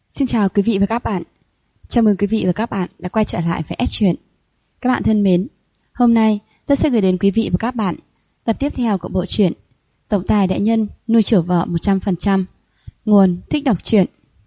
Xin chào quý vị và các bạn. Chào mừng quý vị và các bạn đã quay trở lại với S Truyện. Các bạn thân mến, hôm nay tôi sẽ gửi đến quý vị và các bạn tập tiếp theo của bộ truyện Tổng tài đại nhân nuôi chiều vợ 100%. Nguồn Thích Đọc Truyện.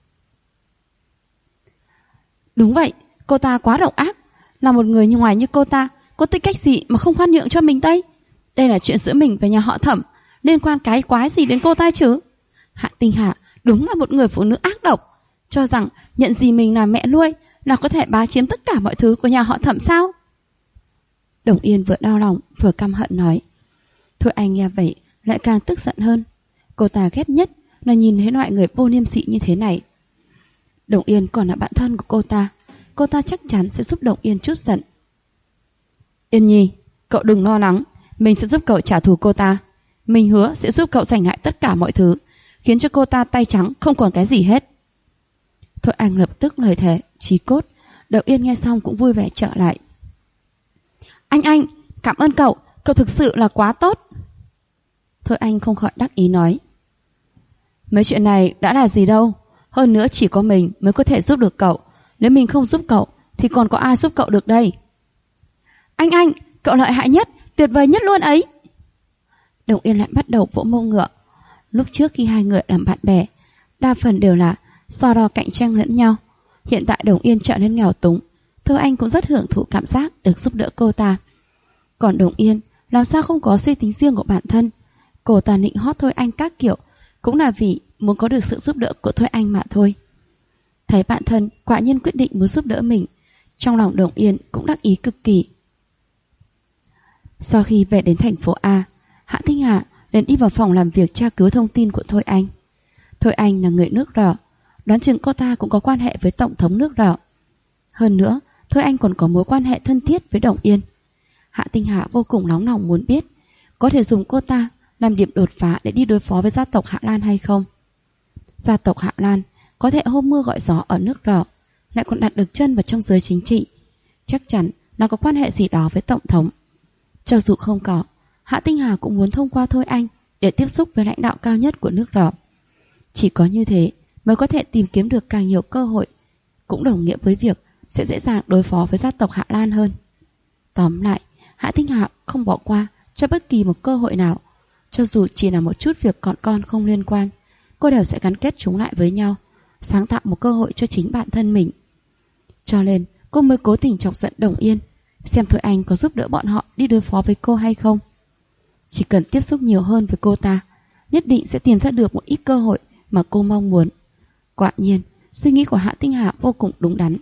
Đúng vậy, cô ta quá độc ác. Là một người như ngoài như cô ta, có tư cách gì mà không khoan nhượng cho mình đây? Đây là chuyện giữa mình và nhà họ Thẩm, liên quan cái quái gì đến cô ta chứ? Hạ Tinh Hà đúng là một người phụ nữ ác độc, cho rằng nhận gì mình là mẹ nuôi là có thể bá chiếm tất cả mọi thứ của nhà họ Thẩm sao? Đồng Yên vừa đau lòng vừa căm hận nói. Thôi anh nghe vậy lại càng tức giận hơn. Cô ta ghét nhất là nhìn thấy loại người vô liêm sỉ như thế này. Đồng Yên còn là bạn thân của cô ta chắc chắn sẽ giúp Đồng Yên trút giận. Yên Nhi, cậu đừng lo lắng, mình sẽ giúp cậu trả thù cô ta. Mình hứa sẽ giúp cậu giành lại tất cả mọi thứ, khiến cho cô ta tay trắng không còn cái gì hết. Thôi anh lập tức lời thề chí cốt. Đồng Yên nghe xong cũng vui vẻ trở lại. Anh, cảm ơn cậu thực sự là quá tốt. Thôi anh không khỏi đắc ý nói. Mấy chuyện này đã là gì đâu, hơn nữa chỉ có mình mới có thể giúp được cậu. Nếu mình không giúp cậu thì còn có ai giúp cậu được đây? Anh, cậu lợi hại nhất, tuyệt vời nhất luôn ấy. Đồng Yên lại bắt đầu vỗ mông ngựa. Lúc trước khi hai người làm bạn bè, đa phần đều là so đo cạnh tranh lẫn nhau. Hiện tại Đồng Yên trở nên nghèo túng, Thôi anh cũng rất hưởng thụ cảm giác được giúp đỡ cô ta. Còn Đồng Yên làm sao không có suy tính riêng của bản thân. Cô ta nịnh hót Thôi Anh các kiểu cũng là vì muốn có được sự giúp đỡ của Thôi Anh mà thôi. Thấy bạn thân quả nhiên quyết định muốn giúp đỡ mình, trong lòng Đồng Yên cũng đắc ý cực kỳ. Sau khi về đến thành phố A, Hạ Tinh Hà liền đi vào phòng làm việc tra cứu thông tin của Thôi Anh. Thôi Anh là người nước đỏ, đoán chừng cô ta cũng có quan hệ với tổng thống nước đỏ. Hơn nữa, Thôi Anh còn có mối quan hệ thân thiết với Đồng Yên. Hạ Tinh Hà vô cùng nóng lòng muốn biết có thể dùng cô ta làm điểm đột phá để đi đối phó với gia tộc Hạ Lan hay không. Gia tộc Hạ Lan có thể hôm mưa gọi gió ở nước đỏ, lại còn đặt được chân vào trong giới chính trị, chắc chắn nó có quan hệ gì đó với tổng thống. Cho dù không có, Hạ Tinh Hà cũng muốn thông qua Thôi Anh để tiếp xúc với lãnh đạo cao nhất của nước đỏ. Chỉ có như thế mới có thể tìm kiếm được càng nhiều cơ hội, cũng đồng nghĩa với việc sẽ dễ dàng đối phó với gia tộc Hạ Lan hơn. Tóm lại, Hạ Tinh Hà không bỏ qua cho bất kỳ một cơ hội nào. Cho dù chỉ là một chút việc con không liên quan, cô đều sẽ gắn kết chúng lại với nhau, sáng tạo một cơ hội cho chính bản thân mình. Cho nên cô mới cố tình chọc giận Đồng Yên, xem Thôi Anh có giúp đỡ bọn họ đi đối phó với cô hay không. Chỉ cần tiếp xúc nhiều hơn với cô ta, nhất định sẽ tìm ra được một ít cơ hội mà cô mong muốn. Quả nhiên, suy nghĩ của Hạ Tinh Hà vô cùng đúng đắn.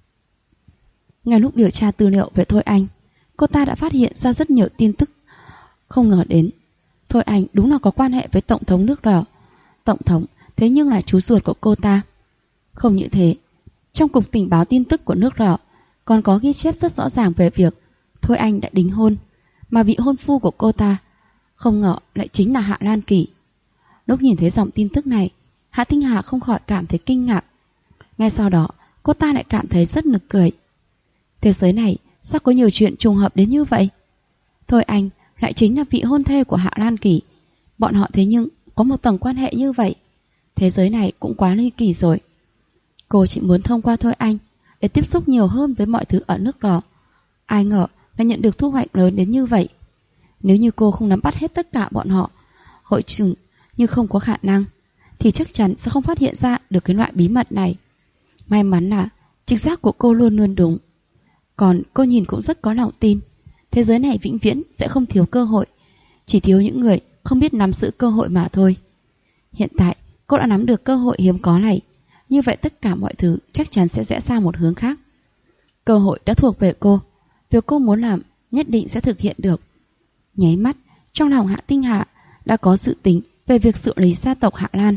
Ngay lúc điều tra tư liệu về Thôi Anh, cô ta đã phát hiện ra rất nhiều tin tức không ngờ đến. Thôi Anh đúng là có quan hệ với tổng thống nước đỏ. Tổng thống thế nhưng là chú ruột của cô ta. Không những thế, trong cục tình báo tin tức của nước đỏ còn có ghi chép rất rõ ràng về việc Thôi Anh đã đính hôn, mà vị hôn phu của cô ta không ngờ lại chính là Hạ Lan Kỳ. Lúc nhìn thấy dòng tin tức này, Hạ Tinh Hà không khỏi cảm thấy kinh ngạc. Ngay sau đó, cô ta lại cảm thấy rất nực cười. Thế giới này sao có nhiều chuyện trùng hợp đến như vậy? Thôi Anh lại chính là vị hôn thê của Hạ Lan Kỳ. Bọn họ thế nhưng có một tầng quan hệ như vậy. Thế giới này cũng quá ly kỳ rồi. Cô chỉ muốn thông qua Thôi Anh để tiếp xúc nhiều hơn với mọi thứ ở nước đỏ. Ai ngờ lại nhận được thu hoạch lớn đến như vậy. Nếu như cô không nắm bắt hết tất cả bọn họ, hội chừng như không có khả năng, thì chắc chắn sẽ không phát hiện ra được cái loại bí mật này. May mắn là trực giác của cô luôn luôn đúng. Còn cô nhìn cũng rất có lòng tin. Thế giới này vĩnh viễn sẽ không thiếu cơ hội, chỉ thiếu những người không biết nắm giữ cơ hội mà thôi. Hiện tại cô đã nắm được cơ hội hiếm có này, như vậy tất cả mọi thứ chắc chắn sẽ rẽ sang một hướng khác. Cơ hội đã thuộc về cô, việc cô muốn làm nhất định sẽ thực hiện được. Nháy mắt, trong lòng Hạ Tinh Hà đã có dự tính về việc xử lý gia tộc Hạ Lan.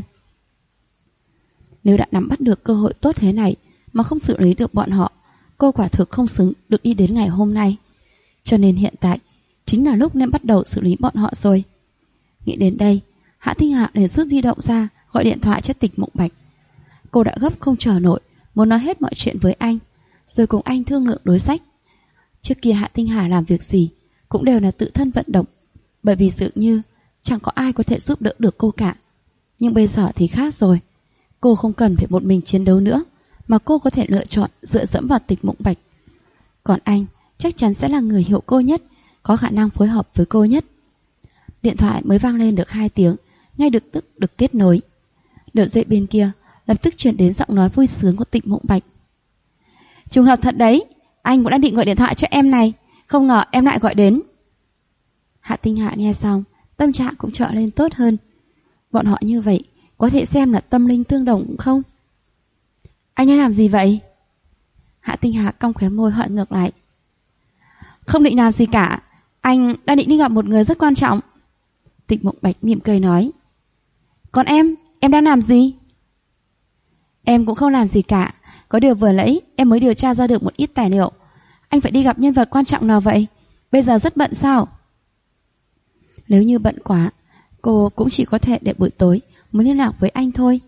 Nếu đã nắm bắt được cơ hội tốt thế này mà không xử lý được bọn họ, cô quả thực không xứng được đi đến ngày hôm nay. Cho nên hiện tại chính là lúc nên bắt đầu xử lý bọn họ rồi. Nghĩ đến đây, Hạ Tinh Hà liền rút di động ra gọi điện thoại cho Tịch Mộng Bạch. Cô đã gấp không chờ nổi, muốn nói hết mọi chuyện với anh, rồi cùng anh thương lượng đối sách. Trước kia Hạ Tinh Hà làm việc gì cũng đều là tự thân vận động, bởi vì dường như chẳng có ai có thể giúp đỡ được cô cả. Nhưng bây giờ thì khác rồi. Cô không cần phải một mình chiến đấu nữa, mà cô có thể lựa chọn dựa dẫm vào Tịch Mộng Bạch. Còn anh chắc chắn sẽ là người hiểu cô nhất, có khả năng phối hợp với cô nhất. Điện thoại mới vang lên được 2 tiếng, ngay được tức được kết nối. Đầu dây bên kia lập tức truyền đến giọng nói vui sướng của Tịch Mộng Bạch. Trùng hợp thật đấy, anh cũng đang định gọi điện thoại cho em này, không ngờ em lại gọi đến. Hạ Tinh Hạ nghe xong, tâm trạng cũng trở lên tốt hơn. Bọn họ như vậy, có thể xem là tâm linh tương đồng cũng không? Anh đang làm gì vậy? Hạ Tinh Hạ cong khóe môi hỏi ngược lại. Không định làm gì cả, anh đang định đi gặp một người rất quan trọng. Tịch Mộng Bạch mỉm cười nói. Còn em đang làm gì? Em cũng không làm gì cả, có điều vừa nãy em mới điều tra ra được một ít tài liệu. Anh phải đi gặp nhân vật quan trọng nào vậy? Bây giờ rất bận sao? Nếu như bận quá, cô cũng chỉ có thể để buổi tối mới liên lạc với anh thôi.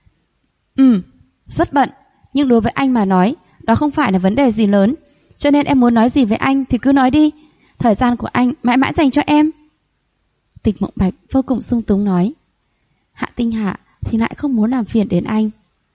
Rất bận, nhưng đối với anh mà nói, đó không phải là vấn đề gì lớn. Cho nên em muốn nói gì với anh thì cứ nói đi. Thời gian của anh mãi mãi dành cho em. Tịch Mộng Bạch vô cùng sung túng nói. Hạ Tinh Hạ thì lại không muốn làm phiền đến anh.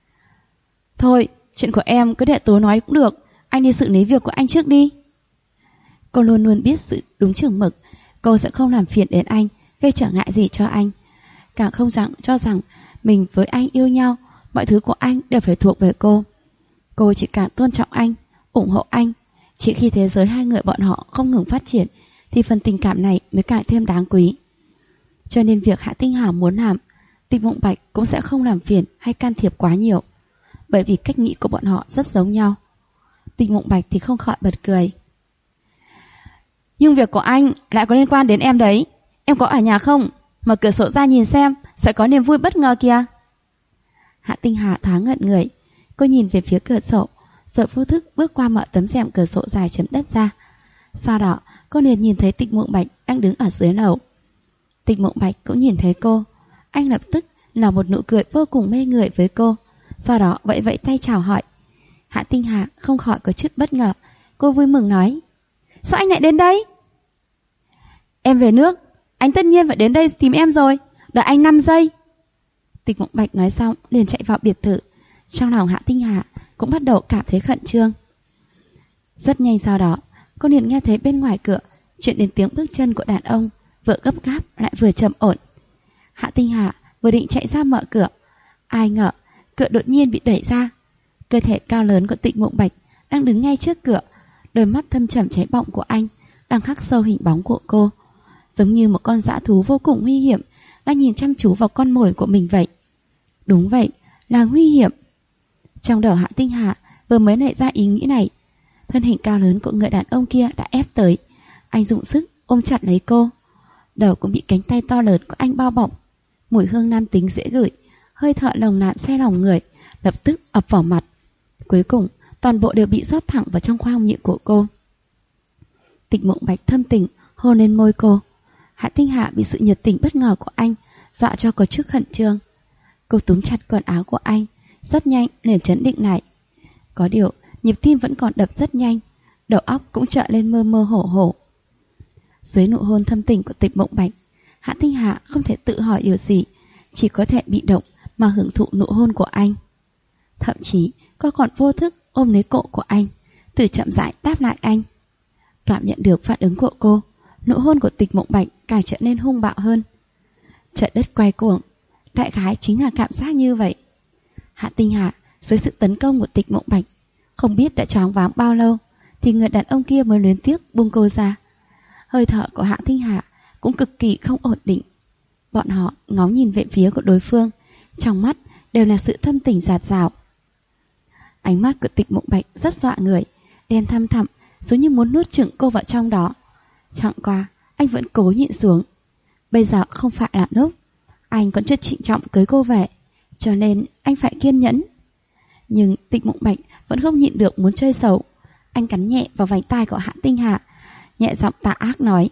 Thôi, chuyện của em cứ để tối nói cũng được. Anh đi xử lý việc của anh trước đi. Cô luôn luôn biết sự đúng chừng mực. Cô sẽ không làm phiền đến anh, gây trở ngại gì cho anh. Càng không cho rằng mình với anh yêu nhau, mọi thứ của anh đều phải thuộc về cô. Cô chỉ càng tôn trọng anh, ủng hộ anh. Chỉ khi thế giới hai người bọn họ không ngừng phát triển thì phần tình cảm này mới càng thêm đáng quý. Cho nên việc Hạ Tinh Hà muốn làm, Tịch Mộng Bạch cũng sẽ không làm phiền hay can thiệp quá nhiều, bởi vì cách nghĩ của bọn họ rất giống nhau. Tịch Mộng Bạch thì không khỏi bật cười. Nhưng việc của anh lại có liên quan đến em đấy. Em có ở nhà không? Mở cửa sổ ra nhìn xem, sẽ có niềm vui bất ngờ kìa. Hạ Tinh Hà thoáng ngẩn người. Cô nhìn về phía cửa sổ, rồi vô thức bước qua mở tấm rèm cửa sổ dài chấm đất ra. Sau đó cô liền nhìn thấy Tịch Mộng Bạch đang đứng ở dưới lầu. Tịch Mộng Bạch cũng nhìn thấy cô. Anh lập tức là một nụ cười vô cùng mê người với cô. Sau đó vẫy vẫy tay chào hỏi. Hạ Tinh Hà không khỏi có chút bất ngờ. Cô vui mừng nói. Sao anh lại đến đây? Em về nước, anh tất nhiên phải đến đây tìm em rồi. Đợi anh 5 giây. Tịch Mộng Bạch nói xong liền chạy vào biệt thự. Trong lòng Hạ Tinh Hà cũng bắt đầu cảm thấy khẩn trương. Rất nhanh sau đó, cô liền nghe thấy bên ngoài cửa truyền đến tiếng bước chân của đàn ông, vừa gấp gáp lại vừa trầm ổn. Hạ Tinh Hà vừa định chạy ra mở cửa, ai ngờ cửa đột nhiên bị đẩy ra. Cơ thể cao lớn của Tịch Mộng Bạch đang đứng ngay trước cửa, đôi mắt thâm trầm cháy bỏng của anh đang khắc sâu hình bóng của cô, giống như một con dã thú vô cùng nguy hiểm đang nhìn chăm chú vào con mồi của mình vậy. Đúng vậy, là nguy hiểm. Trong đầu Hạ Tinh Hà vừa mới nảy ra ý nghĩ này, thân hình cao lớn của người đàn ông kia đã ép tới. Anh dùng sức ôm chặt lấy cô, đầu cũng bị cánh tay to lớn của anh bao bọc. Mùi hương nam tính dễ ngửi, hơi thở nồng nàn say lòng người lập tức ập vào mặt. Cuối cùng toàn bộ đều bị rót thẳng vào trong khoang miệng của cô. Tịch Mộng Bạch thâm tình hôn lên môi cô. Hạ Tinh Hà bị sự nhiệt tình bất ngờ của anh dọa cho có chút khẩn trương. Cô túm chặt quần áo của anh, rất nhanh liền trấn định lại. Có điều nhịp tim vẫn còn đập rất nhanh, đầu óc cũng trở lên mơ mơ hồ hồ. Dưới nụ hôn thâm tình của Tịch Mộng Bạch, Hạ Tinh Hà không thể tự hỏi điều gì, chỉ có thể bị động mà hưởng thụ nụ hôn của anh. Thậm chí cô còn vô thức ôm lấy cổ của anh, từ chậm rãi đáp lại anh. Cảm nhận được phản ứng của cô, nụ hôn của Tịch Mộng Bạch càng trở nên hung bạo hơn. Trời đất quay cuồng, đại khái chính là cảm giác như vậy. Hạ Tinh Hà dưới sự tấn công của Tịch Mộng Bạch, không biết đã choáng váng bao lâu thì người đàn ông kia mới luyến tiếc buông cô ra. Hơi thở của Hạ Tinh Hà cũng cực kỳ không ổn định. Bọn họ ngóng nhìn về phía của đối phương, trong mắt đều là sự thâm tình dạt dào. Ánh mắt của Tịch Mộng Bạch rất dọa người, đen thăm thẳm, giống như muốn nuốt chửng cô vào trong đó. Chẳng qua anh vẫn cố nhịn xuống. Bây giờ không phải là lúc anh còn chưa trịnh trọng cưới cô về, cho nên anh phải kiên nhẫn. Nhưng Tịch Mộng Bạch vẫn không nhịn được muốn chơi xấu. Anh cắn nhẹ vào vành tai của Hạ Tinh Hà, nhẹ giọng tà ác nói.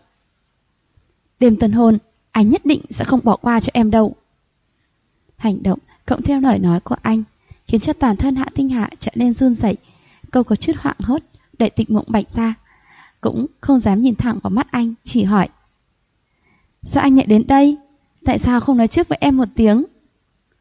Đêm tân hôn, anh nhất định sẽ không bỏ qua cho em đâu. Hành động cộng theo lời nói của anh khiến cho toàn thân Hạ Tinh Hà trở nên run rẩy. Cô có chút hoảng hốt đẩy Tịch Mộng Bạch ra, cũng không dám nhìn thẳng vào mắt anh, chỉ hỏi. Sao anh lại đến đây? Tại sao không nói trước với em một tiếng?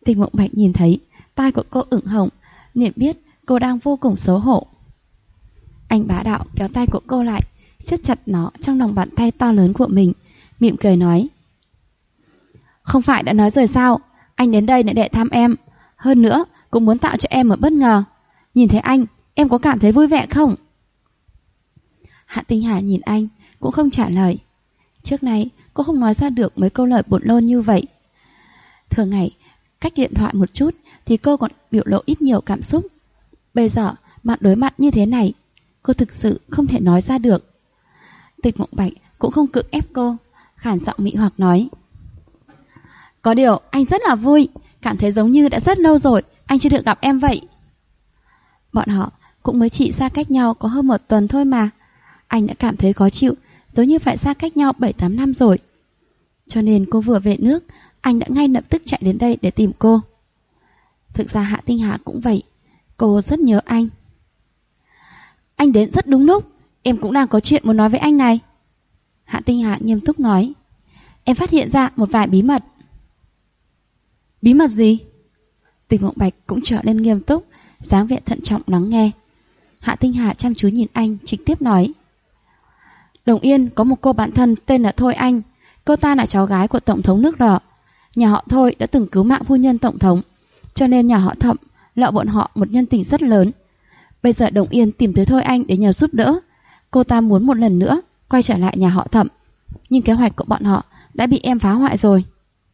Tịch Mộng Bạch nhìn thấy tai của cô ửng hồng, liền biết cô đang vô cùng xấu hổ. Anh bá đạo kéo tay của cô lại, siết chặt nó trong lòng bàn tay to lớn của mình, mỉm cười nói: Không phải đã nói rồi sao, anh đến đây để thăm em. Hơn nữa cũng muốn tạo cho em một bất ngờ. Nhìn thấy anh, em có cảm thấy vui vẻ không? Hạ Tinh Hà nhìn anh, cũng không trả lời. Trước này cô không nói ra được mấy câu lời buồn lôn như vậy. Thường ngày cách điện thoại một chút thì cô còn biểu lộ ít nhiều cảm xúc. Bây giờ mặt đối mặt như thế này, cô thực sự không thể nói ra được. Tịch Mộng Bạch cũng không cưỡng ép cô, khàn giọng mị hoặc nói: Có điều anh rất là vui, cảm thấy giống như đã rất lâu rồi anh chưa được gặp em vậy. Bọn họ cũng mới chỉ xa cách nhau có hơn 1 tuần thôi mà. Anh đã cảm thấy khó chịu, giống như phải xa cách nhau 7-8 năm rồi. Cho nên cô vừa về nước, anh đã ngay lập tức chạy đến đây để tìm cô. Thực ra Hạ Tinh Hà cũng vậy, cô rất nhớ anh. Anh đến rất đúng lúc, em cũng đang có chuyện muốn nói với anh này. Hạ Tinh Hà nghiêm túc nói: Em phát hiện ra một vài bí mật. Bí mật gì? Tịch Mộng Bạch cũng trở nên nghiêm túc, dáng vẻ thận trọng lắng nghe. Hạ Tinh Hà chăm chú nhìn anh, trực tiếp nói: Đồng Yên có một cô bạn thân tên là Thôi Anh. Cô ta là cháu gái của Tổng thống nước Đỏ. Nhà họ Thôi đã từng cứu mạng phu nhân Tổng thống, cho nên nhà họ Thẩm nợ bọn họ một nhân tình rất lớn. Bây giờ Đồng Yên tìm tới Thôi Anh để nhờ giúp đỡ. Cô ta muốn một lần nữa quay trở lại nhà họ Thẩm, nhưng kế hoạch của bọn họ đã bị em phá hoại rồi.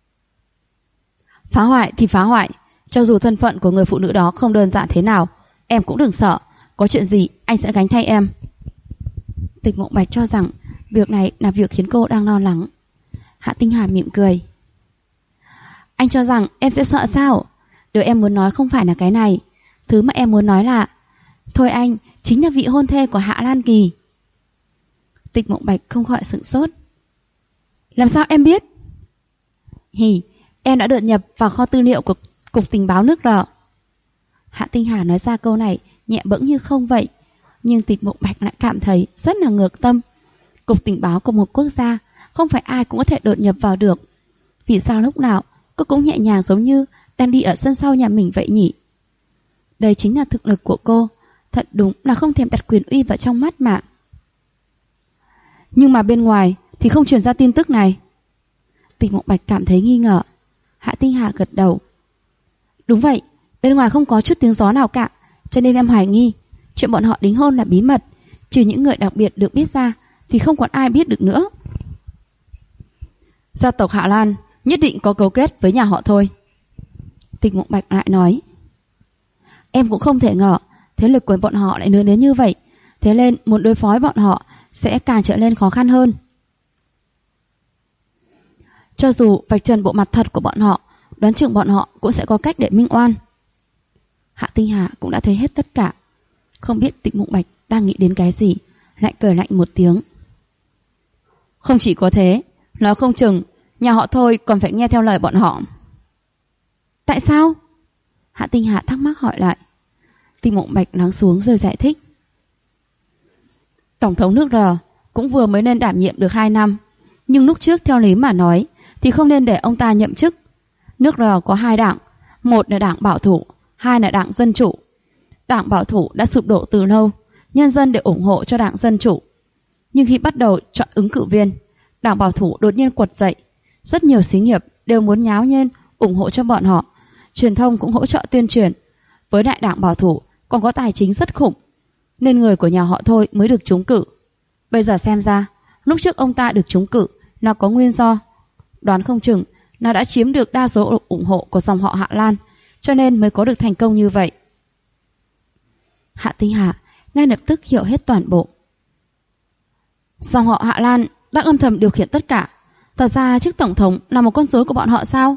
Phá hoại thì phá hoại, cho dù thân phận của người phụ nữ đó không đơn giản thế nào, em cũng đừng sợ, có chuyện gì anh sẽ gánh thay em. Tịch Mộng Bạch cho rằng việc này là việc khiến cô đang lo lắng. Hạ Tinh Hà mỉm cười: Anh cho rằng em sẽ sợ sao? Điều em muốn nói không phải là cái này. Thứ mà em muốn nói là Thôi Anh chính là vị hôn thê của Hạ Lan Kỳ. Tịch Mộng Bạch không khỏi sửng sốt. Làm sao em biết? Em đã được nhập vào kho tư liệu của Cục Tình báo nước Đỏ. Hạ Tinh Hà nói ra câu này nhẹ bẫng như không vậy, nhưng Tịch Mộng Bạch lại cảm thấy rất là ngược tâm. Cục Tình báo của một quốc gia không phải ai cũng có thể đột nhập vào được. Vì sao lúc nào cô cũng nhẹ nhàng giống như đang đi ở sân sau nhà mình vậy nhỉ? Đây chính là thực lực của cô, thật đúng là không thèm đặt quyền uy vào trong mắt mà. Nhưng mà bên ngoài thì không truyền ra tin tức này. Tịch Mộng Bạch cảm thấy nghi ngờ. Hạ Tinh Hà gật đầu. Đúng vậy, bên ngoài không có chút tiếng gió nào cả, cho nên em hoài nghi chuyện bọn họ đính hôn là bí mật, trừ những người đặc biệt được biết ra thì không còn ai biết được nữa. Gia tộc Hạ Lan nhất định có cấu kết với nhà họ Thôi. Tịch Mộng Bạch lại nói: Em cũng không thể ngờ thế lực của bọn họ lại lớn đến như vậy, thế nên muốn đối phó với bọn họ sẽ càng trở nên khó khăn hơn. Cho dù vạch trần bộ mặt thật của bọn họ, đoán chừng bọn họ cũng sẽ có cách để minh oan. Hạ Tinh Hà cũng đã thấy hết tất cả, không biết Tịch Mộng Bạch đang nghĩ đến cái gì, lại cười lạnh một tiếng. Không chỉ có thế, nói không chừng nhà họ Thôi còn phải nghe theo lời bọn họ. Tại sao? Hạ Tinh Hà thắc mắc hỏi lại. Tịch Mộng Bạch lắng xuống rồi giải thích. Tổng thống nước R cũng vừa mới nên đảm nhiệm được 2 năm, nhưng lúc trước theo lý mà nói thì không nên để ông ta nhậm chức. Nước R có 2 đảng, một là đảng bảo thủ, 2 là đảng dân chủ. Đảng bảo thủ đã sụp đổ từ lâu, nhân dân đều ủng hộ cho đảng dân chủ. Nhưng khi bắt đầu chọn ứng cử viên, đảng bảo thủ đột nhiên quật dậy, rất nhiều xí nghiệp đều muốn nháo nhên ủng hộ cho bọn họ, truyền thông cũng hỗ trợ tuyên truyền. Với đại đảng bảo thủ còn có tài chính rất khủng, nên người của nhà họ Thôi mới được trúng cử. Bây giờ xem ra, lúc trước ông ta được trúng cử là có nguyên do. Đoán không chừng là đã chiếm được đa số ủng hộ của dòng họ Hạ Lan, cho nên mới có được thành công như vậy. Hạ Tinh Hà ngay lập tức hiểu hết toàn bộ. Dòng họ Hạ Lan đang âm thầm điều khiển tất cả. Thật ra chức tổng thống là một con rối của bọn họ sao?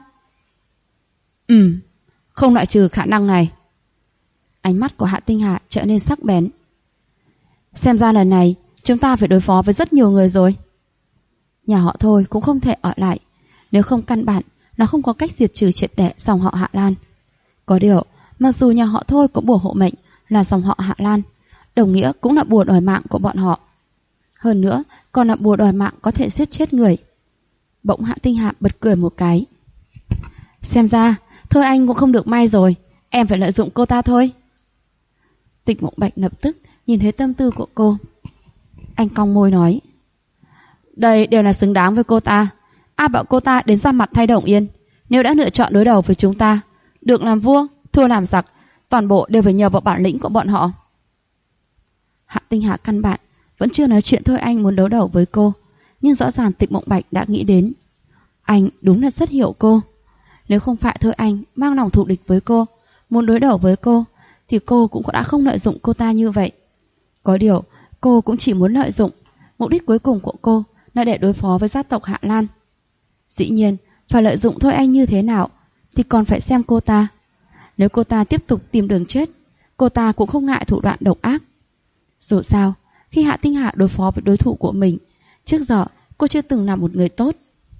Không loại trừ khả năng này. Ánh mắt của Hạ Tinh Hà trở nên sắc bén. Xem ra lần này chúng ta phải đối phó với rất nhiều người rồi. Nhà họ Thôi cũng không thể ở lại, nếu không căn bản là không có cách diệt trừ triệt để dòng họ Hạ Lan. Có điều, mặc dù nhà họ Thôi có bùa hộ mệnh là dòng họ Hạ Lan, đồng nghĩa cũng là bùa đòi mạng của bọn họ. Hơn nữa, còn là bùa đòi mạng có thể giết chết người. Bỗng Hạ Tinh Hà bật cười một cái. Xem ra, Thôi anh cũng không được may rồi, em phải lợi dụng cô ta thôi. Tịch Mộng Bạch lập tức nhìn thấy tâm tư của cô. Anh cong môi nói, đây đều là xứng đáng với cô ta. Ai bảo cô ta đến ra mặt thay Đồng Yên. Nếu đã lựa chọn đối đầu với chúng ta, được làm vua, thua làm giặc, toàn bộ đều phải nhờ vào bản lĩnh của bọn họ. Hạ Tinh Hạ căn bản vẫn chưa nói chuyện Thôi Anh muốn đấu đầu với cô, nhưng rõ ràng Tịch Mộng Bạch đã nghĩ đến. Anh đúng là rất hiểu cô. Nếu không phải Thôi Anh mang lòng thù địch với cô, muốn đối đầu với cô, thì cô cũng đã không lợi dụng cô ta như vậy. Có điều, cô cũng chỉ muốn lợi dụng. Mục đích cuối cùng của cô là để đối phó với gia tộc Hạ Lan. Dĩ nhiên, phải lợi dụng Thôi Anh như thế nào thì còn phải xem cô ta. Nếu cô ta tiếp tục tìm đường chết, cô ta cũng không ngại thủ đoạn độc ác. Dù sao, khi Hạ Tinh Hạ đối phó với đối thủ của mình, trước giờ cô chưa từng là một người tốt.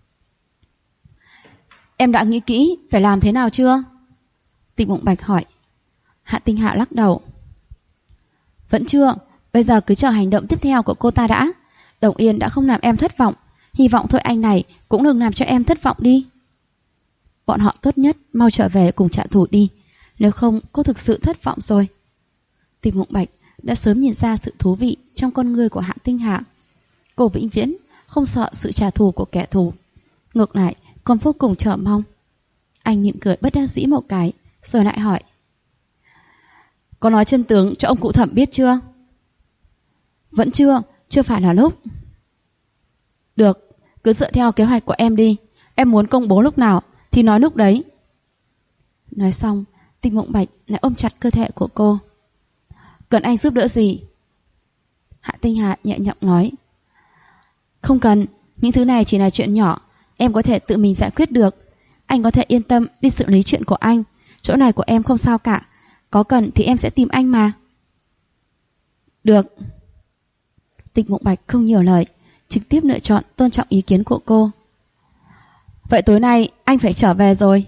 Em đã nghĩ kỹ phải làm thế nào chưa? Tịch Mộng Bạch hỏi. Hạ Tinh Hạ lắc đầu. Vẫn chưa, bây giờ cứ chờ hành động tiếp theo của cô ta đã. Đồng Yên đã không làm em thất vọng, hy vọng Thôi Anh này cũng đừng làm cho em thất vọng đi. Bọn họ tốt nhất mau trở về cùng trả thù đi, nếu không cô thực sự thất vọng rồi. Tịch Mộng Bạch đã sớm nhìn ra sự thú vị trong con người của Hạ Tinh Hạ. Cô vĩnh viễn không sợ sự trả thù của kẻ thù, ngược lại còn vô cùng chờ mong. Anh mỉm cười bất đắc dĩ một cái, rồi lại hỏi, có nói chân tướng cho ông cụ Thẩm biết chưa? Vẫn chưa phải là lúc. Được, cứ dựa theo kế hoạch của em đi. Em muốn công bố lúc nào thì nói lúc đấy. Nói xong, Tịch Mộng Bạch lại ôm chặt cơ thể của cô. Cần anh giúp đỡ gì? Hạ Tinh Hạ nhẹ nhõm nói, không cần, những thứ này chỉ là chuyện nhỏ, em có thể tự mình giải quyết được. Anh có thể yên tâm đi xử lý chuyện của anh, chỗ này của em không sao cả. Có cần thì em sẽ tìm anh mà. Được. Tịch Mộng Bạch không nhiều lời, trực tiếp lựa chọn tôn trọng ý kiến của cô. Vậy tối nay anh phải trở về rồi.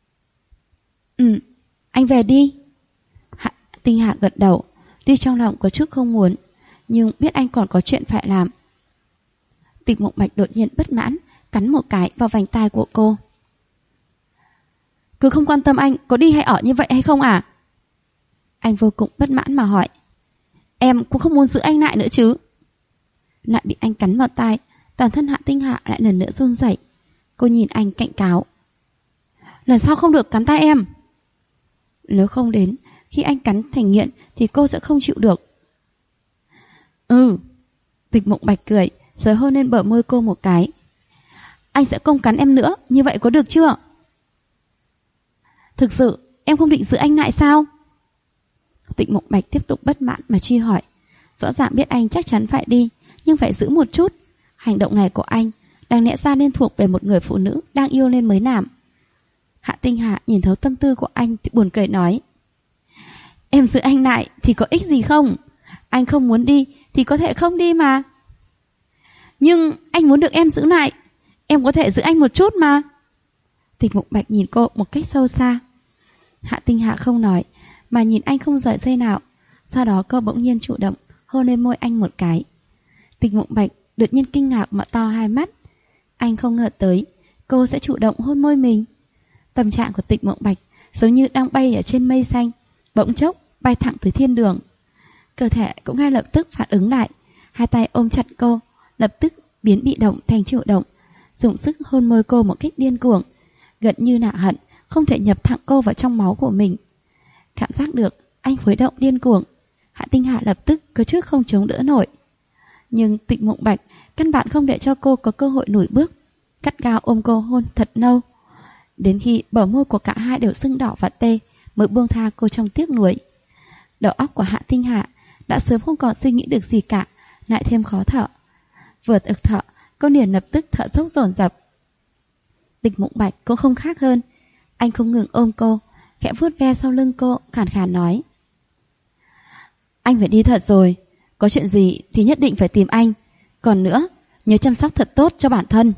Anh về đi. Hạ Tinh Hạ gật đầu, tuy trong lòng có chút không muốn, nhưng biết anh còn có chuyện phải làm. Tịch Mộng Bạch đột nhiên bất mãn, cắn một cái vào vành tai của cô. Cứ không quan tâm anh có đi hay ở như vậy hay không à? Anh vô cùng bất mãn mà hỏi. Em cũng không muốn giữ anh lại nữa chứ. Lại bị anh cắn vào tai, toàn thân Hạ Tinh Hạ lại lần nữa run rẩy. Cô nhìn anh cảnh cáo. Lần sau không được cắn tai em. Nếu không đến khi anh cắn thành nghiện thì cô sẽ không chịu được. Tịch Mộng Bạch cười, rồi hôn lên bờ môi cô một cái. Anh sẽ không cắn em nữa, như vậy có được chưa? Thực sự em không định giữ anh lại sao? Tịch Mộng Bạch tiếp tục bất mãn mà truy hỏi. Rõ ràng biết anh chắc chắn phải đi, nhưng phải giữ một chút. Hành động này của anh đáng lẽ ra nên thuộc về một người phụ nữ đang yêu nên mới làm. Hạ Tinh Hạ nhìn thấu tâm tư của anh thì buồn cười nói, em giữ anh lại thì có ích gì không? Anh không muốn đi thì có thể không đi mà. Nhưng anh muốn được em giữ lại, em có thể giữ anh một chút mà. Tịch Mộng Bạch nhìn cô một cách sâu xa. Hạ Tinh Hạ không nói, mà nhìn anh không rời giây nào. Sau đó cô bỗng nhiên chủ động hôn lên môi anh một cái. Tịch Mộng Bạch đột nhiên kinh ngạc mở to hai mắt. Anh không ngờ tới cô sẽ chủ động hôn môi mình. Tâm trạng của Tịch Mộng Bạch giống như đang bay ở trên mây xanh, bỗng chốc bay thẳng tới thiên đường. Cơ thể cũng ngay lập tức phản ứng lại, hai tay ôm chặt cô, lập tức biến bị động thành chủ động, dùng sức hôn môi cô một cách điên cuồng, gần như nạ hận không thể nhập thẳng cô vào trong máu của mình. Cảm giác được anh khuấy động điên cuồng, Hạ Tinh Hạ lập tức có chút không chống đỡ nổi. Nhưng Tịch Mộng Bạch căn bản không để cho cô có cơ hội lùi bước, cắt gao ôm cô hôn thật lâu, đến khi bờ môi của cả hai đều sưng đỏ và tê mới buông tha cô trong tiếc nuối. Đầu óc của Hạ Tinh Hạ đã sớm không còn suy nghĩ được gì cả, lại thêm khó thở. Vừa ực thở, cô liền lập tức thở dốc dồn dập. Tịch Mộng Bạch cũng không khác hơn, anh không ngừng ôm cô, khẽ vuốt ve sau lưng cô, khàn khàn nói: Anh phải đi thật rồi, có chuyện gì thì nhất định phải tìm anh. Còn nữa, nhớ chăm sóc thật tốt cho bản thân.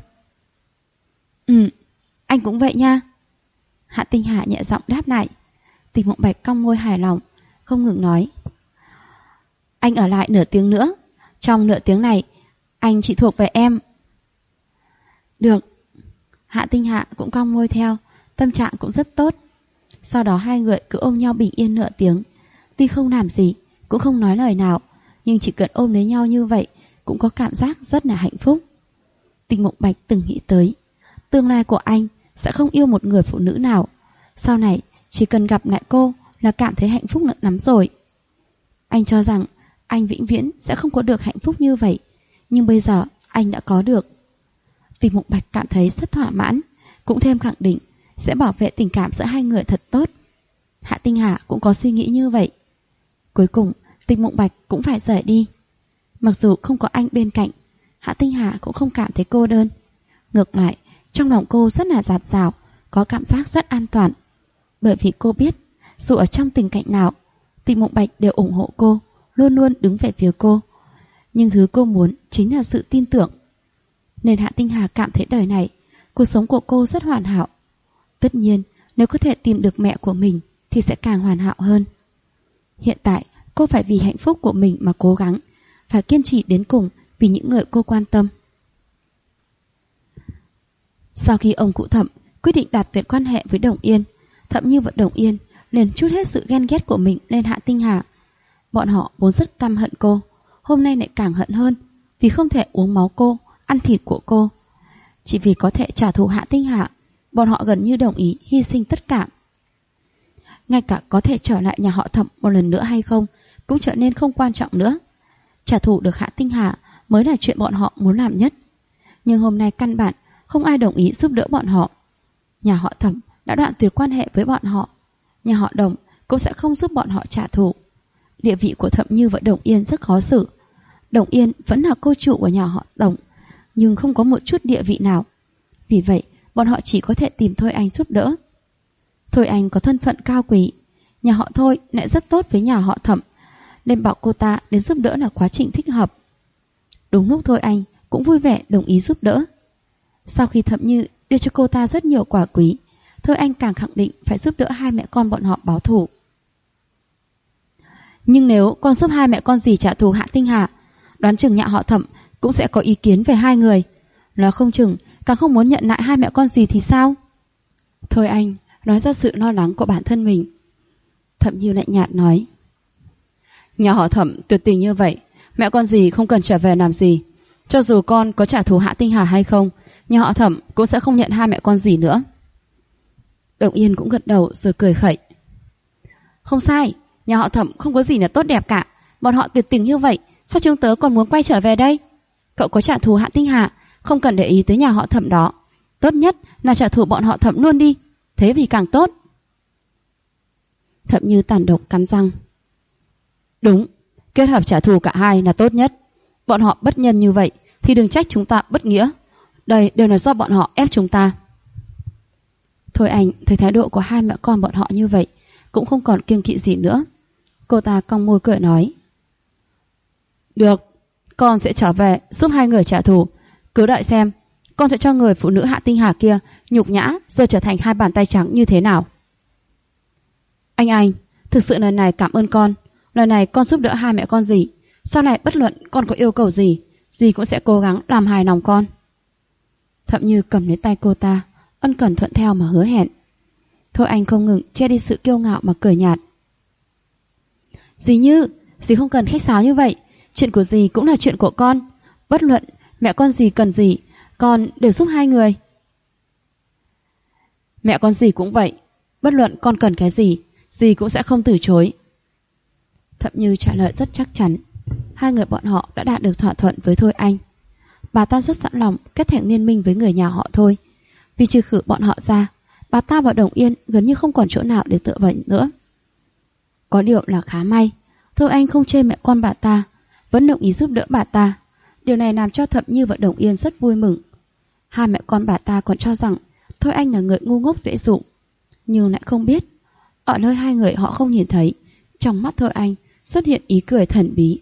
Anh cũng vậy nha. Hạ Tinh Hạ nhẹ giọng đáp lại. Tịch Mộng Bạch cong môi hài lòng, không ngừng nói: Anh ở lại nửa tiếng nữa, trong nửa tiếng này anh chỉ thuộc về em. Được. Hạ Tinh Hạ cũng cong môi theo, tâm trạng cũng rất tốt. Sau đó hai người cứ ôm nhau bình yên nửa tiếng. Tuy không làm gì, cũng không nói lời nào, nhưng chỉ cần ôm lấy nhau như vậy cũng có cảm giác rất là hạnh phúc. Tinh Mộng Bạch từng nghĩ tới tương lai của anh sẽ không yêu một người phụ nữ nào. Sau này chỉ cần gặp lại cô là cảm thấy hạnh phúc lắm rồi. Anh cho rằng anh vĩnh viễn sẽ không có được hạnh phúc như vậy, nhưng bây giờ anh đã có được. Tinh Mộng Bạch cảm thấy rất thỏa mãn, cũng thêm khẳng định sẽ bảo vệ tình cảm giữa hai người thật tốt. Hạ Tinh Hà cũng có suy nghĩ như vậy. Cuối cùng Tinh Mộng Bạch cũng phải rời đi. Mặc dù không có anh bên cạnh, Hạ Tinh Hà cũng không cảm thấy cô đơn. Ngược lại, trong lòng cô rất là dạt dào, có cảm giác rất an toàn. Bởi vì cô biết, dù ở trong tình cảnh nào, Tinh Mộng Bạch đều ủng hộ cô, luôn luôn đứng về phía cô. Nhưng thứ cô muốn chính là sự tin tưởng. Nên Hạ Tinh Hà cảm thấy đời này, cuộc sống của cô rất hoàn hảo. Tất nhiên, nếu có thể tìm được mẹ của mình thì sẽ càng hoàn hảo hơn. Hiện tại, cô phải vì hạnh phúc của mình mà cố gắng, phải kiên trì đến cùng vì những người cô quan tâm. Sau khi ông cụ Thẩm quyết định đạt tuyệt quan hệ với Đồng Yên, Thẩm Như và Đồng Yên liền trút hết sự ghen ghét của mình lên Hạ Tinh Hà. Bọn họ vốn rất căm hận cô, hôm nay lại càng hận hơn, vì không thể uống máu cô, ăn thịt của cô. Chỉ vì có thể trả thù Hạ Tinh Hà, bọn họ gần như đồng ý hy sinh tất cả. Ngay cả có thể trở lại nhà họ Thẩm một lần nữa hay không cũng trở nên không quan trọng nữa. Trả thù được Hạ Tinh Hà mới là chuyện bọn họ muốn làm nhất. Nhưng hôm nay căn bản không ai đồng ý giúp đỡ bọn họ. Nhà họ Thẩm đã đoạn tuyệt quan hệ với bọn họ, nhà họ Đồng cũng sẽ không giúp bọn họ trả thù. Địa vị của Thẩm Như và Đồng Yên rất khó xử. Đồng Yên vẫn là cô chủ của nhà họ Đồng, nhưng không có một chút địa vị nào. Vì vậy bọn họ chỉ có thể tìm Thôi Anh giúp đỡ. Thôi Anh có thân phận cao quý, nhà họ Thôi lại rất tốt với nhà họ Thẩm, nên bảo cô ta đến giúp đỡ là quá trình thích hợp. Đúng lúc Thôi Anh cũng vui vẻ đồng ý giúp đỡ. Sau khi Thẩm Như đưa cho cô ta rất nhiều quà quý, Thôi Anh càng khẳng định phải giúp đỡ hai mẹ con bọn họ báo thù. Nhưng nếu con giúp hai mẹ con dì trả thù Hạ Tinh Hà, đoán chừng nhà họ Thẩm cũng sẽ có ý kiến về hai người. Nó không chừng càng không muốn nhận lại hai mẹ con dì thì sao? Thôi Anh nói ra sự lo lắng của bản thân mình. Thẩm Như lạnh nhạt nói: nhà họ Thẩm tuyệt tình như vậy, mẹ con dì không cần trở về làm gì. Cho dù con có trả thù Hạ Tinh Hà hay không, nhà họ Thẩm cũng sẽ không nhận hai mẹ con dì nữa. Đồng Yên cũng gật đầu rồi cười khẩy: không sai, nhà họ Thẩm không có gì là tốt đẹp cả. Bọn họ tuyệt tình như vậy, sao chúng tớ còn muốn quay trở về đây? Cậu có trả thù Hạ Tinh Hà, không cần để ý tới nhà họ Thẩm đó. Tốt nhất là trả thù bọn họ Thẩm luôn đi, thế vì càng tốt. Thẩm Như tàn độc cắn răng: đúng, kết hợp trả thù cả hai là tốt nhất. Bọn họ bất nhân như vậy thì đừng trách chúng ta bất nghĩa. Đây đều là do bọn họ ép chúng ta. Thôi Anh thấy thái độ của hai mẹ con bọn họ như vậy, cũng không còn kiêng kỵ gì nữa. Cô ta cong môi cười nói: được, con sẽ trở về giúp hai người trả thù. Cứ đợi xem, con sẽ cho người phụ nữ Hạ Tinh Hà kia nhục nhã rồi trở thành hai bàn tay trắng như thế nào. Anh, thực sự lần này cảm ơn con. Lần này con giúp đỡ hai mẹ con dì, sau này bất luận con có yêu cầu gì, dì cũng sẽ cố gắng làm hài lòng con. Thẩm Như cầm lấy tay cô ta, ân cần thuận theo mà hứa hẹn. Thôi Anh không ngừng che đi sự kiêu ngạo mà cười nhạt: dì Như, dì không cần khách sáo như vậy. Chuyện của dì cũng là chuyện của con. Bất luận mẹ con dì cần gì, con đều giúp hai người. Mẹ con dì cũng vậy, bất luận con cần cái gì, dì cũng sẽ không từ chối. Thẩm Như trả lời rất chắc chắn. Hai người bọn họ đã đạt được thỏa thuận với Thôi Anh. Bà ta rất sẵn lòng kết thành liên minh với người nhà họ Thôi. Vì trừ khử bọn họ ra, bà ta và Đồng Yên gần như không còn chỗ nào để tựa vào nữa. Có điều là khá may, Thôi Anh không chê mẹ con bà ta, vẫn đồng ý giúp đỡ bà ta. Điều này làm cho Thẩm Như và Đồng Yên rất vui mừng. Hai mẹ con bà ta còn cho rằng Thôi Anh là người ngu ngốc dễ dụ, nhưng lại không biết ở nơi hai người họ không nhìn thấy, trong mắt Thôi Anh xuất hiện ý cười thần bí.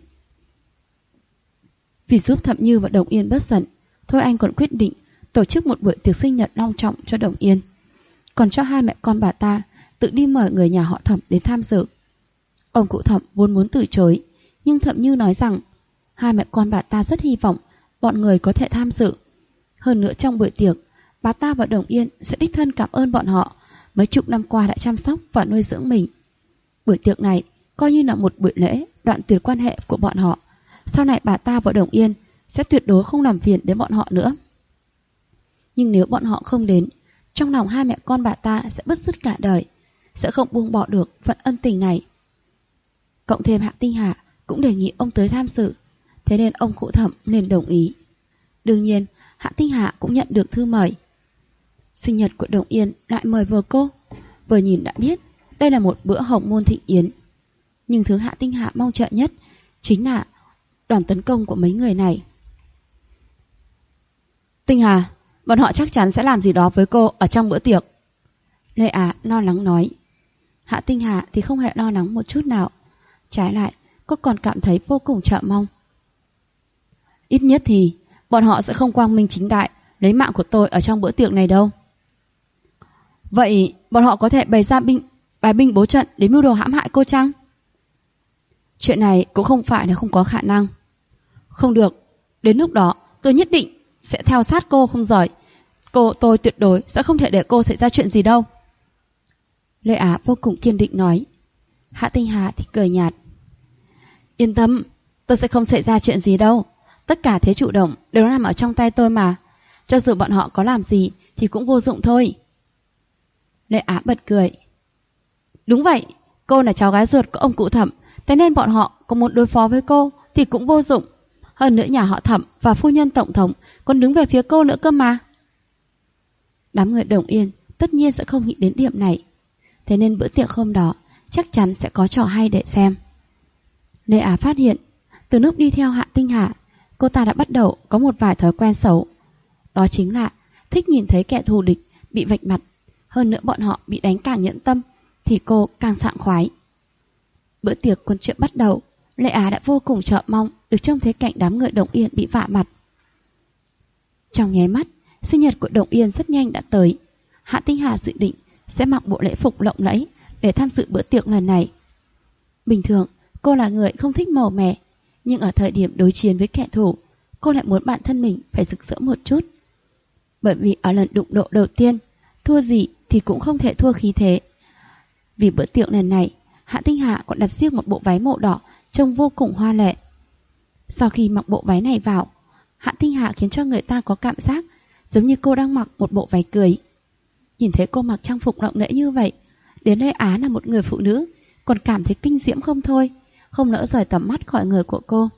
Vì giúp Thẩm Như và Đồng Yên bớt giận, Thôi Anh còn quyết định tổ chức một buổi tiệc sinh nhật long trọng cho Đồng Yên, còn cho hai mẹ con bà ta tự đi mời người nhà họ Thẩm đến tham dự. Ông cụ Thẩm vốn muốn từ chối, nhưng Thẩm Như nói rằng hai mẹ con bà ta rất hy vọng bọn người có thể tham dự. Hơn nữa trong buổi tiệc, bà ta và Đồng Yên sẽ đích thân cảm ơn bọn họ mấy chục năm qua đã chăm sóc và nuôi dưỡng mình. Buổi tiệc này coi như là một buổi lễ đoạn tuyệt quan hệ của bọn họ. Sau này bà ta và Đồng Yên sẽ tuyệt đối không làm phiền đến bọn họ nữa. Nhưng nếu bọn họ không đến, trong lòng hai mẹ con bà ta sẽ bứt rứt cả đời, sẽ không buông bỏ được phần ân tình này. Cộng thêm Hạ Tinh Hà cũng đề nghị ông tới tham dự, thế nên ông cụ Thẩm nên đồng ý. Đương nhiên, Hạ Tinh Hà cũng nhận được thư mời. Sinh nhật của Đồng Yên lại mời vừa cô, vừa nhìn đã biết đây là một bữa hồng môn thịnh yến. Nhưng thứ Hạ Tinh Hà mong chờ nhất chính là đòn tấn công của mấy người này. Tinh Hà, bọn họ chắc chắn sẽ làm gì đó với cô ở trong bữa tiệc. Lê Á lo lắng nói. Hạ Tinh Hà thì không hề lo lắng một chút nào. Trái lại, cô còn cảm thấy vô cùng chờ mong. Ít nhất thì bọn họ sẽ không quang minh chính đại lấy mạng của tôi ở trong bữa tiệc này đâu. Vậy bọn họ có thể bày ra bài binh bố trận để mưu đồ hãm hại cô chăng? Chuyện này cũng không phải là không có khả năng. Không được, đến lúc đó tôi nhất định sẽ theo sát cô không rời. Tôi tuyệt đối sẽ không thể để cô xảy ra chuyện gì đâu. Lê Á vô cùng kiên định nói. Hạ Tinh Hà thì cười nhạt. Yên tâm, tôi sẽ không xảy ra chuyện gì đâu. Tất cả thế chủ động đều nằm ở trong tay tôi mà. Cho dù bọn họ có làm gì thì cũng vô dụng thôi. Lê Á bật cười. Đúng vậy, cô là cháu gái ruột của ông cụ Thẩm, thế nên bọn họ có muốn đối phó với cô thì cũng vô dụng. Hơn nữa nhà họ Thẩm và phu nhân tổng thống còn đứng về phía cô nữa cơ mà. Đám người Đồng Yên tất nhiên sẽ không nghĩ đến điểm này. Thế nên bữa tiệc hôm đó chắc chắn sẽ có trò hay để xem. Lê Á phát hiện, từ lúc đi theo Hạ Tinh Hà, cô ta đã bắt đầu có một vài thói quen xấu. Đó chính là thích nhìn thấy kẻ thù địch bị vạch mặt. Hơn nữa bọn họ bị đánh càng nhẫn tâm thì cô càng sảng khoái. Bữa tiệc còn chưa bắt đầu, Lê Á đã vô cùng chờ mong được trông thấy cảnh đám người Đồng Yên bị vạ mặt. Trong nháy mắt, sinh nhật của Đồng Yên rất nhanh đã tới. Hạ Tinh Hà dự định sẽ mặc bộ lễ phục lộng lẫy để tham dự bữa tiệc lần này. Bình thường, cô là người không thích màu mè, nhưng ở thời điểm đối chiến với kẻ thù, cô lại muốn bản thân mình phải rực rỡ một chút. Bởi vì ở lần đụng độ đầu tiên, thua gì thì cũng không thể thua khí thế. Vì bữa tiệc lần này, Hạ Tinh Hà còn đặt riêng một bộ váy màu đỏ trông vô cùng hoa lệ. Sau khi mặc bộ váy này vào, Hạ Tinh Hà khiến cho người ta có cảm giác giống như cô đang mặc một bộ váy cưới. Nhìn thấy cô mặc trang phục lộng lẫy như vậy, đến Lê Á là một người phụ nữ còn cảm thấy kinh diễm không thôi, không nỡ rời tầm mắt khỏi người của cô.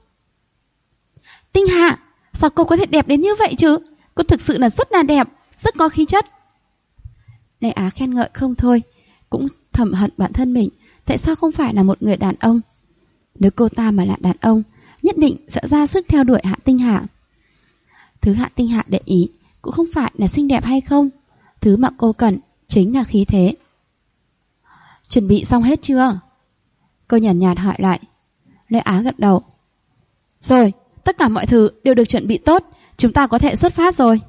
Tinh Hà, sao cô có thể đẹp đến như vậy chứ? Cô thực sự là rất là đẹp, rất có khí chất. Lê Á khen ngợi không thôi, cũng thầm hận bản thân mình, tại sao không phải là một người đàn ông. Nếu cô ta mà là đàn ông, nhất định sẽ ra sức theo đuổi Hạ Tinh Hà. Thứ Hạ Tinh Hà để ý cũng không phải là xinh đẹp hay không, thứ mà cô cần chính là khí thế. Chuẩn bị xong hết chưa? Cô nhàn nhạt hỏi lại. Lê Á gật đầu. Rồi, tất cả mọi thứ đều được chuẩn bị tốt, chúng ta có thể xuất phát rồi.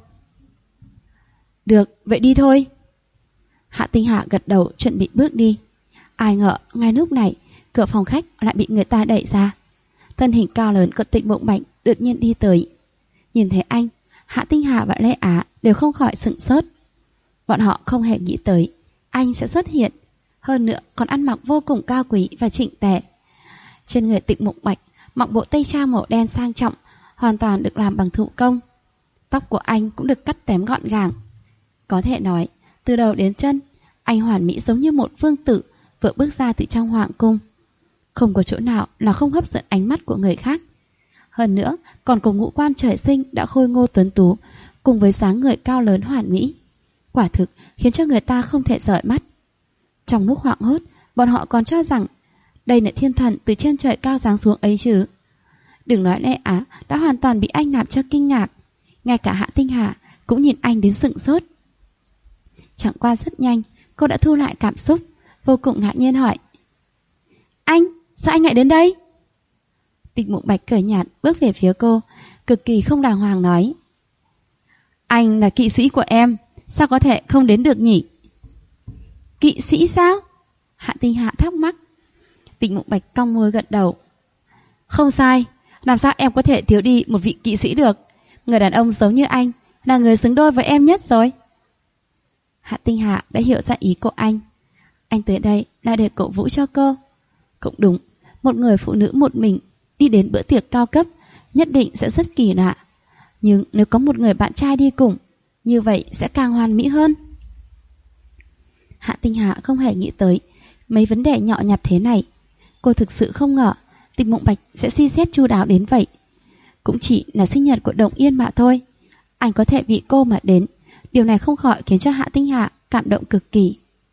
Được, vậy đi thôi. Hạ Tinh Hà gật đầu chuẩn bị bước đi. Ai ngờ ngay lúc này cửa phòng khách lại bị người ta đẩy ra. Thân hình cao lớn của Tịch Mộng Bạch đột nhiên đi tới. Nhìn thấy anh, Hạ Tinh Hà và Lê Á đều không khỏi sửng sốt. Bọn họ không hề nghĩ tới anh sẽ xuất hiện, hơn nữa còn ăn mặc vô cùng cao quý và chỉnh tề. Trên người Tịch Mộng Bạch mặc bộ tây trang màu đen sang trọng, hoàn toàn được làm bằng thủ công. Tóc của anh cũng được cắt tém gọn gàng. Có thể nói, từ đầu đến chân, anh hoàn mỹ giống như một vương tử vừa bước ra từ trong hoàng cung. Không có chỗ nào là không hấp dẫn ánh mắt của người khác. Hơn nữa, còn có ngũ quan trời sinh đã khôi ngô tuấn tú, cùng với dáng người cao lớn hoàn mỹ. Quả thực khiến cho người ta không thể rời mắt. Trong lúc hoảng hốt, bọn họ còn cho rằng đây là thiên thần từ trên trời cao giáng xuống ấy chứ. Đừng nói Lê Á đã hoàn toàn bị anh làm cho kinh ngạc. Ngay cả Hạ Tinh Hà cũng nhìn anh đến sửng sốt. Chẳng qua rất nhanh, cô đã thu lại cảm xúc, vô cùng ngạc nhiên hỏi. Anh, sao anh lại đến đây? Tịch Mộng Bạch cười nhạt bước về phía cô, cực kỳ không đàng hoàng nói. Anh là kỵ sĩ của em, sao có thể không đến được nhỉ? Kỵ sĩ sao? Hạ Tinh Hà thắc mắc. Tịch Mộng Bạch cong môi gật đầu. Không sai, làm sao em có thể thiếu đi một vị kỵ sĩ được? Người đàn ông giống như anh là người xứng đôi với em nhất rồi. Hạ Tinh Hạ đã hiểu ra ý của anh. Anh tới đây là để cổ vũ cho cô. Cũng đúng, một người phụ nữ một mình đi đến bữa tiệc cao cấp nhất định sẽ rất kỳ lạ. Nhưng nếu có một người bạn trai đi cùng, như vậy sẽ càng hoàn mỹ hơn. Hạ Tinh Hạ không hề nghĩ tới mấy vấn đề nhỏ nhặt thế này. Cô thực sự không ngờ Tịch Mộng Bạch sẽ suy xét chu đáo đến vậy. Cũng chỉ là sinh nhật của Đồng Yên mà thôi. Anh có thể vì cô mà đến. Điều này không khỏi khiến cho Hạ Tinh Hạ cảm động cực kỳ.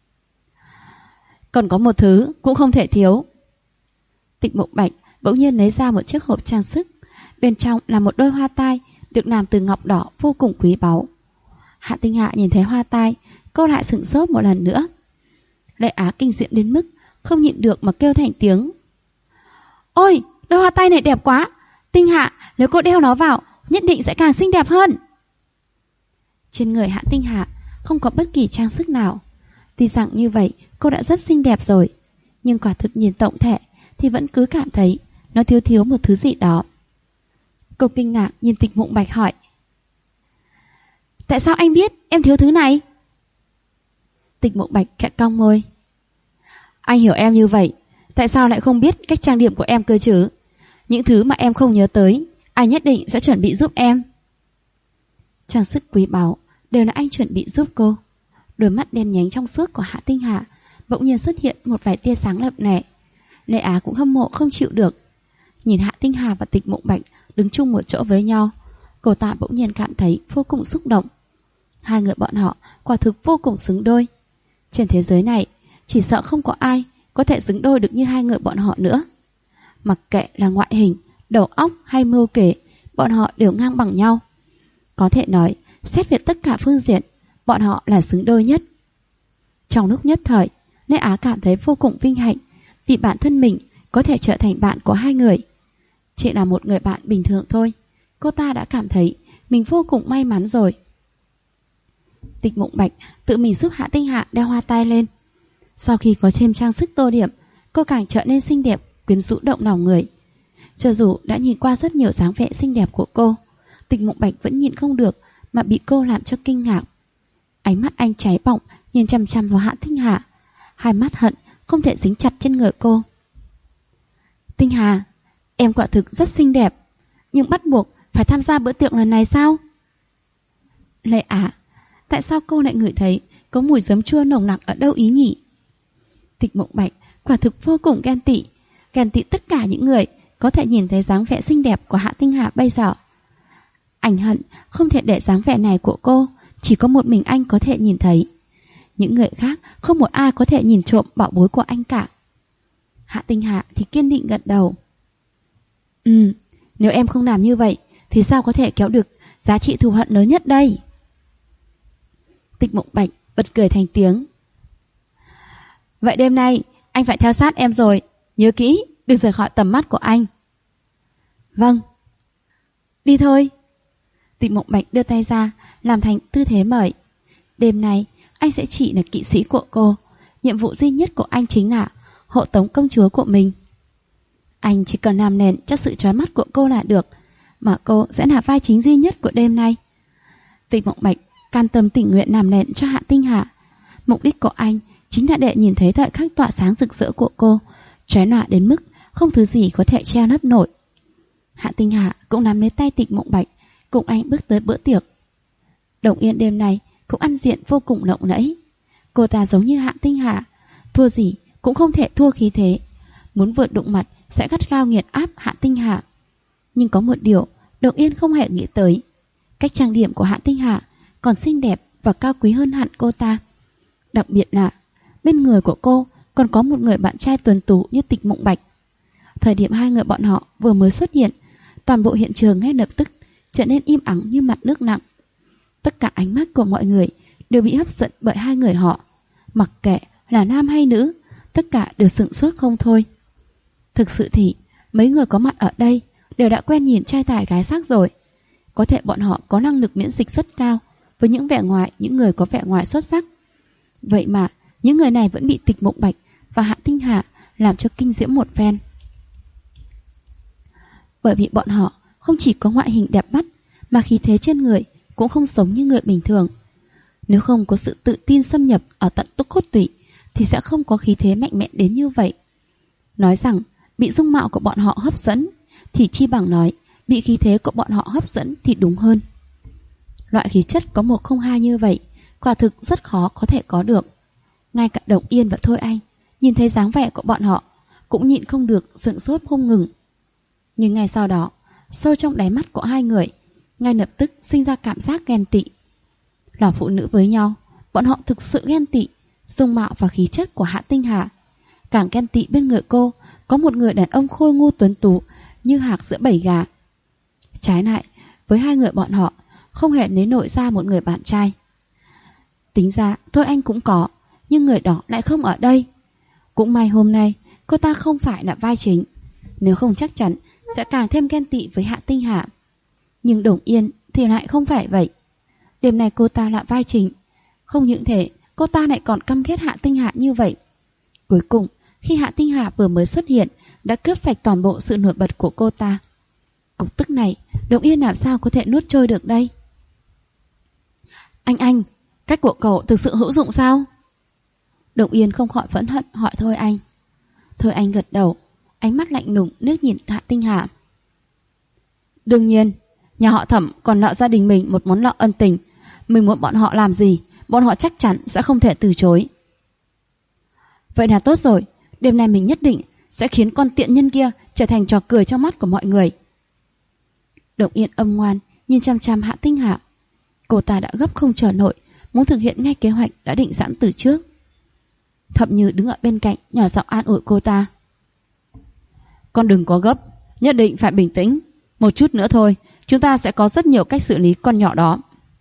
Còn có một thứ cũng không thể thiếu. Tịch Mộng Bạch bỗng nhiên lấy ra một chiếc hộp trang sức. Bên trong là một đôi hoa tai được làm từ ngọc đỏ vô cùng quý báu. Hạ Tinh Hạ nhìn thấy hoa tai, cô lại sửng sốt một lần nữa. Lệ Á kinh diễm đến mức không nhịn được mà kêu thành tiếng. Ôi, đôi hoa tai này đẹp quá. Tinh Hạ, nếu cô đeo nó vào, nhất định sẽ càng xinh đẹp hơn. Trên người Hạ Tinh Hạ không có bất kỳ trang sức nào. Tuy rằng như vậy cô đã rất xinh đẹp rồi, nhưng quả thực nhìn tổng thể thì vẫn cứ cảm thấy nó thiếu một thứ gì đó. Cô kinh ngạc nhìn Tịch Mộng Bạch hỏi. Tại sao anh biết em thiếu thứ này? Tịch Mộng Bạch khẽ cong môi. Anh hiểu em như vậy, tại sao lại không biết cách trang điểm của em cơ chứ? Những thứ mà em không nhớ tới, anh nhất định sẽ chuẩn bị giúp em. Trang sức quý báu đều là anh chuẩn bị giúp cô. Đôi mắt đen nhánh trong suốt của Hạ Tinh Hạ bỗng nhiên xuất hiện một vài tia sáng lập lẻ. Lệ Á cũng hâm mộ không chịu được. Nhìn Hạ Tinh Hà và Tịch Mộng Bạch đứng chung một chỗ với nhau, cô ta bỗng nhiên cảm thấy vô cùng xúc động. Hai người bọn họ quả thực vô cùng xứng đôi. Trên thế giới này, chỉ sợ không có ai có thể xứng đôi được như hai người bọn họ nữa. Mặc kệ là ngoại hình, đầu óc hay mưu kế, bọn họ đều ngang bằng nhau. Có thể nói, xét về tất cả phương diện, bọn họ là xứng đôi nhất. Trong lúc nhất thời, Lệ Á cảm thấy vô cùng vinh hạnh vì bản thân mình có thể trở thành bạn của hai người. Chỉ là một người bạn bình thường thôi, cô ta đã cảm thấy mình vô cùng may mắn rồi. Tịch Mộng Bạch tự mình giúp Hạ Tinh Hạ đeo hoa tai lên. Sau khi có thêm trang sức tô điểm, cô càng trở nên xinh đẹp, quyến rũ động lòng người. Cho dù đã nhìn qua rất nhiều dáng vẻ xinh đẹp của cô, Tịch Mộng Bạch vẫn nhịn không được mà bị cô làm cho kinh ngạc. Ánh mắt anh cháy bỏng nhìn chằm chằm vào Hạ Tinh Hạ, hai mắt hận không thể dính chặt trên người cô. Tinh Hà, em quả thực rất xinh đẹp, nhưng bắt buộc phải tham gia bữa tiệc lần này sao? Lệ Á, tại sao cô lại ngửi thấy có mùi giấm chua nồng nặc ở đâu ý nhỉ? Tịch Mộng Bạch quả thực vô cùng ghen tị tất cả những người có thể nhìn thấy dáng vẻ xinh đẹp của Hạ Tinh Hà bây giờ. Anh hận không thể để dáng vẻ này của cô chỉ có một mình anh có thể nhìn thấy. Những người khác không một ai có thể nhìn trộm bảo bối của anh cả. Hạ Tinh Hạ thì kiên định gật đầu. Nếu em không làm như vậy thì sao có thể kéo được giá trị thù hận lớn nhất đây? Tịch Mộng Bạch bật cười thành tiếng. Vậy đêm nay anh phải theo sát em rồi, nhớ kỹ đừng rời khỏi tầm mắt của anh. Vâng. Đi thôi. Tịch Mộng Bạch đưa tay ra làm thành tư thế mời. Đêm nay anh sẽ chỉ là kỵ sĩ của cô. Nhiệm vụ duy nhất của anh chính là hộ tống công chúa của mình. Anh chỉ cần làm nền cho sự chói mắt của cô là được, mà cô sẽ là vai chính duy nhất của đêm nay. Tịch Mộng Bạch can tâm tình nguyện làm nền cho Hạ Tinh Hạ. Mục đích của anh chính là để nhìn thấy thời khắc tỏa sáng rực rỡ của cô, chói lòa đến mức không thứ gì có thể che lấp nổi. Hạ Tinh Hạ cũng nắm lấy tay Tịch Mộng Bạch, cùng anh bước tới bữa tiệc. Đồng Yên đêm nay cũng ăn diện vô cùng lộng lẫy. Cô ta giống như Hạ Tinh Hạ, thua gì cũng không thể thua khí thế, muốn vượt đụng mặt sẽ gắt gao nghiền áp Hạ Tinh Hạ. Nhưng có một điều Đồng Yên không hề nghĩ tới, cách trang điểm của Hạ Tinh Hạ còn xinh đẹp và cao quý hơn hẳn cô ta. Đặc biệt là bên người của cô còn có một người bạn trai tuấn tú như Tịch Mộng Bạch. Thời điểm hai người bọn họ vừa mới xuất hiện, toàn bộ hiện trường ngay lập tức trở nên im ắng như mặt nước lặng. Tất cả ánh mắt của mọi người đều bị hấp dẫn bởi hai người họ. Mặc kệ là nam hay nữ, tất cả đều sửng sốt không thôi. Thực sự thì mấy người có mặt ở đây đều đã quen nhìn trai tài gái sắc rồi. Có thể bọn họ có năng lực miễn dịch rất cao với những người có vẻ ngoài xuất sắc. Vậy mà những người này vẫn bị Tịch Mộng Bạch và Hạ Tinh Hạ làm cho kinh diễm một phen. Bởi vì bọn họ không chỉ có ngoại hình đẹp mắt, mà khí thế trên người cũng không giống như người bình thường. Nếu không có sự tự tin xâm nhập ở tận túc cốt tủy thì sẽ không có khí thế mạnh mẽ đến như vậy. Nói rằng bị dung mạo của bọn họ hấp dẫn thì chi bằng nói bị khí thế của bọn họ hấp dẫn thì đúng hơn. Loại khí chất có một không hai như vậy quả thực rất khó có thể có được. Ngay cả Đồng Yên và Thôi Anh nhìn thấy dáng vẻ của bọn họ cũng nhịn không được sửng sốt không ngừng. Nhưng ngay sau đó, sâu trong đáy mắt của hai người ngay lập tức sinh ra cảm giác ghen tị. Là phụ nữ với nhau, bọn họ thực sự ghen tị dung mạo và khí chất của Hạ Tinh Hà. Càng ghen tị bên người cô có một người đàn ông khôi ngô tuấn tú như hạc giữa bầy gà. Trái lại với hai người bọn họ không hề nấy nổi ra một người bạn trai. Tính ra Thôi Anh cũng có, nhưng người đó lại không ở đây. Cũng may hôm nay cô ta không phải là vai chính, nếu không chắc chắn sẽ càng thêm ghen tị với Hạ Tinh Hà. Nhưng Đồng Yên thì lại không phải vậy. Đêm nay cô ta là vai chính, không những thế cô ta lại còn căm ghét Hạ Tinh Hà như vậy. Cuối cùng khi Hạ Tinh Hà vừa mới xuất hiện đã cướp sạch toàn bộ sự nổi bật của cô ta. Cục tức này Đồng Yên làm sao có thể nuốt trôi được đây? Anh, cách của cậu thực sự hữu dụng sao? Đồng Yên không khỏi phẫn hận hỏi Thôi Anh. Thôi Anh gật đầu, ánh mắt lạnh lùng liếc nhìn Hạ Tinh Hà. Đương nhiên, nhà họ Thẩm còn nợ gia đình mình một món nợ ân tình. Mình muốn bọn họ làm gì, bọn họ chắc chắn sẽ không thể từ chối. Vậy là tốt rồi, đêm nay mình nhất định sẽ khiến con tiện nhân kia trở thành trò cười trong mắt của mọi người. Đồng Yên âm ngoan nhìn chăm chăm Hạ Tinh Hà. Cô ta đã gấp không chờ nổi, muốn thực hiện ngay kế hoạch đã định sẵn từ trước. Thẩm Như đứng ở bên cạnh nhỏ giọng an ủi cô ta. Con đừng có gấp, nhất định phải bình tĩnh. Một chút nữa thôi, chúng ta sẽ có rất nhiều cách xử lý con nhỏ đó.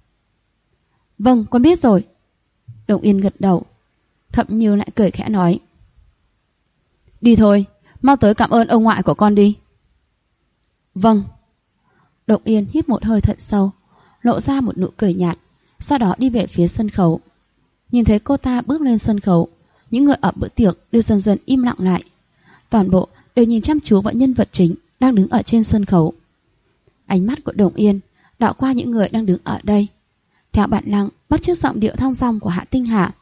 Vâng, con biết rồi. Đồng Yên gật đầu. Thẩm Như lại cười khẽ nói. Đi thôi, mau tới cảm ơn ông ngoại của con đi. Vâng. Đồng Yên hít một hơi thật sâu, lộ ra một nụ cười nhạt, sau đó đi về phía sân khấu. Nhìn thấy cô ta bước lên sân khấu, những người ở bữa tiệc đều dần dần im lặng lại. Toàn bộ đều nhìn chăm chú vào nhân vật chính đang đứng ở trên sân khấu. Ánh mắt của Đồng Yên đảo qua những người đang đứng ở đây, theo bản năng bắt chước giọng điệu thong dong của Hạ Tinh Hà.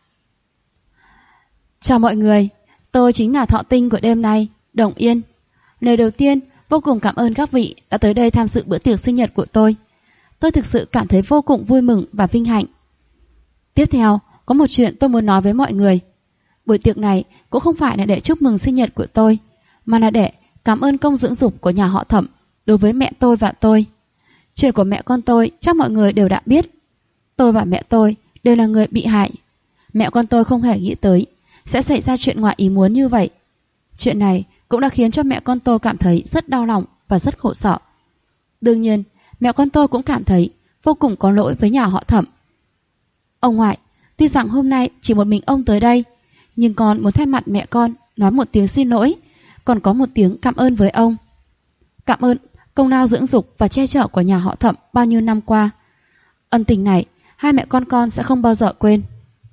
Chào mọi người, tôi chính là thọ tinh của đêm nay, Đồng Yên. Lời đầu tiên, vô cùng cảm ơn các vị đã tới đây tham dự bữa tiệc sinh nhật của tôi. Tôi thực sự cảm thấy vô cùng vui mừng và vinh hạnh. Tiếp theo, có một chuyện tôi muốn nói với mọi người. Buổi tiệc này cũng không phải là để chúc mừng sinh nhật của tôi, mà là để cảm ơn công dưỡng dục của nhà họ Thẩm đối với mẹ tôi và tôi. Chuyện của mẹ con tôi chắc mọi người đều đã biết. Tôi và mẹ tôi đều là người bị hại. Mẹ con tôi không hề nghĩ tới sẽ xảy ra chuyện ngoài ý muốn như vậy. Chuyện này cũng đã khiến cho mẹ con tôi cảm thấy rất đau lòng và rất khổ sở. Đương nhiên, mẹ con tôi cũng cảm thấy vô cùng có lỗi với nhà họ Thẩm. Ông ngoại, tuy rằng hôm nay chỉ một mình ông tới đây, nhưng con muốn thay mặt mẹ con nói một tiếng xin lỗi, còn có một tiếng cảm ơn với ông. Cảm ơn công lao dưỡng dục và che chở của nhà họ Thẩm bao nhiêu năm qua. Ân tình này hai mẹ con sẽ không bao giờ quên.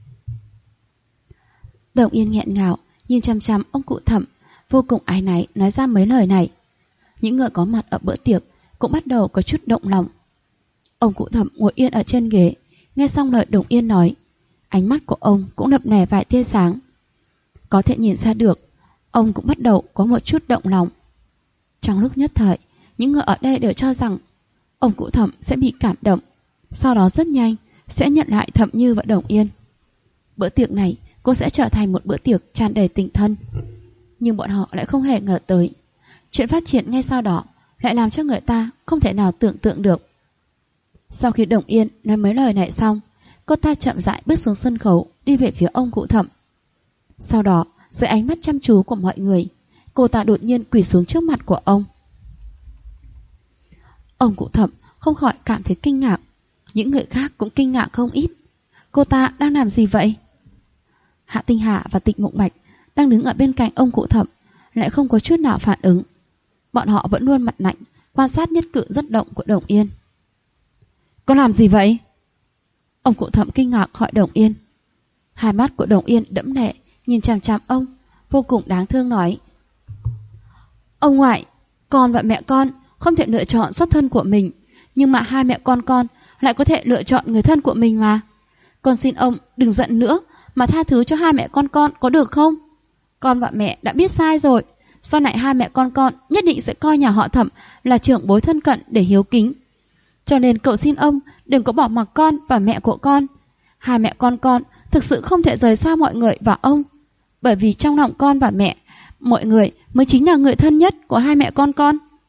Đồng Yên nghẹn ngào nhìn chăm chăm ông cụ Thẩm, vô cùng áy náy nói ra mấy lời này. Những người có mặt ở bữa tiệc cũng bắt đầu có chút động lòng. Ông cụ Thẩm ngồi yên ở trên ghế, nghe xong lời Đồng Yên nói, ánh mắt của ông cũng lập lòe vài tia sáng. Có thể nhìn ra được, ông cũng bắt đầu có một chút động lòng. Trong lúc nhất thời, những người ở đây đều cho rằng ông cụ Thẩm sẽ bị cảm động, sau đó rất nhanh sẽ nhận lại Thẩm Như và Đồng Yên. Bữa tiệc này cũng sẽ trở thành một bữa tiệc tràn đầy tình thân. Nhưng bọn họ lại không hề ngờ tới, chuyện phát triển ngay sau đó lại làm cho người ta không thể nào tưởng tượng được. Sau khi Đồng Yên nói mấy lời này xong, cô ta chậm rãi bước xuống sân khấu, đi về phía ông cụ Thẩm. Sau đó, dưới ánh mắt chăm chú của mọi người, cô ta đột nhiên quỳ xuống trước mặt của ông. Ông cụ Thẩm không khỏi cảm thấy kinh ngạc. Những người khác cũng kinh ngạc không ít. Cô ta đang làm gì vậy? Hạ Tinh Hà và Tịch Mộng Bạch đang đứng ở bên cạnh ông cụ Thẩm lại không có chút nào phản ứng. Bọn họ vẫn luôn mặt lạnh quan sát nhất cử nhất động của Đồng Yên. Con làm gì vậy? Ông cụ Thẩm kinh ngạc hỏi Đồng Yên. Hai mắt của Đồng Yên đẫm lệ nhìn chằm chằm ông, vô cùng đáng thương nói. Ông ngoại, con và mẹ con không thể lựa chọn xuất thân của mình, nhưng mà hai mẹ con lại có thể lựa chọn người thân của mình mà. Con xin ông đừng giận nữa, mà tha thứ cho hai mẹ con có được không? Con và mẹ đã biết sai rồi. Sau này hai mẹ con nhất định sẽ coi nhà họ Thẩm là trưởng bối thân cận để hiếu kính. Cho nên cậu xin ông đừng có bỏ mặc con và mẹ của con. Hai mẹ con thực sự không thể rời xa mọi người và ông. Bởi vì trong lòng con và mẹ, mọi người mới chính là người thân nhất của hai mẹ con.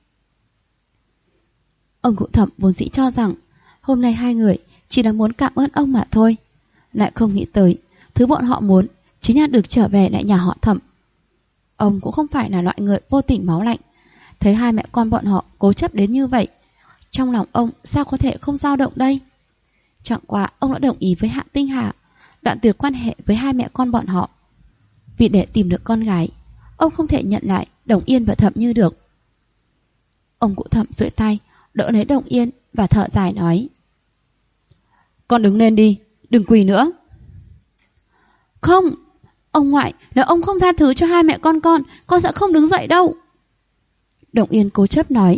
Ông cụ Thẩm vốn dĩ cho rằng hôm nay hai người chỉ là muốn cảm ơn ông mà thôi, lại không nghĩ tới thứ bọn họ muốn chính là được trở về lại nhà họ Thẩm. Ông cũng không phải là loại người vô tình máu lạnh. Thấy hai mẹ con bọn họ cố chấp đến như vậy, trong lòng ông sao có thể không dao động đây? Chẳng qua ông đã đồng ý với Hạ Tinh Hà đoạn tuyệt quan hệ với hai mẹ con bọn họ. Vì để tìm được con gái, ông không thể nhận lại Đồng Yên và Thẩm Như được. Ông cụ Thẩm duỗi tay đỡ lấy Đồng Yên và thở dài nói: Con đứng lên đi, đừng quỳ nữa. Không, ông ngoại, nếu ông không tha thứ cho hai mẹ con sẽ không đứng dậy đâu. Đồng Yên cố chấp nói: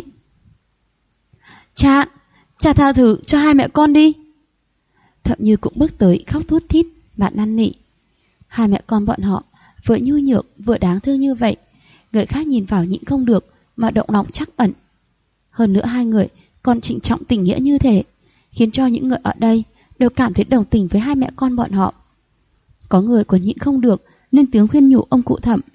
Cha tha thứ cho hai mẹ con đi. Thẩm Như cũng bước tới khóc thút thít và năn nỉ. Hai mẹ con bọn họ vừa nhu nhược vừa đáng thương như vậy, người khác nhìn vào nhịn không được mà động lòng trắc ẩn. Hơn nữa hai người còn trịnh trọng tình nghĩa như thế, khiến cho những người ở đây đều cảm thấy đồng tình với hai mẹ con bọn họ. Có người còn nhịn không được nên tiếng khuyên nhủ ông cụ Thẩm: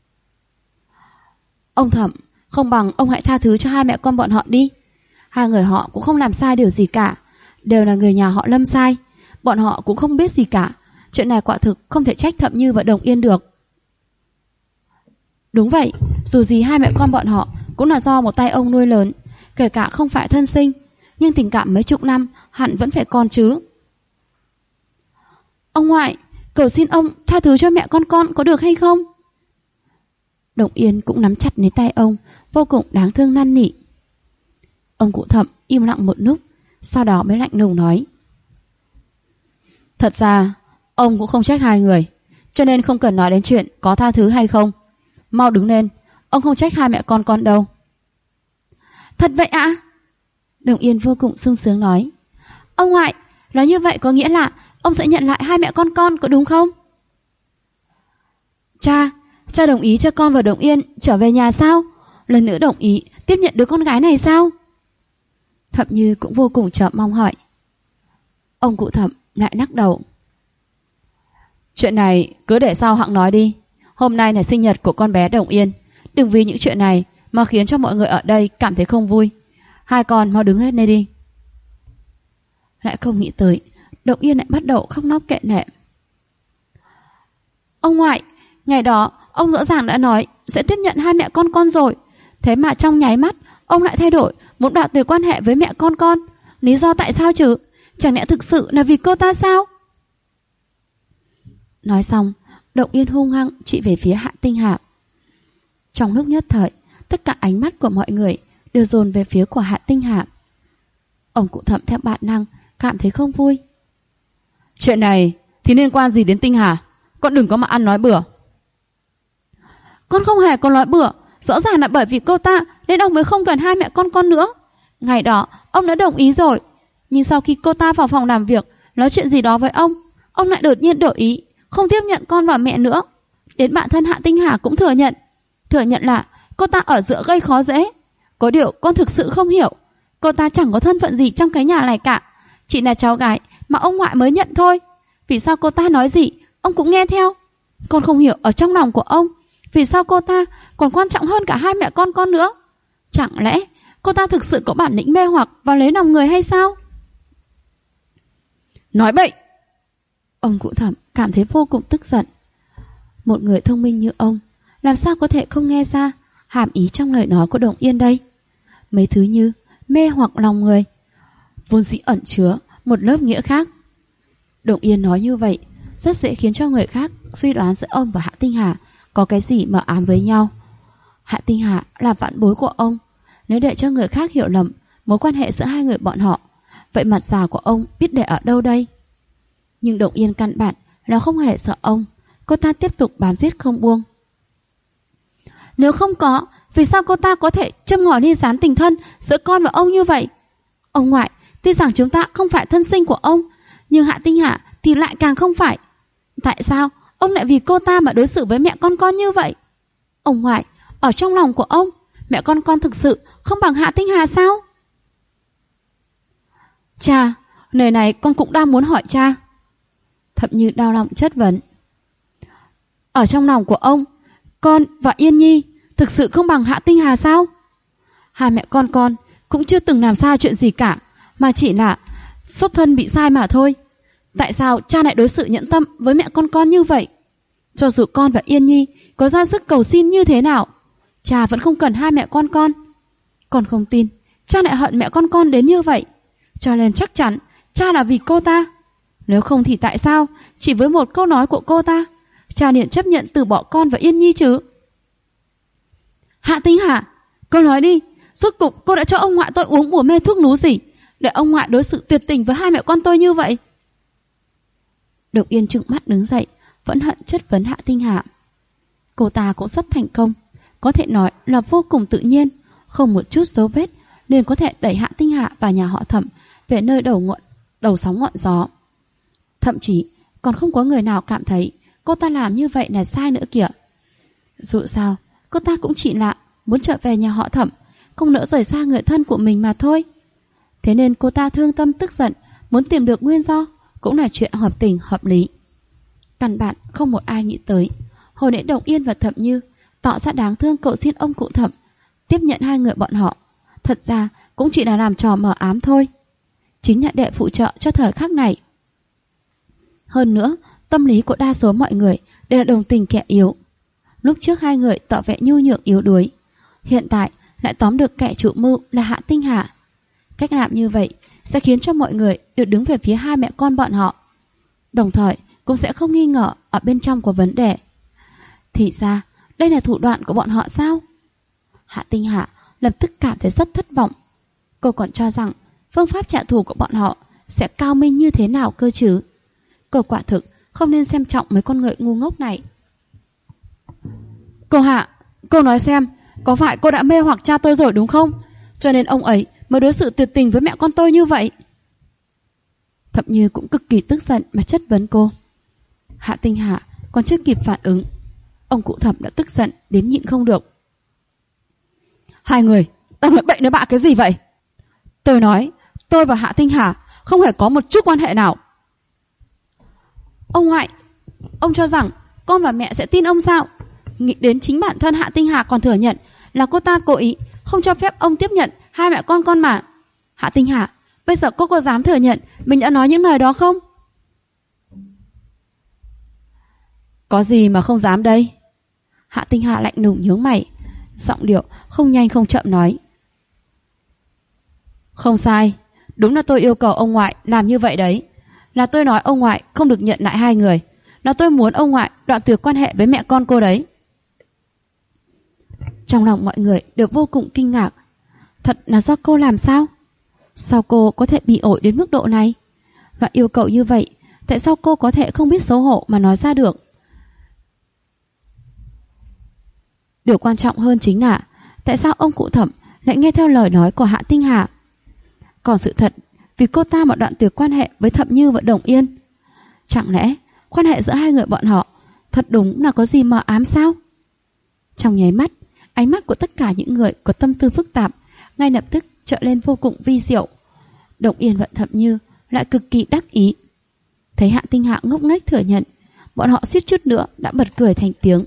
Ông Thẩm, không bằng ông hãy tha thứ cho hai mẹ con bọn họ đi. Hai người họ cũng không làm sai điều gì cả, đều là người nhà họ Lâm sai. Bọn họ cũng không biết gì cả. Chuyện này quả thực không thể trách Thẩm Như và Đồng Yên được. Đúng vậy, dù gì hai mẹ con bọn họ cũng là do một tay ông nuôi lớn, kể cả không phải thân sinh, nhưng tình cảm mấy chục năm hẳn vẫn phải còn chứ. Ông ngoại, cầu xin ông tha thứ cho mẹ con có được hay không? Đồng Yên cũng nắm chặt lấy tay ông, vô cùng đáng thương năn nỉ. Ông cụ Thẩm im lặng một lúc, sau đó mới lạnh lùng nói: Thật ra ông cũng không trách hai người, cho nên không cần nói đến chuyện có tha thứ hay không. Mau đứng lên, ông không trách hai mẹ con đâu. Thật vậy ạ? Đồng Yên vô cùng sung sướng nói: Ông ngoại, nói như vậy có nghĩa là ông sẽ nhận lại hai mẹ con có đúng không? Cha đồng ý cho con và Đồng Yên trở về nhà sao? Lần nữa đồng ý tiếp nhận đứa con gái này sao? Thẩm Như cũng vô cùng chờ mong hỏi. Ông cụ Thẩm lại lắc đầu: Chuyện này cứ để sau hẵng nói đi. Hôm nay là sinh nhật của con bé Đồng Yên, đừng vì những chuyện này mà khiến cho mọi người ở đây cảm thấy không vui. Hai con mau đứng hết lên đi. Lại không nghĩ tới Đồng Yên lại bắt đầu khóc lóc kệ nệ. Ông ngoại, ngày đó ông rõ ràng đã nói sẽ tiếp nhận hai mẹ con rồi, thế mà trong nháy mắt ông lại thay đổi, muốn đoạn tuyệt quan hệ với mẹ con. Lý do tại sao chứ? Chẳng lẽ thực sự là vì cô ta sao? Nói xong, Đồng Yên hung hăng chỉ về phía Hạ Tinh Hà. Trong lúc nhất thời, tất cả ánh mắt của mọi người đều dồn về phía của Hạ Tinh Hà. Ông cụ Thẩm theo bản năng cảm thấy không vui. Chuyện này thì liên quan gì đến Tinh Hà? Con đừng có mà ăn nói bừa. Con không hề có nói bừa, rõ ràng là bởi vì cô ta nên ông mới không cần hai mẹ con nữa. Ngày đó ông đã đồng ý rồi, nhưng sau khi cô ta vào phòng làm việc nói chuyện gì đó với ông lại đột nhiên đổi ý, không tiếp nhận con và mẹ nữa. Đến bản thân Hạ Tinh Hà cũng thừa nhận là cô ta ở giữa gây khó dễ. Có điều con thực sự không hiểu, cô ta chẳng có thân phận gì trong cái nhà này cả, chỉ là cháu gái mà ông ngoại mới nhận thôi. Vì sao cô ta nói gì ông cũng nghe theo? Con không hiểu ở trong lòng của ông, vì sao cô ta còn quan trọng hơn cả hai mẹ con nữa? Chẳng lẽ cô ta thực sự có bản lĩnh mê hoặc và lấy lòng người hay sao? Nói bậy! Ông cụ Thẩm cảm thấy vô cùng tức giận. Một người thông minh như ông làm sao có thể không nghe ra hàm ý trong lời nói của Đồng Yên đây? Mấy thứ như mê hoặc lòng người vốn dĩ ẩn chứa một lớp nghĩa khác. Đồng Yên nói như vậy rất dễ khiến cho người khác suy đoán giữa ông và Hạ Tinh Hà có cái gì mờ ám với nhau. Hạ Tinh Hà là vãn bối của ông, nếu để cho người khác hiểu lầm mối quan hệ giữa hai người bọn họ, vậy mặt già của ông biết để ở đâu đây? Nhưng Đồng Yên căn bản là không hề sợ ông, cô ta tiếp tục bám giết không buông. Nếu không có, vì sao cô ta có thể châm ngòi ly gián tình thân giữa con và ông như vậy? Ông ngoại, tuy rằng chúng ta không phải thân sinh của ông, nhưng Hạ Tinh Hà thì lại càng không phải. Tại sao ông lại vì cô ta mà đối xử với mẹ con như vậy? Ông ngoại, ở trong lòng của ông, mẹ con thực sự không bằng Hạ Tinh Hà sao? Cha, lời này con cũng đang muốn hỏi cha. Thậm Như đau lòng chất vấn. Ở trong lòng của ông, con và Yên Nhi thực sự không bằng Hạ Tinh Hà sao? Hai mẹ con cũng chưa từng làm sai chuyện gì cả, mà chỉ là xuất thân bị sai mà thôi. Tại sao cha lại đối xử nhẫn tâm với mẹ con như vậy? Cho dù con và Yên Nhi có ra sức cầu xin như thế nào, cha vẫn không cần hai mẹ con. Con không tin cha lại hận mẹ con đến như vậy. Cho nên chắc chắn cha là vì cô ta. Nếu không thì tại sao chỉ với một câu nói của cô ta, cha liền chấp nhận từ bỏ con và Yên Nhi chứ? Hạ Tinh Hà, cô nói đi, rốt cục cô đã cho ông ngoại tôi uống bùa mê thuốc lú gì để ông ngoại đối xử tuyệt tình với hai mẹ con tôi như vậy? Độc Yên trừng mắt đứng dậy, vẫn hận chất vấn Hạ Tinh Hà. Cô ta cũng rất thành công, có thể nói là vô cùng tự nhiên, không một chút dấu vết, liền có thể đẩy Hạ Tinh Hà và nhà họ Thẩm về nơi đầu sóng ngọn gió. Thậm chí còn không có người nào cảm thấy cô ta làm như vậy là sai nữa kìa. Dù sao, cô ta cũng chỉ là muốn trở về nhà họ Thẩm, không nỡ rời xa người thân của mình mà thôi. Thế nên cô ta thương tâm tức giận, muốn tìm được nguyên do, cũng là chuyện hợp tình hợp lý. Căn bản không một ai nghĩ tới, hồi nãy Đồng Yên và Thẩm Như tỏ ra đáng thương cầu xin ông cụ Thẩm tiếp nhận hai người bọn họ, thật ra cũng chỉ là làm trò mờ ám thôi, chính là để phụ trợ cho thời khắc này. Hơn nữa, tâm lý của đa số mọi người đều là đồng tình kẻ yếu. Lúc trước hai người tỏ vẻ nhu nhược yếu đuối, hiện tại lại tóm được kẻ chủ mưu là Hạ Tinh Hà. Cách làm như vậy sẽ khiến cho mọi người đều đứng về phía hai mẹ con bọn họ, đồng thời cũng sẽ không nghi ngờ ở bên trong của vấn đề. Thì ra đây là thủ đoạn của bọn họ sao? Hạ Tinh Hà lập tức cảm thấy rất thất vọng. Cô còn cho rằng phương pháp trả thù của bọn họ sẽ cao minh như thế nào cơ chứ. Cô quả thực không nên xem trọng mấy con người ngu ngốc này. Cô Hạ, cô nói xem, có phải cô đã mê hoặc cha tôi rồi đúng không? Cho nên ông ấy mới đối xử tuyệt tình với mẹ con tôi như vậy. Thậm Như cũng cực kỳ tức giận mà chất vấn cô. Hạ Tinh Hà còn chưa kịp phản ứng, ông cụ Thẩm đã tức giận đến nhịn không được. Hai người đang nói bậy nói bạ cái gì vậy? Tôi nói tôi và Hạ Tinh Hà không hề có một chút quan hệ nào. Ông ngoại, ông cho rằng con và mẹ sẽ tin ông sao? Nghĩ đến chính bản thân Hạ Tinh Hà còn thừa nhận là cô ta cố ý không cho phép ông tiếp nhận hai mẹ con mà. Hạ Tinh Hà, bây giờ cô có dám thừa nhận mình đã nói những lời đó không? Có gì mà không dám đây? Hạ Tinh Hà lạnh lùng nhướng mày, giọng điệu không nhanh không chậm nói. Không sai, đúng là tôi yêu cầu ông ngoại làm như vậy đấy. Là tôi nói ông ngoại không được nhận lại hai người. Là tôi muốn ông ngoại đoạn tuyệt quan hệ với mẹ con cô đấy. Trong lòng mọi người đều vô cùng kinh ngạc. Thật là do cô làm sao? Sao cô có thể bị ổi đến mức độ này? Loại yêu cầu như vậy, tại sao cô có thể không biết xấu hổ mà nói ra được? Điều quan trọng hơn chính là tại sao ông cụ Thẩm lại nghe theo lời nói của Hạ Tinh Hà? Còn sự thật, vì cô ta mà đoạn tuyệt quan hệ với Thẩm Như và Đồng Yên. Chẳng lẽ quan hệ giữa hai người bọn họ thật đúng là có gì mờ ám sao? Trong nháy mắt, ánh mắt của tất cả những người có tâm tư phức tạp ngay lập tức trở lên vô cùng vi diệu. Đồng Yên và Thẩm Như lại cực kỳ đắc ý. Thấy Hạ Tinh Hà ngốc nghếch thừa nhận, bọn họ suýt chút nữa đã bật cười thành tiếng.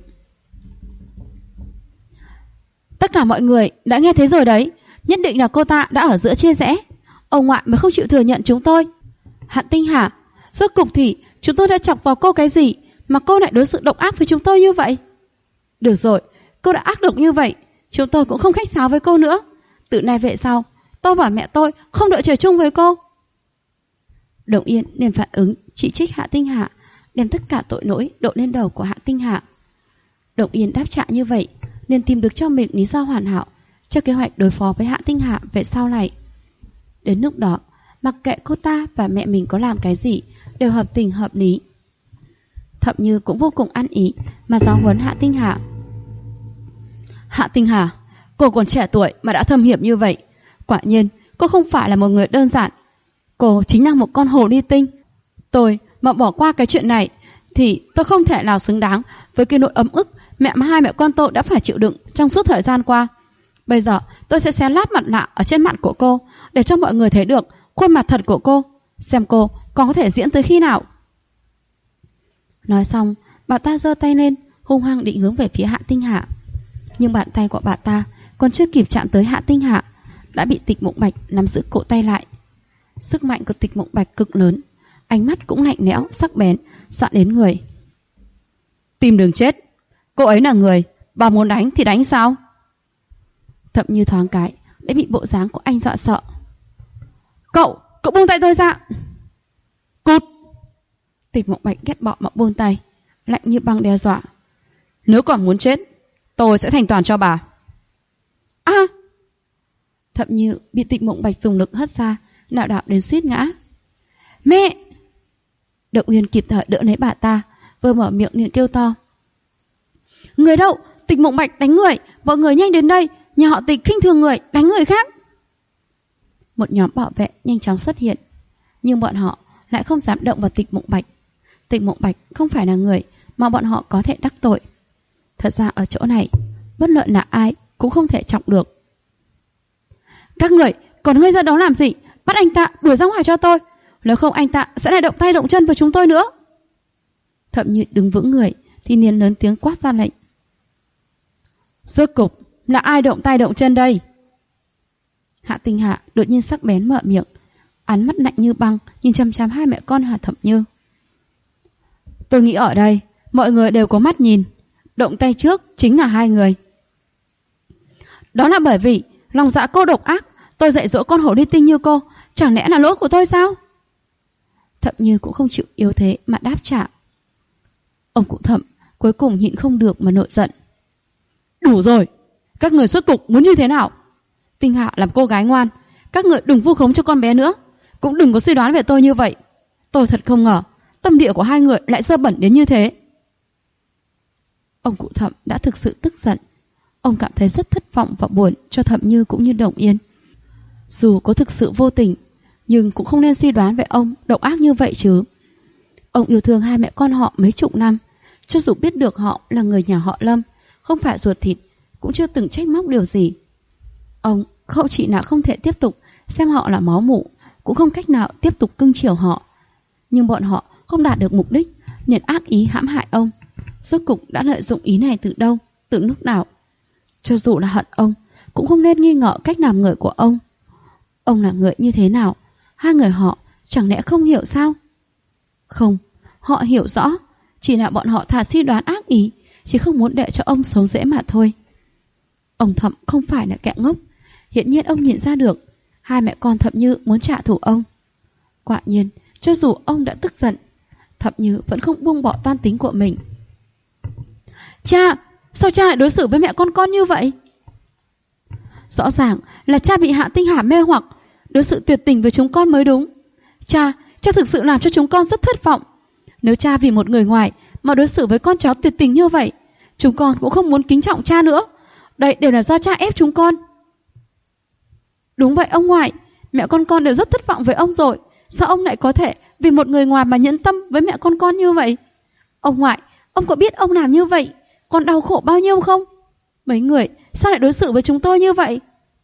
Tất cả mọi người đã nghe thấy rồi đấy, nhất định là cô ta đã ở giữa chia rẽ. Ông ngoại mới không chịu thừa nhận chúng tôi. Hạ Tinh Hà, rốt cục thì chúng tôi đã chọc vào cô cái gì mà cô lại đối xử độc ác với chúng tôi như vậy? Được rồi, cô đã ác độc như vậy, chúng tôi cũng không khách sáo với cô nữa. Từ nay về sau, tôi và mẹ tôi không đợi trời chung với cô. Đồng Yên liền phản ứng chỉ trích Hạ Tinh Hà, đem tất cả tội lỗi đổ lên đầu của Hạ Tinh Hà. Đồng Yên đáp trả như vậy, nên tìm được cho mình lý do hoàn hảo cho kế hoạch đối phó với Hạ Tinh Hà về sau này. Đến lúc đó, mặc kệ cô ta và mẹ mình có làm cái gì đều hợp tình hợp lý. Thậm Như cũng vô cùng ăn ý mà giáo huấn Hạ Tinh Hà. Hạ Tinh Hà, cô còn trẻ tuổi mà đã thâm hiểm như vậy. Quả nhiên, cô không phải là một người đơn giản. Cô chính là một con hồ ly tinh. Tôi mà bỏ qua cái chuyện này thì tôi không thể nào xứng đáng với cái nỗi ấm ức hai mẹ con tôi đã phải chịu đựng trong suốt thời gian qua. Bây giờ tôi sẽ xé lát mặt nạ ở trên mặt của cô để cho mọi người thấy được khuôn mặt thật của cô, xem cô còn có thể diễn tới khi nào. Nói xong, bà ta giơ tay lên, hung hăng định hướng về phía Hạ Tinh Hạ. Nhưng bàn tay của bà ta còn chưa kịp chạm tới Hạ Tinh Hạ đã bị Tịch Mộng Bạch nắm giữ cổ tay lại. Sức mạnh của Tịch Mộng Bạch cực lớn, ánh mắt cũng lạnh lẽo, sắc bén, dọa đến người. Tìm đường chết, cô ấy là người, bà muốn đánh thì đánh sao? Thậm Như thoáng cái đã bị bộ dáng của anh dọa sợ. Cậu buông tay tôi ra. Cút! Tịch Mộng Bạch ghét bỏ mà buông tay, lạnh như băng đe dọa. Nếu còn muốn chết, tôi sẽ thành toàn cho bà. Thậm Như bị Tịch Mộng Bạch dùng lực hất ra, lảo đảo đến suýt ngã. Mẹ! Động Uyên kịp thời đỡ lấy bà ta, vừa mở miệng liền kêu to. Người đâu? Tịch Mộng Bạch đánh người, mọi người nhanh đến đây, nhà họ Tịch khinh thường người, đánh người khác. Một nhóm bảo vệ nhanh chóng xuất hiện, nhưng bọn họ lại không dám động vào Tịch Mộng Bạch. Tịch Mộng Bạch không phải là người mà bọn họ có thể đắc tội. Thật ra ở chỗ này, bất luận là ai cũng không thể chọc được. Các người còn ngây ra đó làm gì? Bắt anh ta đuổi ra ngoài cho tôi, nếu không anh ta sẽ lại động tay động chân với chúng tôi nữa. Thậm Như đứng vững người thì liền lớn tiếng quát ra lệnh. Rốt cục là ai động tay động chân đây? Hạ Tinh Hạ đột nhiên sắc bén mở miệng, ánh mắt lạnh như băng nhìn chằm chằm hai mẹ con Hạ Thậm Như. Tôi nghĩ ở đây mọi người đều có mắt nhìn, động tay trước chính là hai người. Đó là bởi vì lòng dạ cô độc ác, tôi dạy dỗ con hổ ly tinh như cô, chẳng lẽ là lỗi của tôi sao? Thậm Như cũng không chịu yếu thế mà đáp trả. Ông cụ Thậm cuối cùng nhịn không được mà nổi giận. Đủ rồi, các người rốt cục muốn như thế nào? Tinh Hạ làm cô gái ngoan, các người đừng vu khống cho con bé nữa, cũng đừng có suy đoán về tôi như vậy. Tôi thật không ngờ tâm địa của hai người lại dơ bẩn đến như thế. Ông cụ Thậm đã thực sự tức giận. Ông cảm thấy rất thất vọng và buồn cho Thậm Như cũng như Đồng Yên. Dù có thực sự vô tình, nhưng cũng không nên suy đoán về ông độc ác như vậy chứ. Ông yêu thương hai mẹ con họ mấy chục năm, cho dù biết được họ là người nhà họ Lâm, không phải ruột thịt, cũng chưa từng trách móc điều gì. Ông không chỉ là không thể tiếp tục xem họ là máu mủ, cũng không cách nào tiếp tục cưng chiều họ. Nhưng bọn họ không đạt được mục đích nên ác ý hãm hại ông. Rốt cục đã lợi dụng ý này từ đâu, từ lúc nào? Cho dù là hận ông, cũng không nên nghi ngờ cách làm người của ông. Ông là người như thế nào, hai người họ chẳng lẽ không hiểu sao? Không, họ hiểu rõ, chỉ là bọn họ thà suy đoán ác ý, chỉ không muốn để cho ông sống dễ mà thôi. Ông Thậm không phải là kẻ ngốc, hiện nhiên ông nhìn ra được hai mẹ con Thậm Như muốn trả thù ông. Quả nhiên, cho dù ông đã tức giận, Thậm Như vẫn không buông bỏ toan tính của mình. Cha, sao cha lại đối xử với mẹ con như vậy? Rõ ràng là cha bị Hạ Tinh Hà mê hoặc, đối xử tuyệt tình với chúng con mới đúng. Cha thực sự làm cho chúng con rất thất vọng. Nếu cha vì một người ngoài mà đối xử với con cháu tuyệt tình như vậy, chúng con cũng không muốn kính trọng cha nữa. Đây đều là do cha ép chúng con. Đúng vậy ông ngoại, mẹ con đều rất thất vọng với ông rồi. Sao ông lại có thể vì một người ngoài mà nhẫn tâm với mẹ con như vậy? Ông ngoại, ông có biết ông làm như vậy con đau khổ bao nhiêu không? Mấy người sao lại đối xử với chúng tôi như vậy?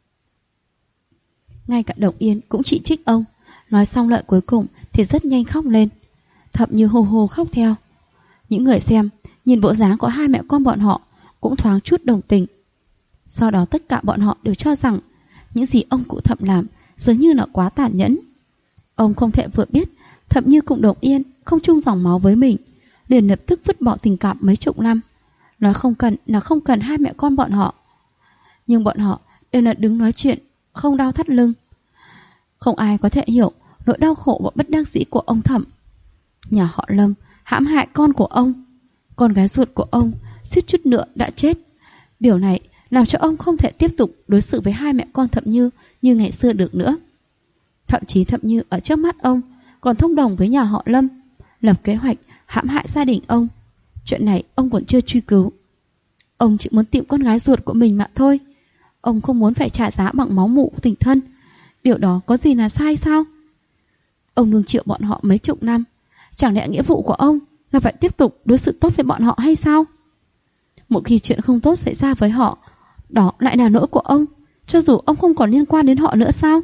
Ngay cả Đồng Yên cũng chỉ trích ông. Nói xong lời cuối cùng thì rất nhanh khóc lên. Thậm Như hô hô khóc theo. Những người xem nhìn bộ dáng của hai mẹ con bọn họ cũng thoáng chút đồng tình. Sau đó tất cả bọn họ đều cho rằng những gì ông cụ Thậm làm dường như là quá tàn nhẫn. Ông không thể vừa biết Thậm Như cùng Đồng Yên không chung dòng máu với mình, liền lập tức vứt bỏ tình cảm mấy chục năm. Nói không cần là không cần hai mẹ con bọn họ. Nhưng bọn họ đều là đứng nói chuyện không đau thắt lưng. Không ai có thể hiểu nỗi đau khổ và bất đắc dĩ của ông Thậm. Nhà họ Lâm hãm hại con của ông, con gái ruột của ông suýt chút nữa đã chết. Điều này làm cho ông không thể tiếp tục đối xử với hai mẹ con Thậm Như như ngày xưa được nữa. Thậm chí Thậm Như ở trước mắt ông còn thông đồng với nhà họ Lâm, lập kế hoạch hãm hại gia đình ông. Chuyện này ông còn chưa truy cứu. Ông chỉ muốn tìm con gái ruột của mình mà thôi. Ông không muốn phải trả giá bằng máu mủ tình thân. Điều đó có gì là sai sao? Ông nuông chiều bọn họ mấy chục năm, Chẳng lẽ nghĩa vụ của ông là phải tiếp tục đối xử tốt với bọn họ hay sao? Một khi chuyện không tốt xảy ra với họ, đó lại là lỗi của ông, cho dù ông không còn liên quan đến họ nữa sao?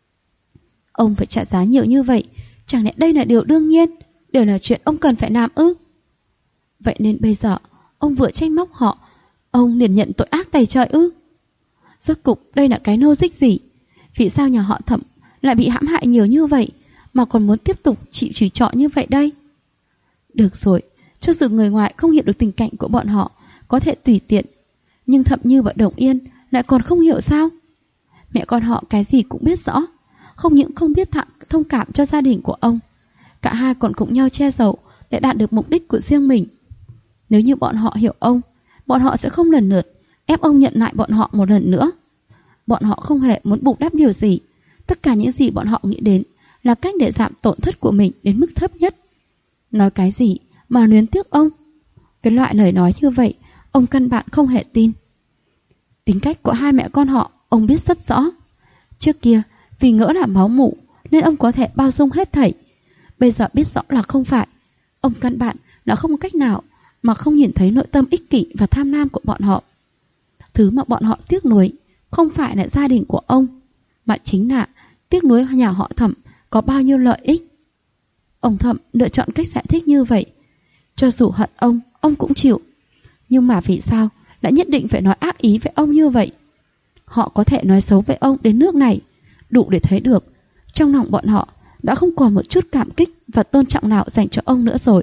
Ông phải trả giá nhiều như vậy, chẳng lẽ đây là điều đương nhiên, đều là chuyện ông cần phải làm ư? Vậy nên bây giờ ông vừa trách móc họ, ông liền nhận tội ác tày trời ư? Rốt cục đây là cái nô dịch gì? Vì sao nhà họ Thẩm lại bị hãm hại nhiều như vậy mà còn muốn tiếp tục chịu chửi trọ như vậy đây? Được rồi, cho dù người ngoài không hiểu được tình cảnh của bọn họ, có thể tùy tiện, nhưng Thẩm Như và Đồng Yên lại còn không hiểu sao? Mẹ con họ cái gì cũng biết rõ, không những không biết thông cảm cho gia đình của ông, cả hai còn cùng nhau che giấu để đạt được mục đích của riêng mình. Nếu như bọn họ hiểu ông, bọn họ sẽ không lần lượt ép ông nhận lại bọn họ một lần nữa. Bọn họ không hề muốn bù đắp điều gì, tất cả những gì bọn họ nghĩ đến là cách để giảm tổn thất của mình đến mức thấp nhất. Nói cái gì mà luyến tiếc ông? Cái loại lời nói như vậy, ông căn bản không hề tin. Tính cách của hai mẹ con họ, ông biết rất rõ. Trước kia, vì ngỡ là máu mủ, nên ông có thể bao dung hết thảy. Bây giờ biết rõ là không phải. Ông căn bản là không có cách nào mà không nhìn thấy nội tâm ích kỷ và tham lam của bọn họ. Thứ mà bọn họ tiếc nuối không phải là gia đình của ông, mà chính là tiếc nuối nhà họ Thẩm có bao nhiêu lợi ích. Ông Thẩm lựa chọn cách giải thích như vậy. Cho dù hận ông cũng chịu. Nhưng mà vì sao lại nhất định phải nói ác ý với ông như vậy? Họ có thể nói xấu với ông đến nước này, đủ để thấy được trong lòng bọn họ đã không còn một chút cảm kích và tôn trọng nào dành cho ông nữa rồi.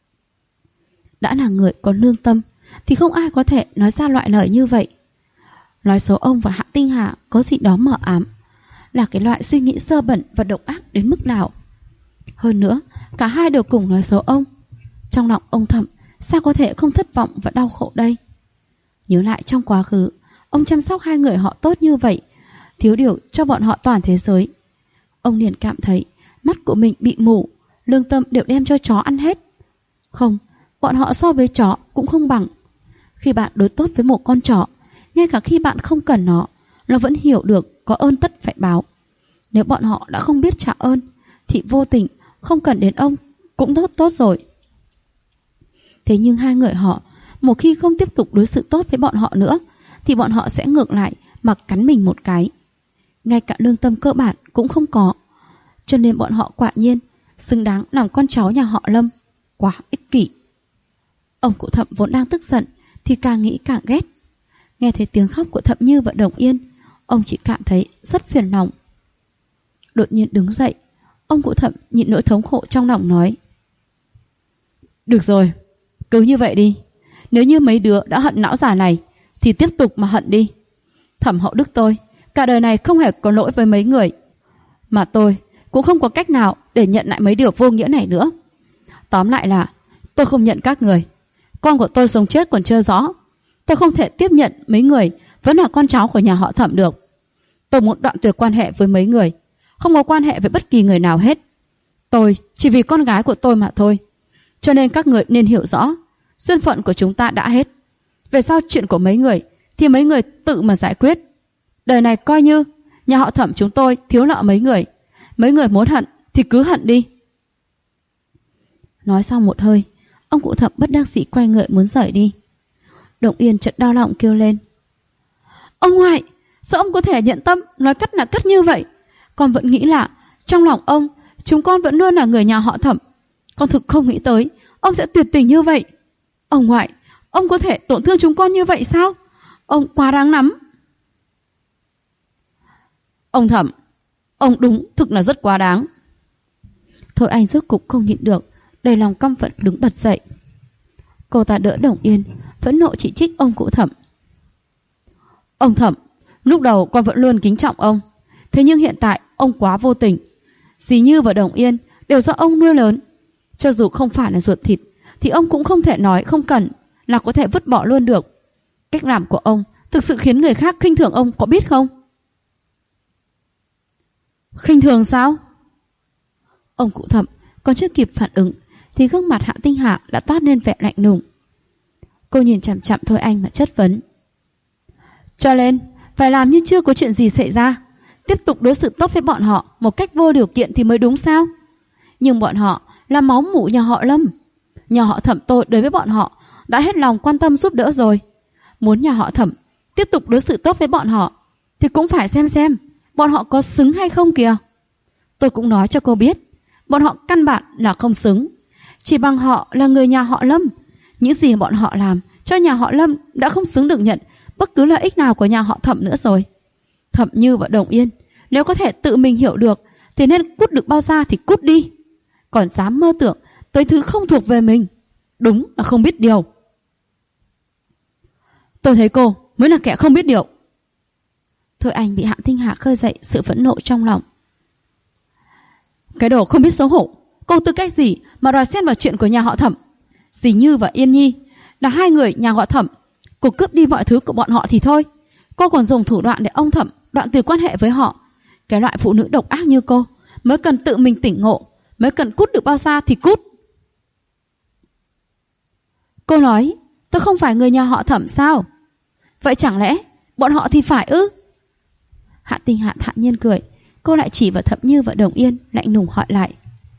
Đã là người có lương tâm thì không ai có thể nói ra loại lời như vậy. Nói xấu ông và Hạ Tinh Hà có gì đó mờ ám, là cái loại suy nghĩ sơ bẩn và độc ác đến mức nào. Hơn nữa, cả hai đều cùng nói xấu ông. Trong lòng ông Thẩm sao có thể không thất vọng và đau khổ đây? Nhớ lại trong quá khứ, ông chăm sóc hai người họ tốt như vậy, thiếu điều cho bọn họ toàn thế giới. Ông liền cảm thấy mắt của mình bị mù, lương tâm đều đem cho chó ăn hết. Không, bọn họ so với chó cũng không bằng. Khi bạn đối tốt với một con chó, ngay cả khi bạn không cần nó vẫn hiểu được có ơn tất phải báo. Nếu bọn họ đã không biết trả ơn, thì vô tình không cần đến ông cũng tốt rồi. Thế nhưng hai người họ, một khi không tiếp tục đối xử tốt với bọn họ nữa, thì bọn họ sẽ ngược lại mà cắn mình một cái. Ngay cả lương tâm cơ bản cũng không có. Cho nên bọn họ quả nhiên xứng đáng làm con cháu nhà họ Lâm. Quá ích kỷ. Ông cụ Thẩm vốn đang tức giận thì càng nghĩ càng ghét. Nghe thấy tiếng khóc của Thẩm Như và Đồng Yên, ông chỉ cảm thấy rất phiền lòng. Đột nhiên đứng dậy, ông cụ Thẩm nhịn nỗi thống khổ trong lòng nói: Được rồi, cứ như vậy đi. Nếu như mấy đứa đã hận lão già này thì tiếp tục mà hận đi. Thẩm Hậu Đức tôi cả đời này không hề có lỗi với mấy người, mà tôi cũng không có cách nào để nhận lại mấy điều vô nghĩa này nữa. Tóm lại là tôi không nhận các người. Con của tôi sống chết còn chưa rõ. Tôi không thể tiếp nhận mấy người vẫn là con cháu của nhà họ Thẩm được. Tôi muốn đoạn tuyệt quan hệ với mấy người, không có quan hệ với bất kỳ người nào hết. Tôi chỉ vì con gái của tôi mà thôi. Cho nên các người nên hiểu rõ,身phận của chúng ta đã hết. Về sau chuyện của mấy người thì mấy người tự mà giải quyết. Đời này coi như nhà họ Thẩm chúng tôi thiếu nợ mấy người. Mấy người muốn hận thì cứ hận đi. Nói xong một hơi, ông cụ Thẩm bất đắc dĩ quay người muốn rời đi. Đồng Yên chợt đau lòng kêu lên: Ông ngoại, sao ông có thể nhận tâm nói cắt là cắt như vậy? Con vẫn nghĩ là trong lòng ông, chúng con vẫn luôn là người nhà họ Thẩm. Con thực không nghĩ tới ông sẽ tuyệt tình như vậy. Ông ngoại, ông có thể tổn thương chúng con như vậy sao? Ông quá đáng lắm. Ông Thẩm, ông đúng thực là rất quá đáng. Thôi Anh rốt cục không nhịn được, đầy lòng căm phẫn đứng bật dậy. Cô ta đỡ Đồng Yên, phẫn nộ chỉ trích ông cụ Thẩm. Ông Thẩm, lúc đầu con vẫn luôn kính trọng ông, thế nhưng hiện tại ông quá vô tình. Dì Như và Đồng Yên đều do ông nuôi lớn. Cho dù không phải là ruột thịt thì ông cũng không thể nói không cần là có thể vứt bỏ luôn được. Cách làm của ông thực sự khiến người khác khinh thường ông, có biết không? Khinh thường sao? Ông cụ Thẩm còn chưa kịp phản ứng thì gương mặt Hạ Tinh Hà đã toát lên vẻ lạnh lùng. Cô nhìn chằm chằm Thôi Anh mà chất vấn. Cho nên phải làm như chưa có chuyện gì xảy ra, tiếp tục đối xử tốt với bọn họ một cách vô điều kiện thì mới đúng sao? Nhưng bọn họ là máu mủ nhà họ Lâm. Nhà họ Thẩm tôi đối với bọn họ đã hết lòng quan tâm giúp đỡ rồi. Muốn nhà họ Thẩm tiếp tục đối xử tốt với bọn họ thì cũng phải xem bọn họ có xứng hay không kìa. Tôi cũng nói cho cô biết, bọn họ căn bản là không xứng. Chỉ bằng họ là người nhà họ Lâm, những gì bọn họ làm cho nhà họ Lâm đã không xứng được nhận bất cứ lợi ích nào của nhà họ Thẩm nữa rồi. Thẩm Như và Đồng Yên nếu có thể tự mình hiểu được thì nên cút được bao xa thì cút đi. Còn dám mơ tưởng tới thứ không thuộc về mình, đúng là không biết điều. Tôi thấy cô mới là kẻ không biết điều. Thôi Anh bị Hạ Tinh Hạ khơi dậy sự phẫn nộ trong lòng. Cái đồ không biết xấu hổ, cô tư cách gì mà đòi xen vào chuyện của nhà họ Thẩm? Dì Như và Yên Nhi là hai người nhà họ Thẩm, cô cướp đi mọi thứ của bọn họ thì thôi, cô còn dùng thủ đoạn để ông Thẩm đoạn tuyệt quan hệ với họ. Cái loại phụ nữ độc ác như cô mới cần tự mình tỉnh ngộ, mới cần cút được bao xa thì cút. Cô nói tôi không phải người nhà họ Thẩm sao? Vậy chẳng lẽ bọn họ thì phải ư? Hạ Tinh Hạ thản nhiên cười, cô lại chỉ vào Thẩm Như và Đồng Yên, lạnh lùng hỏi lại.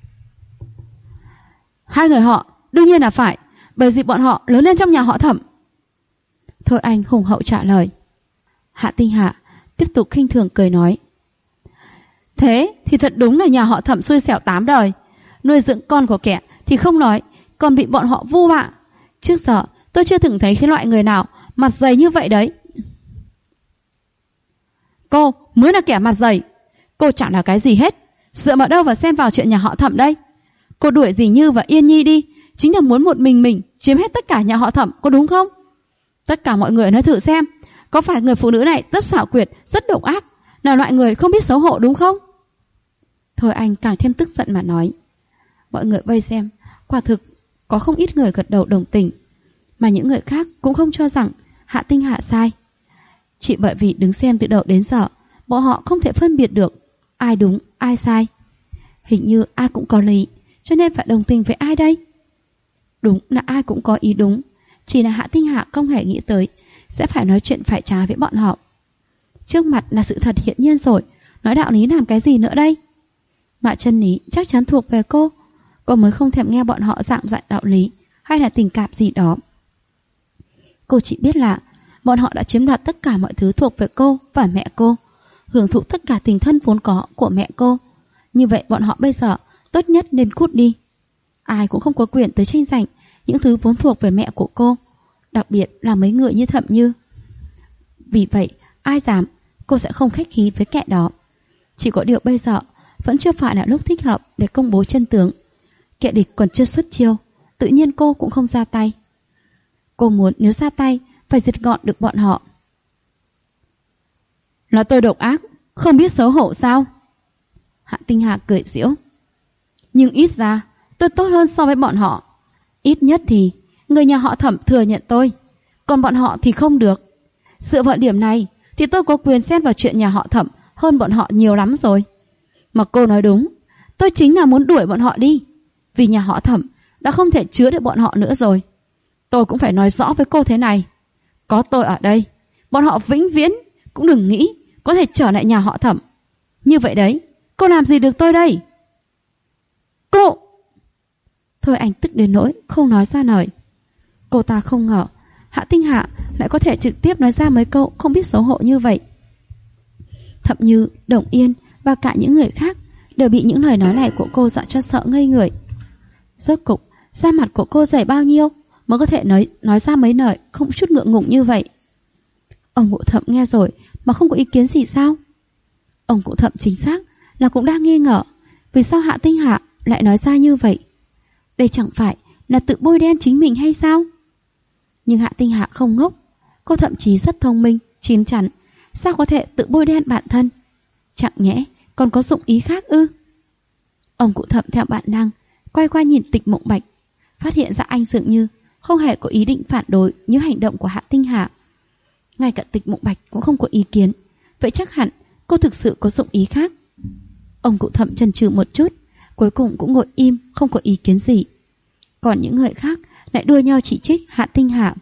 Hai người họ đương nhiên là phải, bởi vì bọn họ lớn lên trong nhà họ Thẩm. Thôi Anh hùng hậu trả lời. Hạ Tinh Hạ tiếp tục khinh thường cười nói. Thế thì thật đúng là nhà họ Thẩm xui xẻo 8 đời, nuôi dưỡng con của kẻ thì không nói, còn bị bọn họ vu vạ. Trước giờ tôi chưa từng thấy cái loại người nào mặt dày như vậy đấy. Cô mới là kẻ mặt dày. Cô chẳng là cái gì hết, dựa vào đâu và xen vào chuyện nhà họ Thẩm đây? Cô đuổi dì Như và Yên Nhi đi chính là muốn một mình chiếm hết tất cả nhà họ Thẩm, có đúng không? Tất cả mọi người nói thử xem, có phải người phụ nữ này rất xảo quyệt, rất độc ác, là loại người không biết xấu hổ đúng không? Thôi Anh càng thêm tức giận mà nói. Mọi người vây xem, quả thực có không ít người gật đầu đồng tình, mà những người khác cũng không cho rằng Hạ Tinh Hạ sai. Chỉ bởi vì đứng xem từ đầu đến giờ, bọn họ không thể phân biệt được ai đúng ai sai. Hình như ai cũng có lý, cho nên phải đồng tình với ai đây? Đúng là ai cũng có ý đúng, chỉ là Hạ Tinh Hạ không hề nghĩ tới sẽ phải nói chuyện phải trái với bọn họ. Trước mặt là sự thật hiển nhiên rồi, nói đạo lý làm cái gì nữa đây? Mà chân lý chắc chắn thuộc về cô mới không thèm nghe bọn họ giảng dạy đạo lý hay là tình cảm gì đó. Cô chỉ biết là bọn họ đã chiếm đoạt tất cả mọi thứ thuộc về cô và mẹ cô, hưởng thụ tất cả tình thân vốn có của mẹ cô. Như vậy bọn họ bây giờ tốt nhất nên cút đi. Ai cũng không có quyền tới tranh giành những thứ vốn thuộc về mẹ của cô, đặc biệt là mấy người như Thẩm Như. Vì vậy ai dám, cô sẽ không khách khí với kẻ đó. Chỉ có điều bây giờ vẫn chưa phải là lúc thích hợp để công bố chân tướng. Kẻ địch còn chưa xuất chiêu, tự nhiên cô cũng không ra tay. Cô muốn nếu ra tay phải diệt gọn được bọn họ. Là tôi độc ác, không biết xấu hổ sao? Hạ Tinh Hà cười giễu. Nhưng ít ra tôi tốt hơn so với bọn họ. Ít nhất thì người nhà họ Thẩm thừa nhận tôi, còn bọn họ thì không được. Dựa vào điểm này thì tôi có quyền xen vào chuyện nhà họ Thẩm hơn bọn họ nhiều lắm rồi. Mà cô nói đúng, tôi chính là muốn đuổi bọn họ đi, vì nhà họ Thẩm đã không thể chứa được bọn họ nữa rồi. Tôi cũng phải nói rõ với cô thế này, có tôi ở đây, bọn họ vĩnh viễn cũng đừng nghĩ có thể trở lại nhà họ Thẩm. Như vậy đấy, cô làm gì được tôi đây? Cô! Thôi Anh tức đến nỗi không nói ra lời. Cô ta không ngờ Hạ Tinh Hạ lại có thể trực tiếp nói ra mấy câu không biết xấu hổ như vậy. Thậm như Đồng Yên và cả những người khác đều bị những lời nói này của cô dọa cho sợ ngây người. Rốt cục da mặt của cô dày bao nhiêu mới có thể nói ra mấy lời không chút ngượng ngùng như vậy? Ông cụ Thẩm nghe rồi mà không có ý kiến gì sao? Ông cụ Thẩm chính xác là cũng đang nghi ngờ vì sao Hạ Tinh Hạ lại nói ra như vậy. Đây chẳng phải là tự bôi đen chính mình hay sao? Nhưng Hạ Tinh Hạ không ngốc, cô thậm chí rất thông minh, chín chắn, sao có thể tự bôi đen bản thân? Chẳng nhẽ còn có dụng ý khác ư? Ông cụ Thẩm theo bản năng quay qua nhìn Tịch Mộng Bạch, phát hiện ra anh dường như không hề có ý định phản đối những hành động của Hạ Tinh Hạ. Ngay cả Tịch Mộng Bạch cũng không có ý kiến, vậy chắc hẳn cô thực sự có dụng ý khác. Ông cụ Thẩm chần chừ một chút, cuối cùng cũng ngồi im không có ý kiến gì. Còn những người khác lại đua nhau chỉ trích Hạ Tinh Hạ.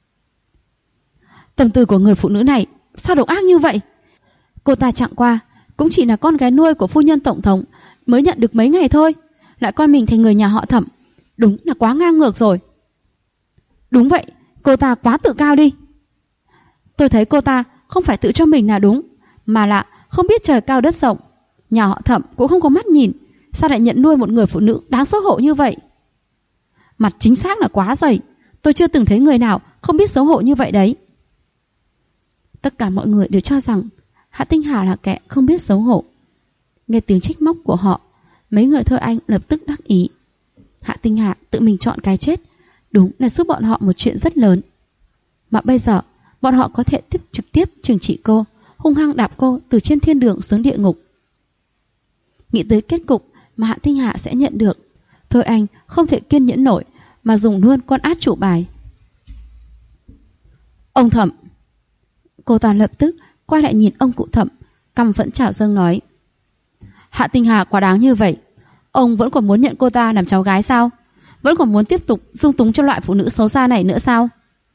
Tâm tư của người phụ nữ này sao độc ác như vậy? Cô ta chẳng qua cũng chỉ là con gái nuôi của phu nhân tổng thống, mới nhận được mấy ngày thôi, lại coi mình thành người nhà họ Thẩm, đúng là quá ngang ngược rồi. Đúng vậy, cô ta quá tự cao đi. Tôi thấy cô ta không phải tự cho mình là đúng, mà là không biết trời cao đất rộng. Nhà họ Thẩm cũng không có mắt nhìn, sao lại nhận nuôi một người phụ nữ đáng xấu hổ như vậy? Mặt chính xác là quá dày, tôi chưa từng thấy người nào không biết xấu hổ như vậy đấy. Tất cả mọi người đều cho rằng Hạ Tinh Hà là kẻ không biết xấu hổ. Nghe tiếng trách móc của họ, mấy người Thôi Anh lập tức đắc ý. Hạ Tinh Hà tự mình chọn cái chết, đúng là giúp bọn họ một chuyện rất lớn. Mà bây giờ bọn họ có thể trực tiếp trừng trị cô, hung hăng đạp cô từ trên thiên đường xuống địa ngục. Nghĩ tới kết cục mà Hạ Tinh Hà sẽ nhận được, Thôi Anh không thể kiên nhẫn nổi mà dùng luôn con át chủ bài. Ông Thẩm. Cô ta lập tức quay lại nhìn ông cụ Thẩm, cằm vẫn trào dâng nói: Hạ Tinh Hà quá đáng như vậy, ông vẫn còn muốn nhận cô ta làm cháu gái sao? Vẫn còn muốn tiếp tục dung túng cho loại phụ nữ xấu xa này nữa sao?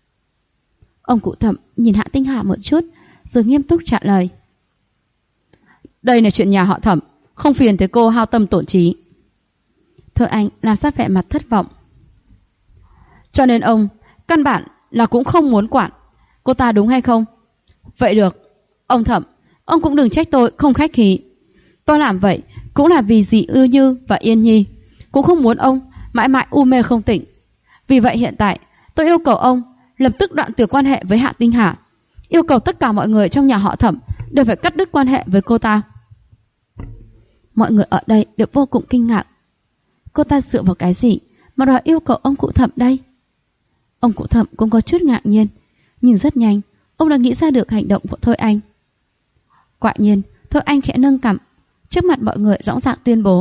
Ông cụ Thẩm nhìn Hạ Tinh Hà một chút, rồi nghiêm túc trả lời: Đây là chuyện nhà họ Thẩm, không phiền tới cô hao tâm tổn trí. Thôi Anh làm ra vẻ mặt thất vọng. Cho nên ông căn bản là cũng không muốn quản cô ta, đúng hay không? Vậy được, ông Thẩm, ông cũng đừng trách tôi không khách khí. Tôi làm vậy cũng là vì dì Ư Như và Yên Nhi, cũng không muốn ông mãi mãi u mê không tỉnh. Vì vậy hiện tại tôi yêu cầu ông lập tức đoạn tuyệt quan hệ với Hạ Tinh Hà, yêu cầu tất cả mọi người trong nhà họ Thẩm đều phải cắt đứt quan hệ với cô ta. Mọi người ở đây đều vô cùng kinh ngạc. Cô ta dựa vào cái gì mà đòi yêu cầu ông cụ Thẩm đây? Ông cụ Thẩm cũng có chút ngạc nhiên, nhưng rất nhanh ông đã nghĩ ra được hành động của Thôi Anh. Quả nhiên Thôi Anh khẽ nâng cằm, trước mặt mọi người dõng dạc tuyên bố: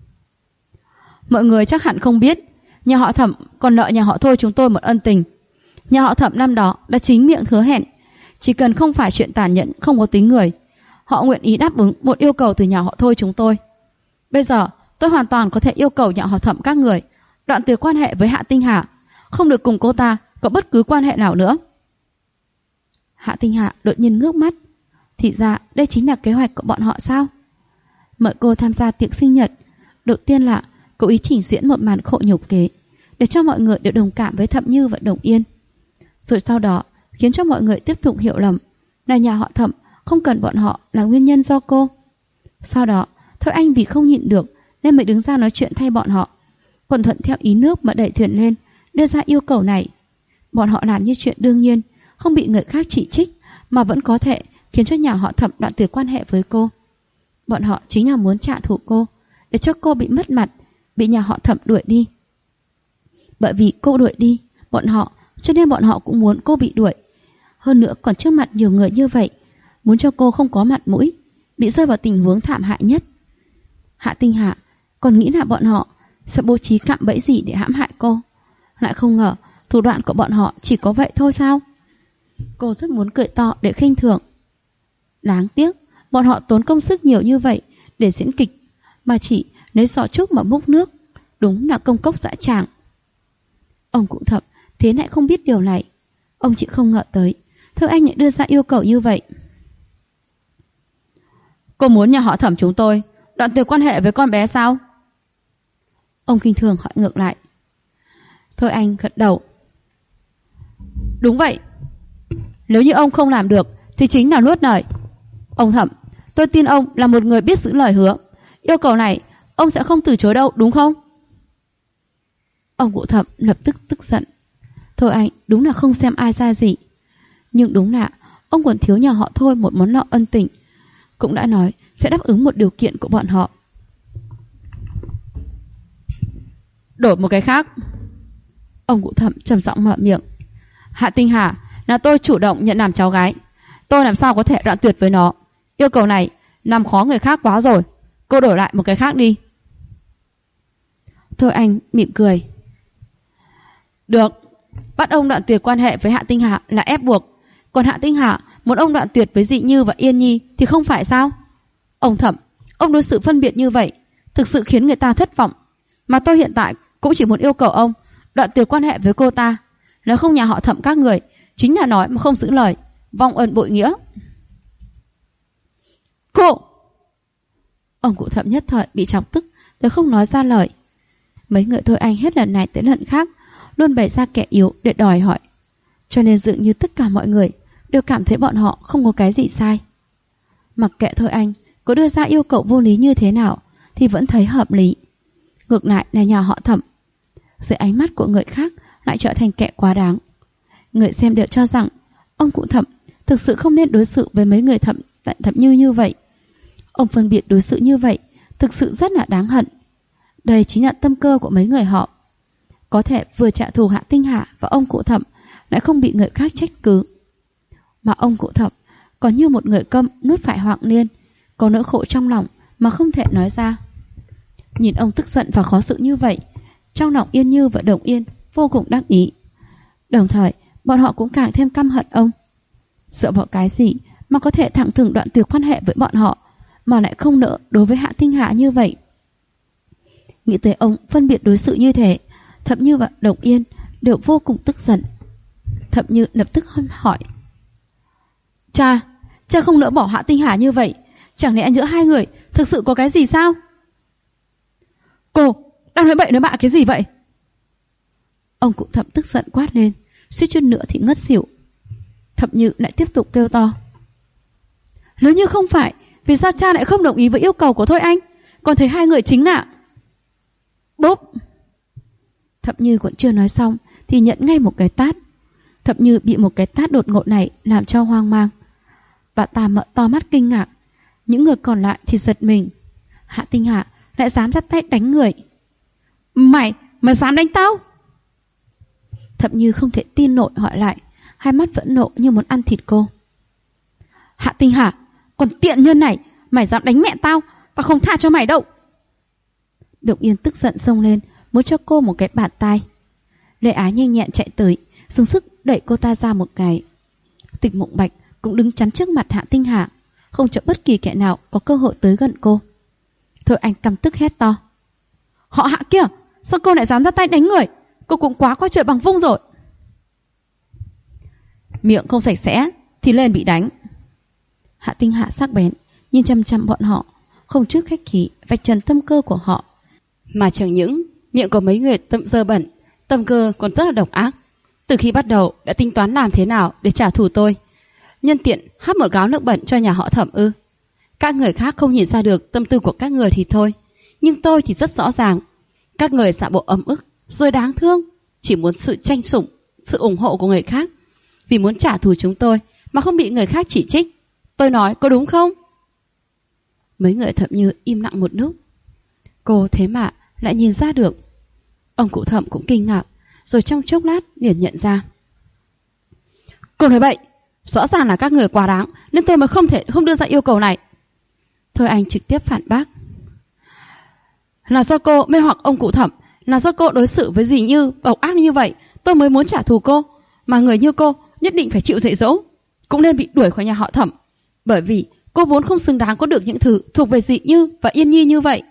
Mọi người chắc hẳn không biết, nhà họ Thẩm còn nợ nhà họ Thôi chúng tôi một ân tình. Nhà họ Thẩm năm đó đã chính miệng hứa hẹn, chỉ cần không phải chuyện tàn nhẫn không có tính người, họ nguyện ý đáp ứng một yêu cầu từ nhà họ Thôi chúng tôi. Bây giờ tôi hoàn toàn có thể yêu cầu nhà họ Thẩm các người đoạn tuyệt quan hệ với Hạ Tinh Hà, không được cùng cô ta có bất cứ quan hệ nào nữa. Hạ Tinh Hà đột nhiên ngước mắt. Thì ra đây chính là kế hoạch của bọn họ sao? Mời cô tham gia tiệc sinh nhật, đầu tiên là cố ý trình diễn một màn khổ nhục kế để cho mọi người đều đồng cảm với Thẩm Như và Đồng Yên. Rồi sau đó khiến cho mọi người tiếp tục hiểu lầm là nhà họ Thẩm không cần bọn họ là nguyên nhân do cô. Sau đó Thôi Anh vì không nhịn được nên mới đứng ra nói chuyện thay bọn họ, còn thuận theo ý nước mà đẩy thuyền lên, đưa ra yêu cầu này. Bọn họ làm như chuyện đương nhiên, không bị người khác chỉ trích, mà vẫn có thể khiến cho nhà họ Thẩm đoạn tuyệt quan hệ với cô. Bọn họ chính là muốn trả thù cô, để cho cô bị mất mặt, bị nhà họ Thẩm đuổi đi. Bởi vì cô đuổi đi bọn họ, cho nên bọn họ cũng muốn cô bị đuổi. Hơn nữa còn trước mặt nhiều người như vậy, muốn cho cô không có mặt mũi, bị rơi vào tình huống thảm hại nhất. Hạ Tinh Hà còn nghĩ là bọn họ sẽ bố trí cạm bẫy gì để hãm hại cô, lại không ngờ thủ đoạn của bọn họ chỉ có vậy thôi sao? Cô rất muốn cười to để khinh thường. Đáng tiếc bọn họ tốn công sức nhiều như vậy để diễn kịch, mà chỉ lấy giỏ trúc mà múc nước, đúng là công cốc dã tràng. Ông cụ Thẩm thế lại không biết điều này. Ông chỉ không ngờ tới Thôi Anh lại đưa ra yêu cầu như vậy. Cô muốn nhà họ Thẩm chúng tôi đoạn tuyệt quan hệ với con bé sao? Ông khinh thường hỏi ngược lại. Thôi Anh gật đầu. Đúng vậy. Nếu như ông không làm được thì chính là nuốt lời. Ông Thẩm, tôi tin ông là một người biết giữ lời hứa. Yêu cầu này ông sẽ không từ chối đâu, đúng không? Ông cụ Thẩm lập tức tức giận. Thôi Anh đúng là không xem ai ra gì, nhưng đúng là ông còn thiếu nhà họ Thôi một món nợ ân tình. Cũng đã nói sẽ đáp ứng một điều kiện của bọn họ. Đổi một cái khác. Ông cụ Thẩm trầm giọng mở miệng. Hạ Tinh Hà là tôi chủ động nhận làm cháu gái, tôi làm sao có thể đoạn tuyệt với nó. Yêu cầu này làm khó người khác quá rồi, cô đổi lại một cái khác đi. Thôi Anh mỉm cười. Được, bắt ông đoạn tuyệt quan hệ với Hạ Tinh Hà là ép buộc, còn Hạ Tinh Hà muốn ông đoạn tuyệt với Dị Như và Yên Nhi thì không phải sao? Ông Thẩm, ông đối xử phân biệt như vậy thực sự khiến người ta thất vọng. Mà tôi hiện tại cũng chỉ muốn yêu cầu ông đoạn tuyệt quan hệ với cô ta. Nếu không nhà họ Thẩm các người chính là nói mà không giữ lời, vong ân bội nghĩa. Cô! Ông cụ Thẩm nhất thời bị chọc tức tới không nói ra lời. Mấy người Thôi Anh hết lần này tới lần khác luôn bày ra kẻ yếu để đòi hỏi, cho nên dường như tất cả mọi người đều cảm thấy bọn họ không có cái gì sai. Mặc kệ Thôi Anh có đưa ra yêu cầu vô lý như thế nào thì vẫn thấy hợp lý. Ngược lại là nhà họ Thẩm, dưới ánh mắt của người khác lại trở thành kẻ quá đáng. Người xem đều cho rằng ông cụ Thẩm thực sự không nên đối xử với mấy người Thẩm như vậy. Ông phân biệt đối xử như vậy thực sự rất là đáng hận. Đây chính là tâm cơ của mấy người họ. Có thể vừa trả thù Hạ Tinh Hà và ông cụ Thẩm lại không bị người khác trách cứ. Mà ông cụ Thẩm còn như một người câm nuốt phải Hoàng Liên, có nỗi khổ trong lòng mà không thể nói ra. Nhìn ông tức giận và khó xử như vậy, trong lòng Yên Như và Đồng Yên vô cùng đắc ý. Đồng thời bọn họ cũng càng thêm căm hận ông. Dựa vào cái gì mà có thể thẳng thừng đoạn tuyệt quan hệ với bọn họ, mà lại không nỡ đối với Hạ Tinh Hà như vậy? Nghĩ tới ông phân biệt đối xử như thế, Thẩm Như và Đồng Yên đều vô cùng tức giận. Thẩm Như lập tức hỏi: Cha không nỡ bỏ Hạ Tinh Hà như vậy, chẳng lẽ giữa hai người thực sự có cái gì sao? Cô đang nói bậy nói bạ cái gì vậy? Ông cụ Thẩm tức giận quát lên, suýt chút nữa thì ngất xỉu. Thẩm Như lại tiếp tục kêu to: Nếu như không phải, vì sao cha lại không đồng ý với yêu cầu của Thôi Anh, còn thấy hai người chính là... Bốp! Thẩm Như còn chưa nói xong thì nhận ngay một cái tát. Thẩm Như bị một cái tát đột ngột này làm cho hoang mang. Bà ta mở to mắt kinh ngạc. Những người còn lại thì giật mình. Hạ Tinh Hà lại dám ra tay đánh người. Mày dám đánh tao? Thẩm Như không thể tin nổi hỏi lại, hai mắt vẫn nộ như muốn ăn thịt cô. Hạ Tinh Hà, còn tiện nhân này, mày dám đánh mẹ tao không tha cho mày đâu. Đồng Yên tức giận xông lên, muốn cho cô một cái bạt tai. Lê Á nhanh nhẹn chạy tới, dùng sức đẩy cô ta ra một cái. Tịch Mộng Bạch cũng đứng chắn trước mặt Hạ Tinh Hà, không cho bất kỳ kẻ nào có cơ hội tới gần cô. Thôi Anh căm tức hét to: Họ Hạ kia, sao cô lại dám ra tay đánh người? Cô cũng quá coi trời bằng vung rồi. Miệng không sạch sẽ thì lên bị đánh. Hạ Tinh Hà sắc bén nhìn chăm chăm bọn họ, không trước khách khí vạch trần tâm cơ của họ. Mà chẳng những miệng của mấy người dơ bẩn, tâm cơ còn rất là độc ác. Từ khi bắt đầu đã tính toán làm thế nào để trả thù tôi, nhân tiện hắt một gáo nước bẩn cho nhà họ Thẩm ư? Các người khác không nhìn ra được tâm tư của các người thì thôi, nhưng tôi thì rất rõ ràng. Các người giả bộ ấm ức rồi đáng thương, chỉ muốn sự tranh sủng, sự ủng hộ của người khác, vì muốn trả thù chúng tôi mà không bị người khác chỉ trích. Tôi nói có đúng không? Mấy người Thẩm Như im lặng một lúc. Cô thế mà lại nhìn ra được. Ông cụ Thẩm cũng kinh ngạc, rồi trong chốc lát liền nhận ra. Cô nói bậy, rõ ràng là các người quá đáng, nên tôi mới không đưa ra yêu cầu này. Thôi Anh trực tiếp phản bác. Là do cô mê hoặc ông cụ Thẩm, là do cô đối xử với dì Như độc ác như vậy, tôi mới muốn trả thù cô. Mà người như cô nhất định phải chịu dạy dỗ, cũng nên bị đuổi khỏi nhà họ Thẩm, bởi vì cô vốn không xứng đáng có được những thứ thuộc về dì Như và Yên Nhi như vậy.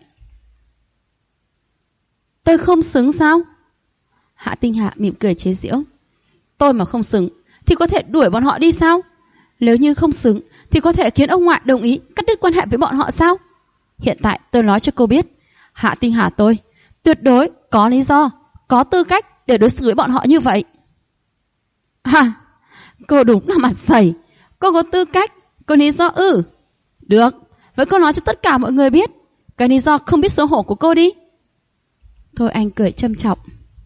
Tôi không xứng sao? Hạ Tinh Hạ mỉm cười chế giễu. Tôi mà không xứng thì có thể đuổi bọn họ đi sao? Nếu như không xứng thì có thể khiến ông ngoại đồng ý cắt đứt quan hệ với bọn họ sao? Hiện tại tôi nói cho cô biết, Hạ Tinh Hà tôi tuyệt đối có lý do, có tư cách để đối xử với bọn họ như vậy. À, cô đúng là mặt dày. Cô có tư cách, có lý do ư? Được, vậy cô nói cho tất cả mọi người biết cái lý do không biết xấu hổ của cô đi. Thôi Anh cười châm chọc.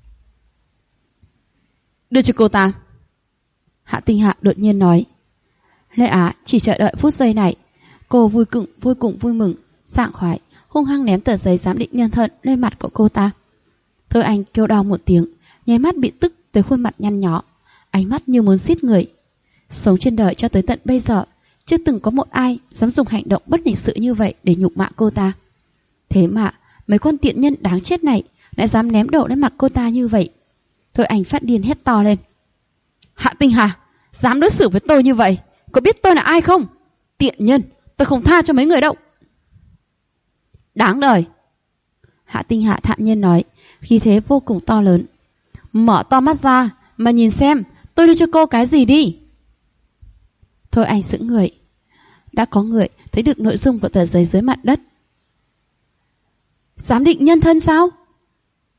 Đưa cho cô ta. Hạ Tinh Hạ đột nhiên nói. Lê Á chỉ chờ đợi phút giây này. Cô vui mừng, sảng khoái, hung hăng ném tờ giấy giám định nhân thân lên mặt của cô ta. Thôi Anh kêu đau một tiếng, nháy mắt bị tức tới khuôn mặt nhăn nhó, ánh mắt như muốn giết người. Sống trên đời cho tới tận bây giờ, chưa từng có một ai dám dùng hành động bất lịch sự như vậy để nhục mạ cô ta. Thế mà mấy con tiện nhân đáng chết này lại dám ném đổ lên mặt cô ta như vậy. Thôi Anh phát điên hét to lên. Hạ Tinh Hà, dám đối xử với tôi như vậy, có biết tôi là ai không? Tiện nhân, tôi không tha cho mấy người đâu. Đáng đời. Hạ Tinh Hạ thản nhiên nói, khí thế vô cùng to lớn. Mở to mắt ra mà nhìn xem tôi đưa cho cô cái gì đi. Thôi Anh sững người. Đã có người thấy được nội dung của tờ giấy dưới mặt đất. Giám định nhân thân sao?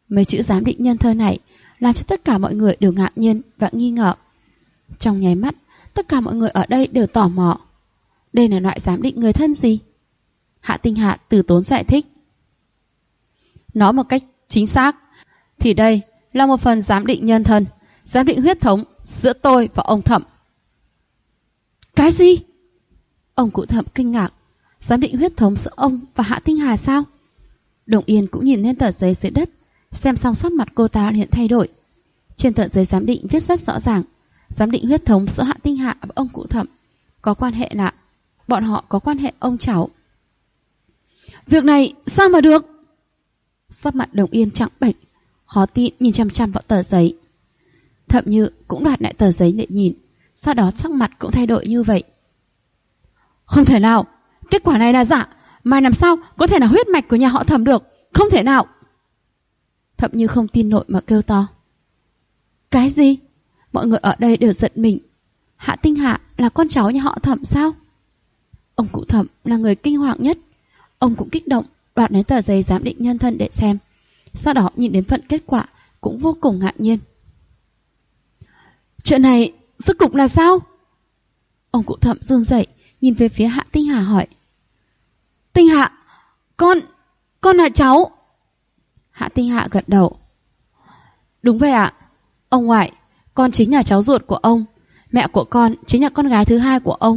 Mấy chữ giám định nhân thân này làm cho tất cả mọi người đều ngạc nhiên và nghi ngờ. Trong nháy mắt, tất cả mọi người ở đây đều tò mò. Đây là loại giám định người thân gì? Hạ Tinh Hạ từ tốn giải thích. Nói một cách chính xác thì đây là một phần giám định nhân thân, giám định huyết thống giữa tôi và ông Thẩm. Cái gì? Ông cụ Thẩm kinh ngạc. Giám định huyết thống giữa ông và Hạ Tinh Hà sao? Đồng Yên cũng nhìn lên tờ giấy dưới đất, xem xong sắc mặt cô ta liền thay đổi. Trên tờ giấy giám định viết rất rõ ràng, giám định huyết thống giữa Hạ Tinh Hạ và ông cụ Thẩm có quan hệ lạ, bọn họ có quan hệ ông cháu. Việc này sao mà được? Sắc mặt Đồng Yên trắng bệch, khó tin nhìn chăm chăm vào tờ giấy. Thẩm Như cũng đoạt lại tờ giấy để nhìn, sau đó sắc mặt cũng thay đổi như vậy. Không thể nào, kết quả này là giả, mà làm sao có thể là huyết mạch của nhà họ Thẩm được, không thể nào. Thẩm Như không tin nổi mà kêu to. Cái gì? Mọi người ở đây đều giận mình. Hạ Tinh Hạ là con cháu nhà họ Thẩm sao? Ông cụ Thẩm là người kinh hoàng nhất. Ông cũng kích động, đoạt lấy tờ giấy giám định nhân thân để xem. Sau đó nhìn đến phần kết quả cũng vô cùng ngạc nhiên. Chuyện này rốt cục là sao? Ông cụ Thẩm run rẩy nhìn về phía Hạ Tinh Hà hỏi. Tinh Hạ, con là cháu. Hạ Tinh Hạ gật đầu. Đúng vậy ạ. Ông ngoại, con chính là cháu ruột của ông. Mẹ của con chính là con gái thứ hai của ông.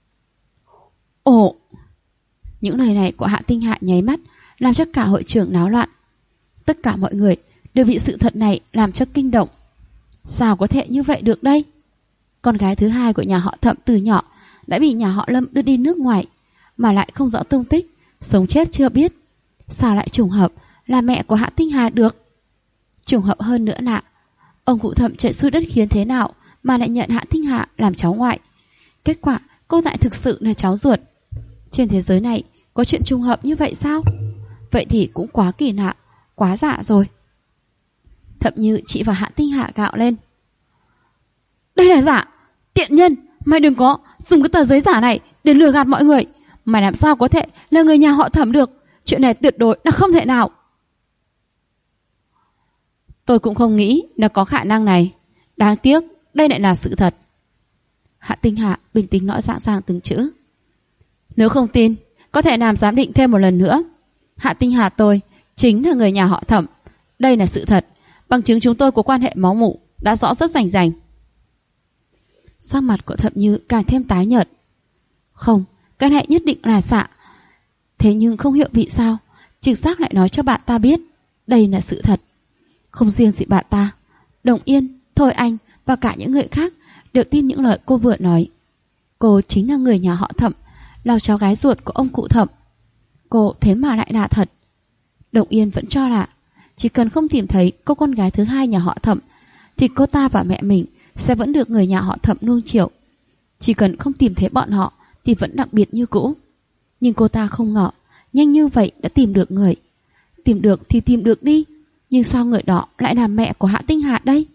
Ồ. Những lời này của Hạ Tinh Hạ nháy mắt làm cho cả hội trường náo loạn. Tất cả mọi người đều bị sự thật này làm cho kinh động. Sao có thể như vậy được đây? Con gái thứ hai của nhà họ Thẩm từ nhỏ đã bị nhà họ Lâm đưa đi nước ngoài, mà lại không rõ tung tích, sống chết chưa biết. Sao lại trùng hợp là mẹ của Hạ Tinh Hà được? Trùng hợp hơn nữa là ông cụ Thẩm chạy xuôi đất khiến thế nào mà lại nhận Hạ Tinh Hà làm cháu ngoại. Kết quả cô lại thực sự là cháu ruột. Trên thế giới này có chuyện trùng hợp như vậy sao? Vậy thì cũng quá kỳ lạ, quá giả rồi. Thậm Như chị và Hạ Tinh Hạ gạo lên. Đây là giả, tiện nhân, mày đừng có dùng cái tờ giấy giả này để lừa gạt mọi người. Mày làm sao có thể là người nhà họ Thẩm được? Chuyện này tuyệt đối là không thể nào. Tôi cũng không nghĩ là có khả năng này. Đáng tiếc, đây lại là sự thật. Hạ Tinh Hạ bình tĩnh nói rõ ràng từng chữ. Nếu không tin, có thể làm giám định thêm một lần nữa. Hạ Tinh Hà tôi chính là người nhà họ Thẩm. Đây là sự thật. Bằng chứng chúng tôi có quan hệ máu mủ đã rõ rất rành rành. Sắc mặt của Thẩm Như càng thêm tái nhợt. Không, cái này nhất định là giả. Thế nhưng không hiểu vì sao chính xác lại nói cho bạn ta biết đây là sự thật. Không riêng gì bạn ta, Đồng Yên, Thôi Anh và cả những người khác đều tin những lời cô vừa nói. Cô chính là người nhà họ Thẩm, là cháu gái ruột của ông cụ Thẩm. Cô thế mà lại là thật. Đồng Yên vẫn cho là chỉ cần không tìm thấy cô con gái thứ hai nhà họ Thẩm thì cô ta và mẹ mình sẽ vẫn được người nhà họ Thẩm nuông chiều. Chỉ cần không tìm thấy bọn họ thì vẫn đặc biệt như cũ. Nhưng cô ta không ngờ nhanh như vậy đã tìm được người. Tìm được thì tìm được đi, nhưng sao người đó lại là mẹ của Hạ Tinh Hạ đây?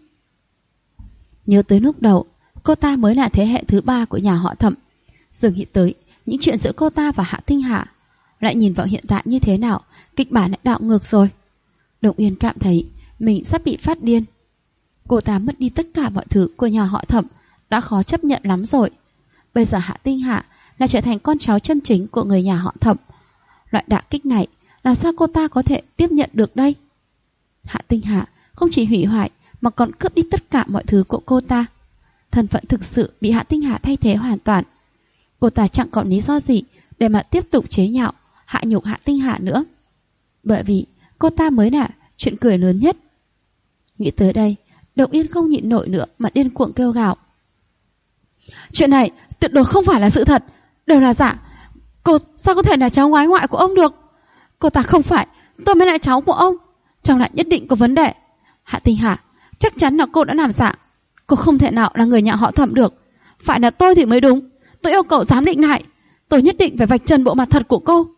Nhớ tới lúc đầu cô ta mới là thế hệ thứ ba của nhà họ Thẩm, dường nghĩ tới những chuyện giữa cô ta và Hạ Tinh Hạ, lại nhìn vào hiện tại như thế nào, kịch bản lại đảo ngược rồi. Đồng Yên cảm thấy mình sắp bị phát điên. Cô ta mất đi tất cả mọi thứ của nhà họ Thẩm đã khó chấp nhận lắm rồi. Bây giờ Hạ Tinh Hạ là trở thành con cháu chân chính của người nhà họ Thẩm. Loại đả kích này làm sao cô ta có thể tiếp nhận được đây? Hạ Tinh Hạ không chỉ hủy hoại mà còn cướp đi tất cả mọi thứ của cô ta. Thân phận thực sự bị Hạ Tinh Hạ thay thế hoàn toàn. Cô ta chẳng còn lý do gì để mà tiếp tục chế nhạo, hạ nhục Hạ Tinh Hạ nữa. Bởi vì cô ta mới là chuyện cười lớn nhất. Nghĩ tới đây, Đồng Yên không nhịn nổi nữa mà điên cuồng kêu gào. Chuyện này tuyệt đối không phải là sự thật, đều là giả. Cô sao có thể là cháu gái ngoại của ông được? Cô ta không phải, tôi mới là cháu của ông. Trong lại nhất định có vấn đề. Hạ Tinh Hạ, chắc chắn là cô đã làm giả. Cô không thể nào là người nhà họ Thẩm được. Phải là tôi thì mới đúng. Tôi yêu cầu giám định lại. Tôi nhất định phải vạch trần bộ mặt thật của cô.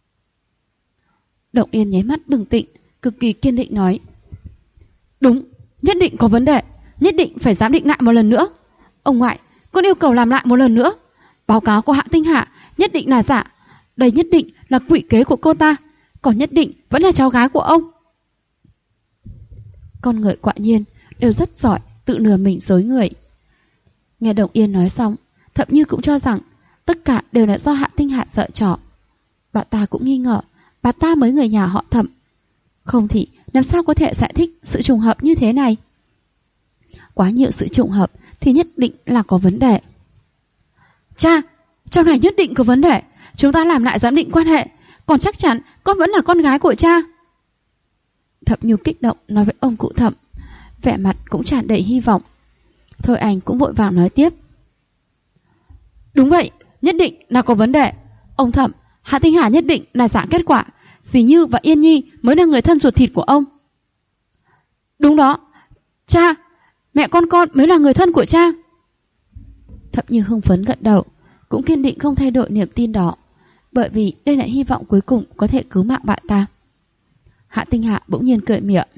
Đồng Yên nháy mắt bừng tỉnh, cực kỳ kiên định nói. Đúng, nhất định có vấn đề. Nhất định phải giám định lại một lần nữa. Ông ngoại, con yêu cầu làm lại một lần nữa. Báo cáo của Hạ Tinh Hạ nhất định là giả. Đây nhất định là quỷ kế của cô ta. Còn nhất định vẫn là cháu gái của ông. Con người quả nhiên đều rất giỏi tự lừa mình dối người. Nghe Đồng Yên nói xong, Thậm Như cũng cho rằng tất cả đều là do Hạ Tinh Hạ giở trò. Bà ta cũng nghi ngờ bà ta mới người nhà họ Thẩm, không thì làm sao có thể giải thích sự trùng hợp như thế này. Quá nhiều sự trùng hợp thì nhất định là có vấn đề. Cha, trong này nhất định có vấn đề. Chúng ta làm lại giám định quan hệ, còn chắc chắn con vẫn là con gái của cha. Thẩm Như kích động nói với ông cụ Thẩm, vẻ mặt cũng tràn đầy hy vọng. Thôi Anh cũng vội vàng nói tiếp. Đúng vậy, nhất định là có vấn đề. Ông Thẩm, Hạ Tinh Hà nhất định là giả kết quả. Dì Như và Yên Nhi mới là người thân ruột thịt của ông. Đúng đó, cha, mẹ con mới là người thân của cha. Thẩm Như hưng phấn gật đầu, cũng kiên định không thay đổi niềm tin đó, bởi vì đây là hy vọng cuối cùng có thể cứu mạng bà ta. Hạ Tinh Hạ bỗng nhiên cười miệng.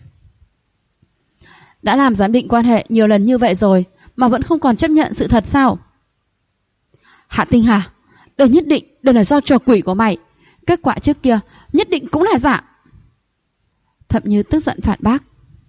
Đã làm giám định quan hệ nhiều lần như vậy rồi mà vẫn không còn chấp nhận sự thật sao? Hạ Tinh Hà, đây nhất định đều là do trò quỷ của mày. Kết quả trước kia nhất định cũng là giả. Thẩm Như tức giận phản bác.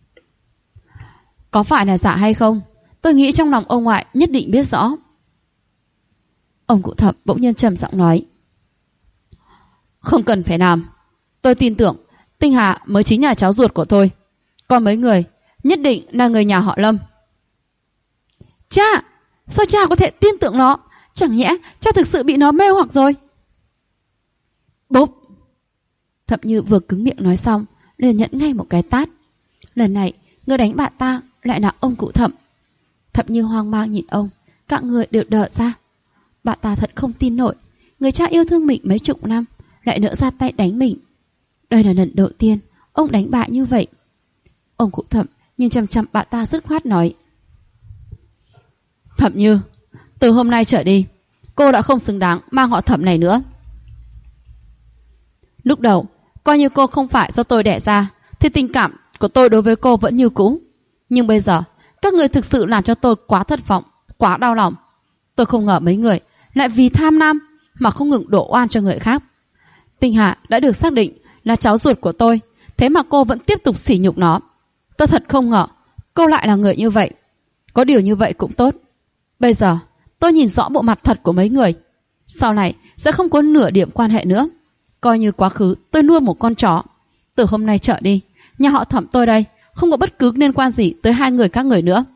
Có phải là giả hay không, tôi nghĩ trong lòng ông ngoại nhất định biết rõ. Ông cụ Thẩm bỗng nhiên trầm giọng nói. Không cần phải làm. Tôi tin tưởng Tinh Hà mới chính là cháu ruột của tôi. Còn mấy người nhất định là người nhà họ Lâm. Cha, sao cha có thể tin tưởng nó? Chẳng nhẽ cha thực sự bị nó mê hoặc rồi? Bốp. Thẩm Như vừa cứng miệng nói xong liền nhận ngay một cái tát. Lần này người đánh bà ta lại là ông cụ Thẩm. Thẩm Như hoang mang nhìn ông, các người đều đờ ra. Bà ta thật không tin nổi, người cha yêu thương mình mấy chục năm lại nỡ ra tay đánh mình. Đây là lần đầu tiên ông đánh bà như vậy. Ông cụ Thẩm nhìn chằm chằm bà ta dứt khoát nói. Thẩm Như, từ hôm nay trở đi, cô đã không xứng đáng mang họ Thẩm này nữa. Lúc đầu, coi như cô không phải do tôi đẻ ra, thì tình cảm của tôi đối với cô vẫn như cũ. Nhưng bây giờ, các người thực sự làm cho tôi quá thất vọng, quá đau lòng. Tôi không ngờ mấy người lại vì tham lam mà không ngừng đổ oan cho người khác. Tinh Hà đã được xác định là cháu ruột của tôi, thế mà cô vẫn tiếp tục sỉ nhục nó. Tôi thật không ngờ cô lại là người như vậy. Có điều như vậy cũng tốt. Bây giờ tôi nhìn rõ bộ mặt thật của mấy người. Sau này sẽ không có nửa điểm quan hệ nữa. Coi như quá khứ tôi nuôi một con chó. Từ hôm nay trở đi, nhà họ Thẩm tôi đây không có bất cứ liên quan gì tới hai người các người nữa.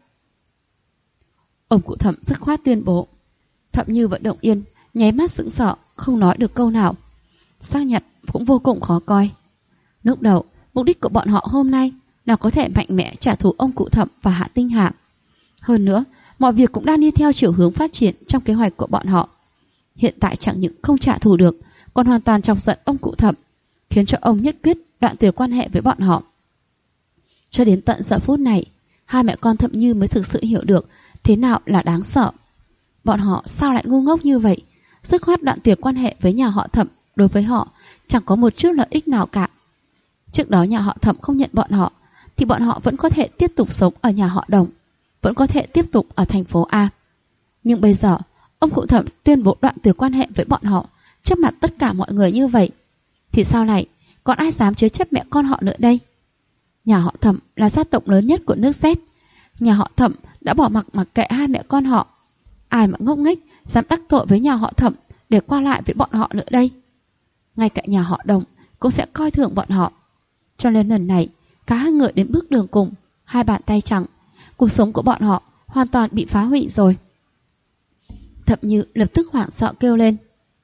Ông cụ Thẩm dứt khoát tuyên bố. Thẩm Như và Động Yên nháy mắt sững sờ, không nói được câu nào. Sắc nhật cũng vô cùng khó coi. Lúc đầu, mục đích của bọn họ hôm nay là có thể mạnh mẽ trả thù ông cụ Thẩm và Hạ Tinh Hạ. Hơn nữa, mọi việc cũng đang đi theo chiều hướng phát triển trong kế hoạch của bọn họ. Hiện tại chẳng những không trả thù được, còn hoàn toàn chọc giận ông cụ Thẩm, khiến cho ông nhất quyết đoạn tuyệt quan hệ với bọn họ. Cho đến tận giờ phút này, hai mẹ con Thẩm Như mới thực sự hiểu được thế nào là đáng sợ. Bọn họ sao lại ngu ngốc như vậy, dứt khoát đoạn tuyệt quan hệ với nhà họ Thẩm. Đối với họ chẳng có một chút lợi ích nào cả. Trước đó nhà họ Thẩm không nhận bọn họ, thì bọn họ vẫn có thể tiếp tục sống ở nhà họ Đồng, vẫn có thể tiếp tục ở thành phố A. Nhưng bây giờ ông cụ Thẩm tuyên bố đoạn tuyệt quan hệ với bọn họ trước mặt tất cả mọi người như vậy, thì sau này còn ai dám chứa chấp mẹ con họ nữa đây? Nhà họ Thẩm là gia tộc lớn nhất của nước Z. Nhà họ Thẩm đã bỏ mặc kệ hai mẹ con họ. Ai mà ngốc nghếch dám đắc tội với nhà họ Thẩm để qua lại với bọn họ nữa đây? Ngay cả nhà họ Đồng cũng sẽ coi thường bọn họ. Cho nên lần này cả hai người đến bước đường cùng, hai bàn tay trắng. Cuộc sống của bọn họ hoàn toàn bị phá hủy rồi. Thẩm Như lập tức hoảng sợ kêu lên.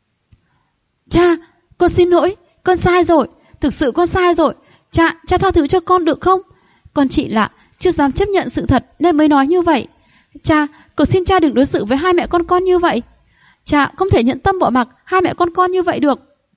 Cha, con xin lỗi, con sai rồi. Thực sự con sai rồi. Cha tha thứ cho con được không? Con chỉ là chưa dám chấp nhận sự thật nên mới nói như vậy. Cha, cầu xin cha đừng đối xử với hai mẹ con như vậy. Cha không thể nhận tâm bỏ mặc hai mẹ con như vậy được.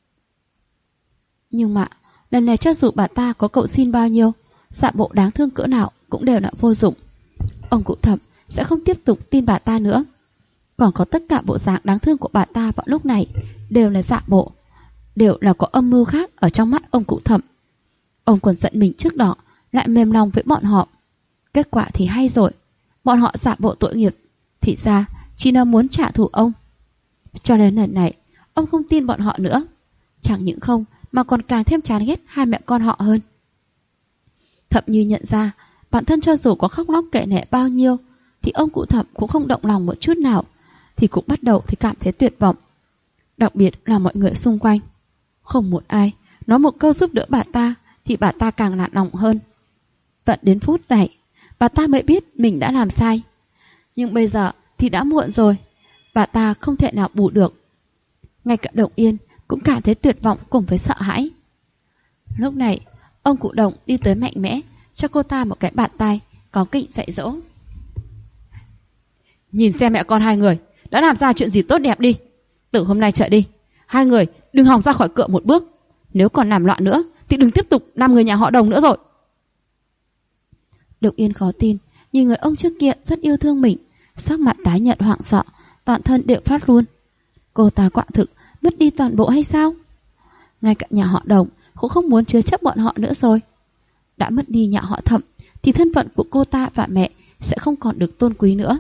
Nhưng mà lần này cho dù bà ta có cầu xin bao nhiêu, giả bộ đáng thương cỡ nào cũng đều là vô dụng. Ông cụ Thẩm sẽ không tiếp tục tin bà ta nữa. Còn có tất cả bộ dạng đáng thương của bà ta vào lúc này đều là giả bộ, đều là có âm mưu khác ở trong mắt ông cụ Thẩm. Ông còn giận mình trước đó lại mềm lòng với bọn họ. Kết quả thì hay rồi, bọn họ giả bộ tội nghiệp, thì ra chỉ là muốn trả thù ông. Cho nên lần này ông không tin bọn họ nữa. Chẳng những không mà còn càng thêm chán ghét hai mẹ con họ hơn. Thẩm Như nhận ra bản thân cho dù có khóc lóc kệ nệ bao nhiêu thì ông cụ Thẩm cũng không động lòng một chút nào, thì cũng bắt đầu thì cảm thấy tuyệt vọng. Đặc biệt là mọi người xung quanh, không một ai nói một câu giúp đỡ bà ta thì bà ta càng nản lòng hơn. Tận đến phút này bà ta mới biết mình đã làm sai, nhưng bây giờ thì đã muộn rồi, bà ta không thể nào bù được. Ngay cả Đồng Yên cũng cảm thấy tuyệt vọng cùng với sợ hãi. Lúc này ông cụ Đồng đi tới mạnh mẽ cho cô ta một cái bạt tai có kỉnh dạy dỗ. Nhìn xem mẹ con hai người đã làm ra chuyện gì tốt đẹp đi. Từ hôm nay trở đi, hai người đừng hòng ra khỏi cửa một bước. Nếu còn làm loạn nữa thì đừng tiếp tục làm người nhà họ Đồng nữa rồi. Đồng Yên khó tin nhìn người ông trước kia rất yêu thương mình, sắc mặt tái nhợt hoảng sợ, toàn thân đều phát run. Cô ta quả thực mất đi toàn bộ hay sao? Ngay cả nhà họ Đồng cũng không muốn chứa chấp bọn họ nữa rồi. Đã mất đi nhà họ Thẩm thì thân phận của cô ta và mẹ sẽ không còn được tôn quý nữa.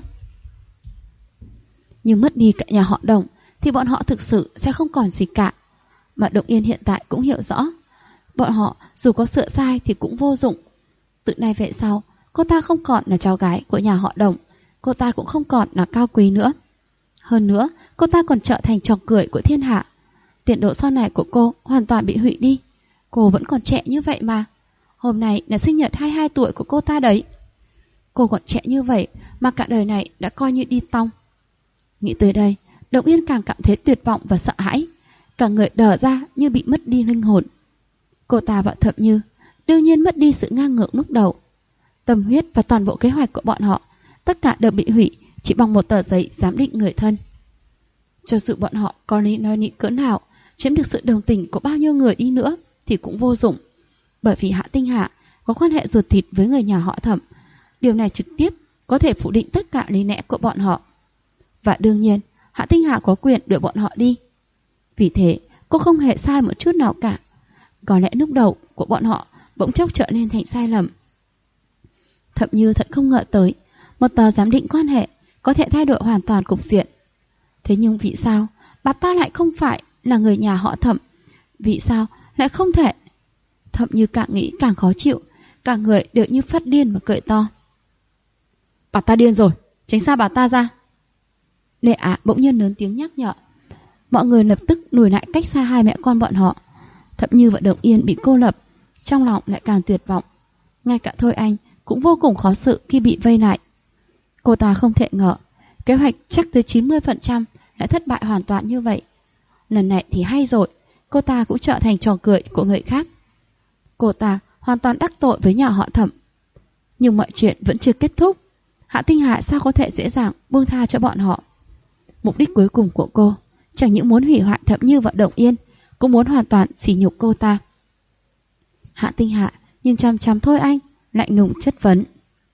Nhưng mất đi cả nhà họ Đồng thì bọn họ thực sự sẽ không còn gì cả. Mà Đồng Yên hiện tại cũng hiểu rõ, bọn họ dù có sửa sai thì cũng vô dụng. Từ nay về sau, cô ta không còn là cháu gái của nhà họ Đồng, cô ta cũng không còn là cao quý nữa. Hơn nữa, cô ta còn trở thành trò cười của thiên hạ. Tiền đồ sau này của cô hoàn toàn bị hủy đi. Cô vẫn còn trẻ như vậy mà. Hôm nay là sinh nhật 22 tuổi của cô ta đấy. Cô còn trẻ như vậy mà cả đời này đã coi như đi tong. Nghĩ tới đây, Đồng Yên càng cảm thấy tuyệt vọng và sợ hãi. Cả người đờ ra như bị mất đi linh hồn. Cô ta và Thẩm Như đương nhiên mất đi sự ngang ngược lúc đầu. Tâm huyết và toàn bộ kế hoạch của bọn họ tất cả đều bị hủy chỉ bằng một tờ giấy giám định người thân. Cho dù bọn họ có lý nói nị cỡ nào, chiếm được sự đồng tình của bao nhiêu người đi nữa thì cũng vô dụng. Bởi vì Hạ Tinh Hạ có quan hệ ruột thịt với người nhà họ Thẩm. Điều này trực tiếp có thể phủ định tất cả lý lẽ của bọn họ. Và đương nhiên Hạ Tinh Hạ có quyền đuổi bọn họ đi. Vì thế cô không hề sai một chút nào cả. Có lẽ lúc đầu của bọn họ bỗng chốc trở nên thành sai lầm. Thẩm Như thật không ngờ tới một tờ giám định quan hệ có thể thay đổi hoàn toàn cục diện. Thế nhưng vì sao bà ta lại không phải là người nhà họ Thẩm? Vì sao lại không thể? Thẩm Như càng nghĩ càng khó chịu, cả người đều như phát điên mà cười to. Bà ta điên rồi, tránh xa bà ta ra. Lệ Á bỗng nhiên lớn tiếng nhắc nhở. Mọi người lập tức lùi lại cách xa hai mẹ con bọn họ. Thẩm Như và Đồng Yên bị cô lập, trong lòng lại càng tuyệt vọng. Ngay cả Thôi Anh cũng vô cùng khó xử khi bị vây lại. Cô ta không thể ngờ kế hoạch chắc tới 90% đã thất bại hoàn toàn như vậy. Lần này thì hay rồi, cô ta cũng trở thành trò cười của người khác. Cô ta hoàn toàn đắc tội với nhà họ Thẩm. Nhưng mọi chuyện vẫn chưa kết thúc. Hạ Tinh Hạ sao có thể dễ dàng buông tha cho bọn họ? Mục đích cuối cùng của cô chẳng những muốn hủy hoại Thẩm Như và Đồng Yên, cũng muốn hoàn toàn sỉ nhục cô ta. Hạ Tinh Hạ nhìn chằm chằm Thôi Anh, lạnh lùng chất vấn.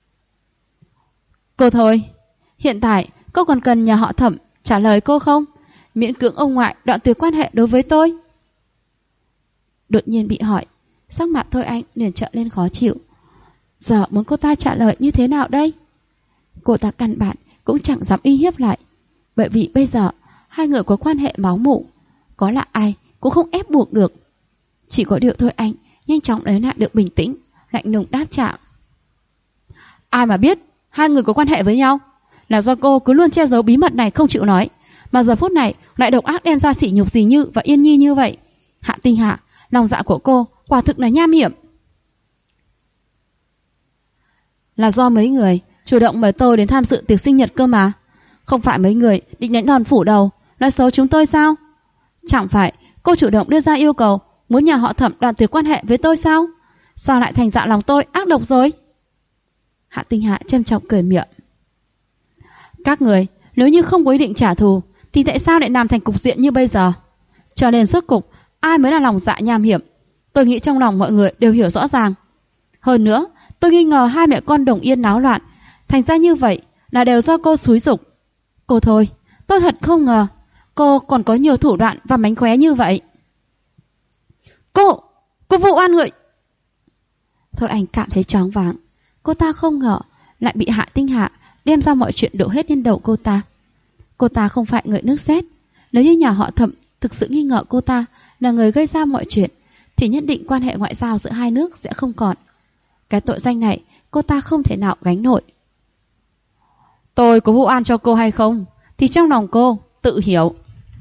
Cô Thôi, hiện tại cô còn cần nhà họ Thẩm trả lời cô không? Miễn cưỡng ông ngoại đoạn tuyệt quan hệ đối với tôi. Đột nhiên bị hỏi, sắc mặt Thôi Anh liền trở lên khó chịu. Giờ muốn cô ta trả lời như thế nào đây? Cô ta căn bản cũng chẳng dám uy hiếp lại, bởi vì bây giờ hai người có quan hệ máu mủ, có là ai cũng không ép buộc được. Chỉ có điều Thôi Anh nhanh chóng lấy lại được bình tĩnh, lạnh lùng đáp trả. Ai mà biết hai người có quan hệ với nhau? Là do cô cứ luôn che giấu bí mật này không chịu nói, mà giờ phút này lại độc ác đem ra sỉ nhục Dì Như và Yên Nhi như vậy. Hạ Tinh Hạ, lòng dạ của cô quả thực là nham hiểm. Là do mấy người chủ động mời tôi đến tham dự tiệc sinh nhật cơ mà. Không phải mấy người định đánh đòn phủ đầu, nói xấu chúng tôi sao? Chẳng phải cô chủ động đưa ra yêu cầu muốn nhà họ Thẩm đoạn tuyệt quan hệ với tôi sao? Sao lại thành dạ lòng tôi ác độc rồi? Hạ Tinh Hạ châm chọc cười miệng. Các người nếu như không có ý định trả thù thì tại sao lại làm thành cục diện như bây giờ? Cho nên rốt cục ai mới là lòng dạ nham hiểm? Tôi nghĩ trong lòng mọi người đều hiểu rõ ràng. Hơn nữa, tôi nghi ngờ hai mẹ con Đồng Yên náo loạn, thành ra như vậy là đều do cô xúi giục. Cô Thôi, tôi thật không ngờ cô còn có nhiều thủ đoạn và mánh khóe như vậy. Cô vụ oan người. Thôi Anh cảm thấy choáng váng. Cô ta không ngờ lại bị Hạ Tinh Hạ đem ra mọi chuyện đổ hết lên đầu cô ta. Cô ta không phải người nước xét. Nếu như nhà họ Thẩm thực sự nghi ngờ cô ta là người gây ra mọi chuyện thì nhất định quan hệ ngoại giao giữa hai nước sẽ không còn. Cái tội danh này cô ta không thể nào gánh nổi. Tôi có vụ oan cho cô hay không thì trong lòng cô tự hiểu.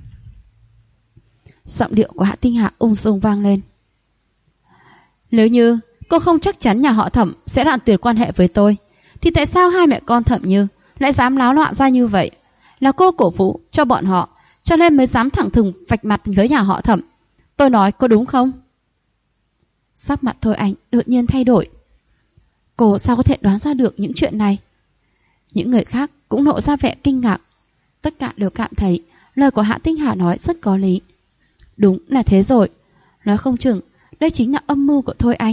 Giọng điệu của Hạ Tinh Hạ ung dung vang lên. Nếu như cô không chắc chắn nhà họ Thẩm sẽ đoạn tuyệt quan hệ với tôi, thì tại sao hai mẹ con Thẩm Như lại dám láo loạn ra như vậy? Là cô cổ vũ cho bọn họ, cho nên mới dám thẳng thừng vạch mặt với nhà họ Thẩm. Tôi nói có đúng không? Sắc mặt Thôi Anh đột nhiên thay đổi. Cô sao có thể đoán ra được những chuyện này? Những người khác cũng lộ ra vẻ kinh ngạc. Tất cả đều cảm thấy lời của Hạ Tinh Hà nói rất có lý. Đúng là thế rồi. Nói không chừng đây chính là âm mưu của Thôi Anh.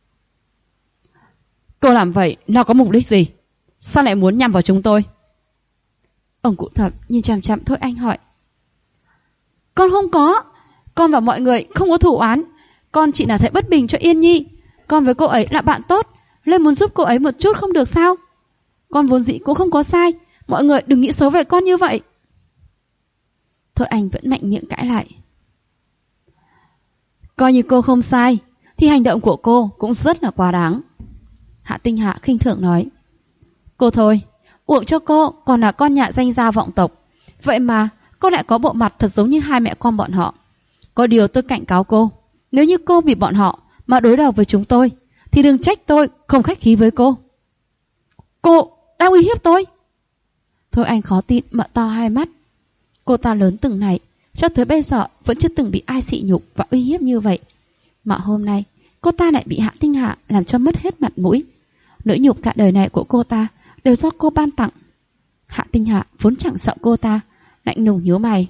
Cô làm vậy nó có mục đích gì? Sao lại muốn nhằm vào chúng tôi? Ông cụ Thẩm nhìn chằm chằm Thôi Anh hỏi. Con không có. Con và mọi người không có thù oán. Con chỉ là thấy bất bình cho Yên Nhi. Con với cô ấy là bạn tốt, nên muốn giúp cô ấy một chút không được sao? Con vốn dĩ cũng không có sai. Mọi người đừng nghĩ xấu về con như vậy. Thôi Anh vẫn mạnh miệng cãi lại. Coi như cô không sai, thì hành động của cô cũng rất là quá đáng. Hạ Tinh Hạ khinh thường nói. Cô thôi, uổng cho cô còn là con nhà danh gia vọng tộc. Vậy mà cô lại có bộ mặt thật giống như hai mẹ con bọn họ. Có điều tôi cảnh cáo cô, nếu như cô vì bọn họ mà đối đầu với chúng tôi, thì đừng trách tôi không khách khí với cô. Cô đang uy hiếp tôi? Thôi Anh khó tin mở to hai mắt. Cô ta lớn từng này, cho tới bây giờ vẫn chưa từng bị ai sỉ nhục và uy hiếp như vậy. Mà hôm nay cô ta lại bị Hạ Tinh Hạ làm cho mất hết mặt mũi. Nỗi nhục cả đời này của cô ta đều do cô ban tặng. Hạ Tinh Hạ vốn chẳng sợ cô ta, lạnh lùng nhíu mày.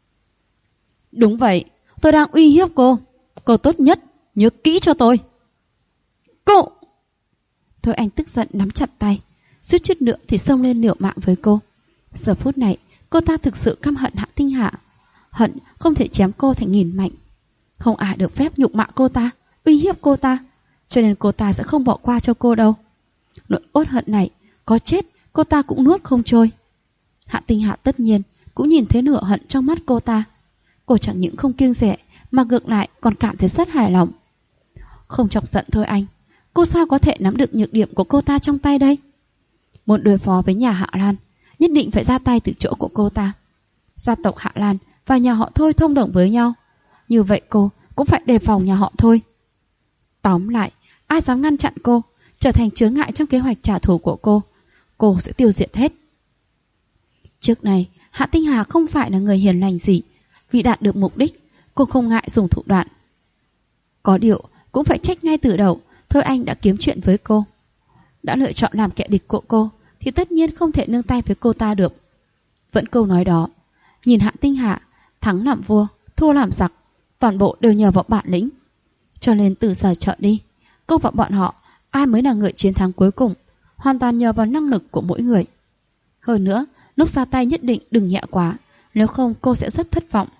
Đúng vậy, tôi đang uy hiếp cô. Cô tốt nhất nhớ kỹ cho tôi. Cô! Thôi Anh tức giận nắm chặt tay, suýt chút nữa thì xông lên liều mạng với cô. Giờ phút này cô ta thực sự căm hận Hạ Tinh Hạ, hận không thể chém cô thành nghìn mảnh. Không ai được phép nhục mạ cô ta, uy hiếp cô ta, cho nên cô ta sẽ không bỏ qua cho cô đâu. Nỗi uất hận này có chết cô ta cũng nuốt không trôi. Hạ Tinh Hạ tất nhiên cũng nhìn thấy nửa hận trong mắt cô ta. Cô chẳng những không kiêng dè mà ngược lại còn cảm thấy rất hài lòng. Không chọc giận Thôi Anh, cô sao có thể nắm được nhược điểm của cô ta trong tay đây? Muốn đối phó với nhà Hạ Lan, nhất định phải ra tay từ chỗ của cô ta. Gia tộc Hạ Lan và nhà họ Thôi thông đồng với nhau, như vậy cô cũng phải đề phòng nhà họ Thôi. Tóm lại, ai dám ngăn chặn cô, trở thành chướng ngại trong kế hoạch trả thù của cô sẽ tiêu diệt hết. Trước này, Hạ Tinh Hà không phải là người hiền lành gì. Vì đạt được mục đích, cô không ngại dùng thủ đoạn. Có điều, cũng phải trách ngay từ đầu, Thôi Anh đã kiếm chuyện với cô. Đã lựa chọn làm kẻ địch của cô, thì tất nhiên không thể nương tay với cô ta được. Vẫn câu nói đó, nhìn Hạ Tinh Hà, thắng làm vua, thua làm giặc, toàn bộ đều nhờ vào bản lĩnh. Cho nên từ giờ trở đi, cô và bọn họ, ai mới là người chiến thắng cuối cùng, hoàn toàn nhờ vào năng lực của mỗi người. Hơn nữa, lúc ra tay nhất định đừng nhẹ quá, nếu không cô sẽ rất thất vọng.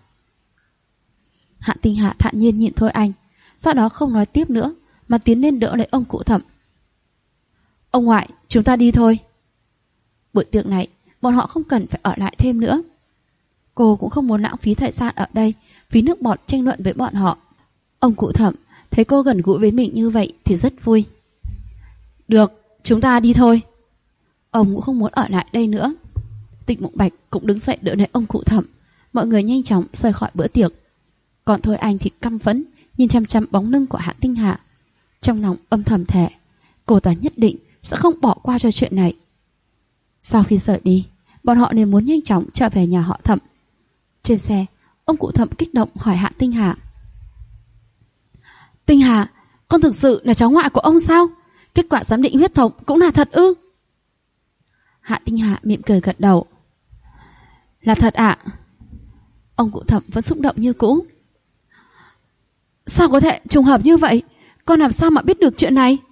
Hạ Tinh Hạ thản nhiên nhìn Thôi Anh, sau đó không nói tiếp nữa, mà tiến lên đỡ lấy ông cụ Thẩm. Ông ngoại, chúng ta đi thôi. Buổi tiệc này, bọn họ không cần phải ở lại thêm nữa. Cô cũng không muốn lãng phí thời gian ở đây vì nước bọt tranh luận với bọn họ. Ông cụ Thẩm thấy cô gần gũi với mình như vậy thì rất vui. Được, chúng ta đi thôi. Ông cũng không muốn ở lại đây nữa. Tịch Mộng Bạch cũng đứng dậy đỡ lấy ông cụ Thẩm. Mọi người nhanh chóng rời khỏi bữa tiệc. Còn Thôi Anh thì căm phẫn nhìn chăm chăm bóng lưng của Hạ Tinh Hạ. Trong lòng âm thầm thề, cô ta nhất định sẽ không bỏ qua cho chuyện này. Sau khi rời đi, bọn họ liền muốn nhanh chóng trở về nhà họ Thẩm. Trên xe, ông cụ Thẩm kích động hỏi Hạ Tinh Hà. Tinh Hà, con thực sự là cháu ngoại của ông sao? Kết quả giám định huyết thống cũng là thật ư? Hạ Tinh Hà mỉm cười gật đầu. Là thật ạ. Ông cụ Thẩm vẫn xúc động như cũ. Sao có thể trùng hợp như vậy? Con làm sao mà biết được chuyện này?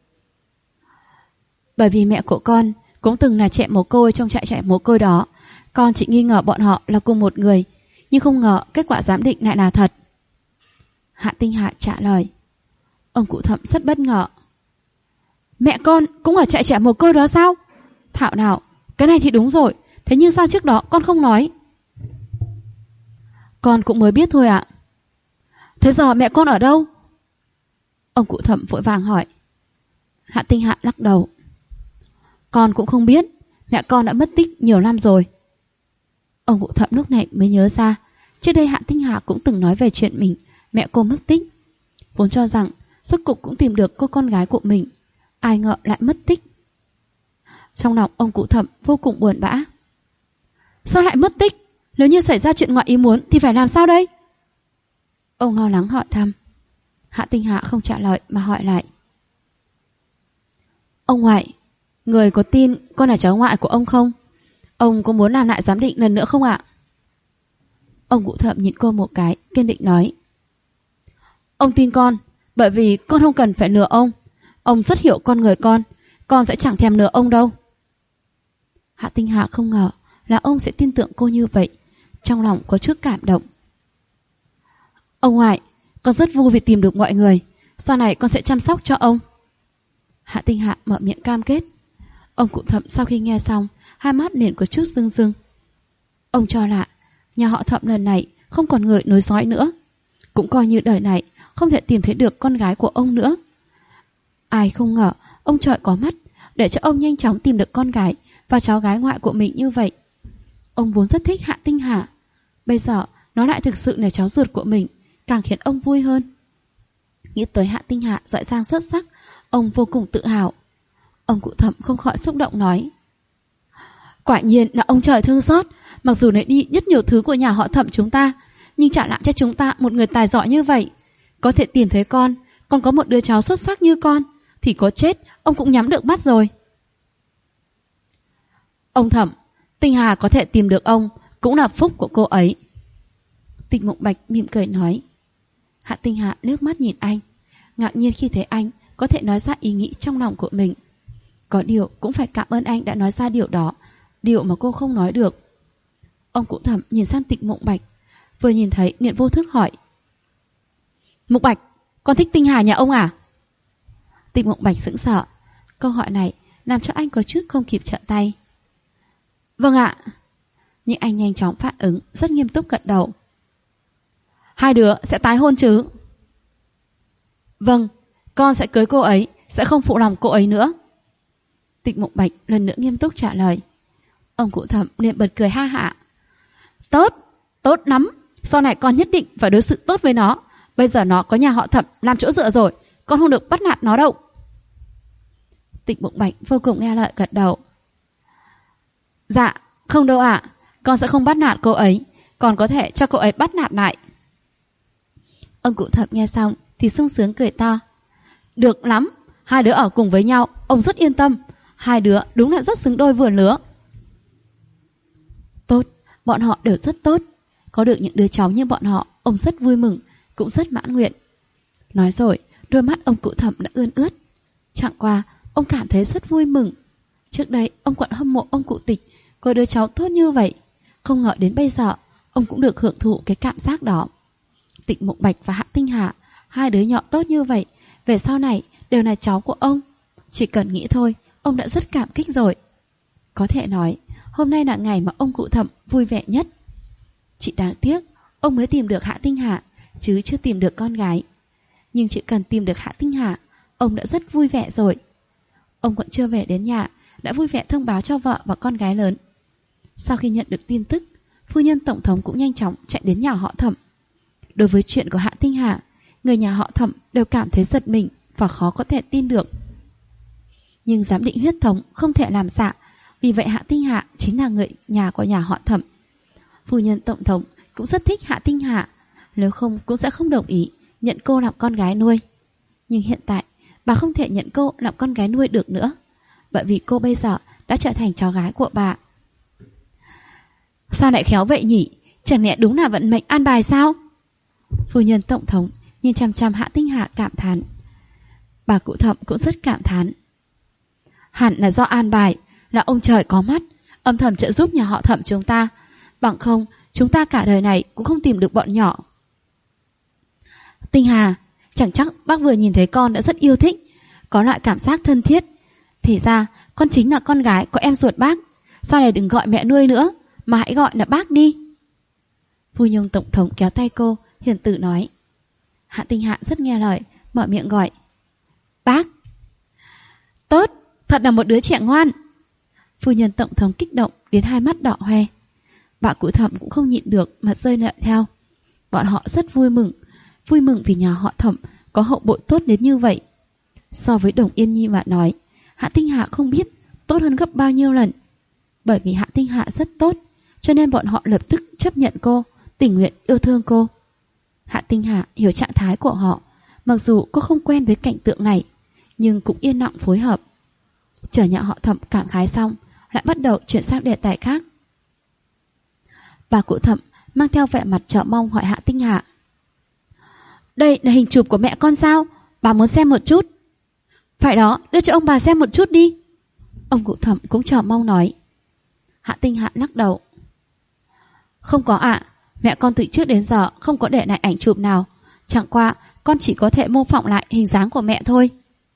Bởi vì mẹ của con cũng từng là trẻ mồ côi trong trại trẻ mồ côi đó. Con chỉ nghi ngờ bọn họ là cùng một người, nhưng không ngờ kết quả giám định lại là thật. Hạ Tinh Hạ trả lời. Ông cụ Thẩm rất bất ngờ. Mẹ con cũng ở trại trẻ mồ côi đó sao? Thảo nào, cái này thì đúng rồi. Thế nhưng sao trước đó con không nói? Con cũng mới biết thôi ạ. Thế giờ mẹ con ở đâu? Ông cụ Thẩm vội vàng hỏi. Hạ Tinh Hạ lắc đầu. Con cũng không biết, mẹ con đã mất tích nhiều năm rồi. Ông cụ Thậm lúc này mới nhớ ra, trước đây Hạ Tinh Hạ cũng từng nói về chuyện mẹ cô mất tích. Vốn cho rằng rốt cục cũng tìm được cô con gái của mình, ai ngờ lại mất tích. Trong lòng ông cụ Thậm vô cùng buồn bã. Sao lại mất tích? Nếu như xảy ra chuyện ngoại ý muốn thì phải làm sao đây? Ông lo lắng hỏi thăm. Hạ Tinh Hạ không trả lời mà hỏi lại. Ông ngoại, người có tin con là cháu ngoại của ông không? Ông có muốn làm lại giám định lần nữa không ạ? Ông cụ Thậm nhìn cô một cái, kiên định nói. Ông tin con, bởi vì con không cần phải lừa ông. Ông rất hiểu con người con sẽ chẳng thèm lừa ông đâu. Hạ Tinh Hạ không ngờ là ông sẽ tin tưởng cô như vậy, trong lòng có chút cảm động. Ông ngoại, con rất vui vì tìm được mọi người, sau này con sẽ chăm sóc cho ông. Hạ Tinh Hạ mở miệng cam kết. Ông cụ Thậm sau khi nghe xong, hai mắt liền có chút rưng rưng. Ông cho là nhà họ Thậm lần này không còn người nối dõi nữa, cũng coi như đời này không thể tìm thấy được con gái của ông nữa. Ai không ngờ ông trời có mắt, để cho ông nhanh chóng tìm được con gái và cháu gái ngoại của mình như vậy. Ông vốn rất thích Hạ Tinh Hạ, bây giờ nó lại thực sự là cháu ruột của mình, càng khiến ông vui hơn. Nghĩ tới Hạ Tinh Hạ giỏi giang xuất sắc, ông vô cùng tự hào. Ông cụ Thậm không khỏi xúc động nói. Quả nhiên là ông trời thương xót, mặc dù lấy đi rất nhiều thứ của nhà họ Thậm chúng ta, nhưng trả lại cho chúng ta một người tài giỏi như vậy. Có thể tìm thấy con có một đứa cháu xuất sắc như con, thì có chết ông cũng nhắm được mắt rồi. Ông Thậm, Tinh Hà có thể tìm được ông cũng là phúc của cô ấy. Tịch Mộng Bạch mỉm cười nói. Hạ Tinh Hà liếc mắt nhìn anh, ngạc nhiên khi thấy anh có thể nói ra ý nghĩ trong lòng của mình. Có điều cũng phải cảm ơn anh đã nói ra điều đó, điều mà cô không nói được. Ông cụ Thẩm nhìn sang Tịch Mộng Bạch, vừa nhìn thấy liền vô thức hỏi. Mộng Bạch, con thích Tinh Hà nhà ông à? Tịch Mộng Bạch sững sờ. Câu hỏi này làm cho anh có chút không kịp trợn tay. Vâng ạ. Nhưng anh nhanh chóng phản ứng, rất nghiêm túc gật đầu. Hai đứa sẽ tái hôn chứ? Vâng, con sẽ cưới cô ấy, sẽ không phụ lòng cô ấy nữa. Tịch Mộng Bạch lần nữa nghiêm túc trả lời. Ông cụ Thẩm liền bật cười ha hả. Tốt, tốt lắm. Sau này con nhất định phải đối xử tốt với nó. Bây giờ nó có nhà họ Thẩm làm chỗ dựa rồi, con không được bắt nạt nó đâu. Tịch Mộng Bạch vô cùng nghe lời gật đầu. Dạ, không đâu ạ. Con sẽ không bắt nạt cô ấy, còn có thể cho cô ấy bắt nạt lại. Ông cụ Thẩm nghe xong thì sung sướng cười to. Được lắm, hai đứa ở cùng với nhau, ông rất yên tâm. Hai đứa đúng là rất xứng đôi vừa lứa. Tốt, bọn họ đều rất tốt. Có được những đứa cháu như bọn họ, ông rất vui mừng, cũng rất mãn nguyện. Nói rồi, đôi mắt ông cụ Thẩm đã ươn ướt. Chẳng qua, ông cảm thấy rất vui mừng. Trước đây, ông còn hâm mộ ông cụ Tịch có đứa cháu tốt như vậy. Không ngờ đến bây giờ, ông cũng được hưởng thụ cái cảm giác đó. Tịch Mộng Bạch và Hạ Tinh Hà, hai đứa nhỏ tốt như vậy, về sau này đều là cháu của ông. Chỉ cần nghĩ thôi, ông đã rất cảm kích rồi. Có thể nói, hôm nay là ngày mà ông cụ Thẩm vui vẻ nhất. Chỉ đáng tiếc, ông mới tìm được Hạ Tinh Hà, chứ chưa tìm được con gái. Nhưng chỉ cần tìm được Hạ Tinh Hà, ông đã rất vui vẻ rồi. Ông vẫn chưa về đến nhà, đã vui vẻ thông báo cho vợ và con gái lớn. Sau khi nhận được tin tức, phu nhân tổng thống cũng nhanh chóng chạy đến nhà họ Thẩm. Đối với chuyện của Hạ Tinh Hà, người nhà họ Thẩm đều cảm thấy giật mình và khó có thể tin được. Nhưng giám định huyết thống không thể làm giả, vì vậy Hạ Tinh Hà chính là người nhà của nhà họ Thẩm. Phu nhân tổng thống cũng rất thích Hạ Tinh Hà, nếu không cũng sẽ không đồng ý nhận cô làm con gái nuôi. Nhưng hiện tại, bà không thể nhận cô làm con gái nuôi được nữa, bởi vì cô bây giờ đã trở thành cháu gái của bà. Sao lại khéo vậy nhỉ? Chẳng lẽ đúng là vận mệnh an bài sao? Phu nhân tổng thống nhìn chăm chăm Hạ Tinh Hà cảm thán. Bà cụ Thẩm cũng rất cảm thán. Hẳn là do an bài, là ông trời có mắt, âm thầm trợ giúp nhà họ Thẩm chúng ta. Bằng không, chúng ta cả đời này cũng không tìm được bọn nhỏ. Tinh Hà, chẳng chắc bác vừa nhìn thấy con đã rất yêu thích, có loại cảm giác thân thiết. Thì ra, con chính là con gái của em ruột bác. Sau này đừng gọi mẹ nuôi nữa, mà hãy gọi là bác đi. Phu nhân tổng thống kéo tay cô, hiền từ nói. Hạ Tinh Hạ rất nghe lời, mở miệng gọi. Bác. thật là một đứa trẻ ngoan. Phu nhân tổng thống kích động đến hai mắt đỏ hoe. Bà cụ Thẩm cũng không nhịn được mà rơi lệ theo. Bọn họ rất vui mừng vì nhà họ Thẩm có hậu bội tốt đến như vậy. So với Đồng Yên Nhi mà nói, Hạ Tinh Hạ không biết tốt hơn gấp bao nhiêu lần. Bởi vì Hạ Tinh Hạ rất tốt, cho nên bọn họ lập tức chấp nhận cô, tình nguyện yêu thương cô. Hạ Tinh Hạ hiểu trạng thái của họ, mặc dù cô không quen với cảnh tượng này, nhưng cũng yên lặng phối hợp. Chờ nhà họ Thẩm cảm khái xong, lại bắt đầu chuyển sang đề tài khác. Bà cụ Thẩm mang theo vẻ mặt chờ mong hỏi Hạ Tinh Hạ: đây là hình chụp của mẹ con sao? Bà muốn xem một chút. Phải đó, đưa cho ông bà xem một chút đi. Ông cụ Thẩm cũng chờ mong nói. Hạ Tinh Hạ lắc đầu. Không có ạ, mẹ con từ trước đến giờ không có để lại ảnh chụp nào. Chẳng qua con chỉ có thể mô phỏng lại hình dáng của mẹ thôi.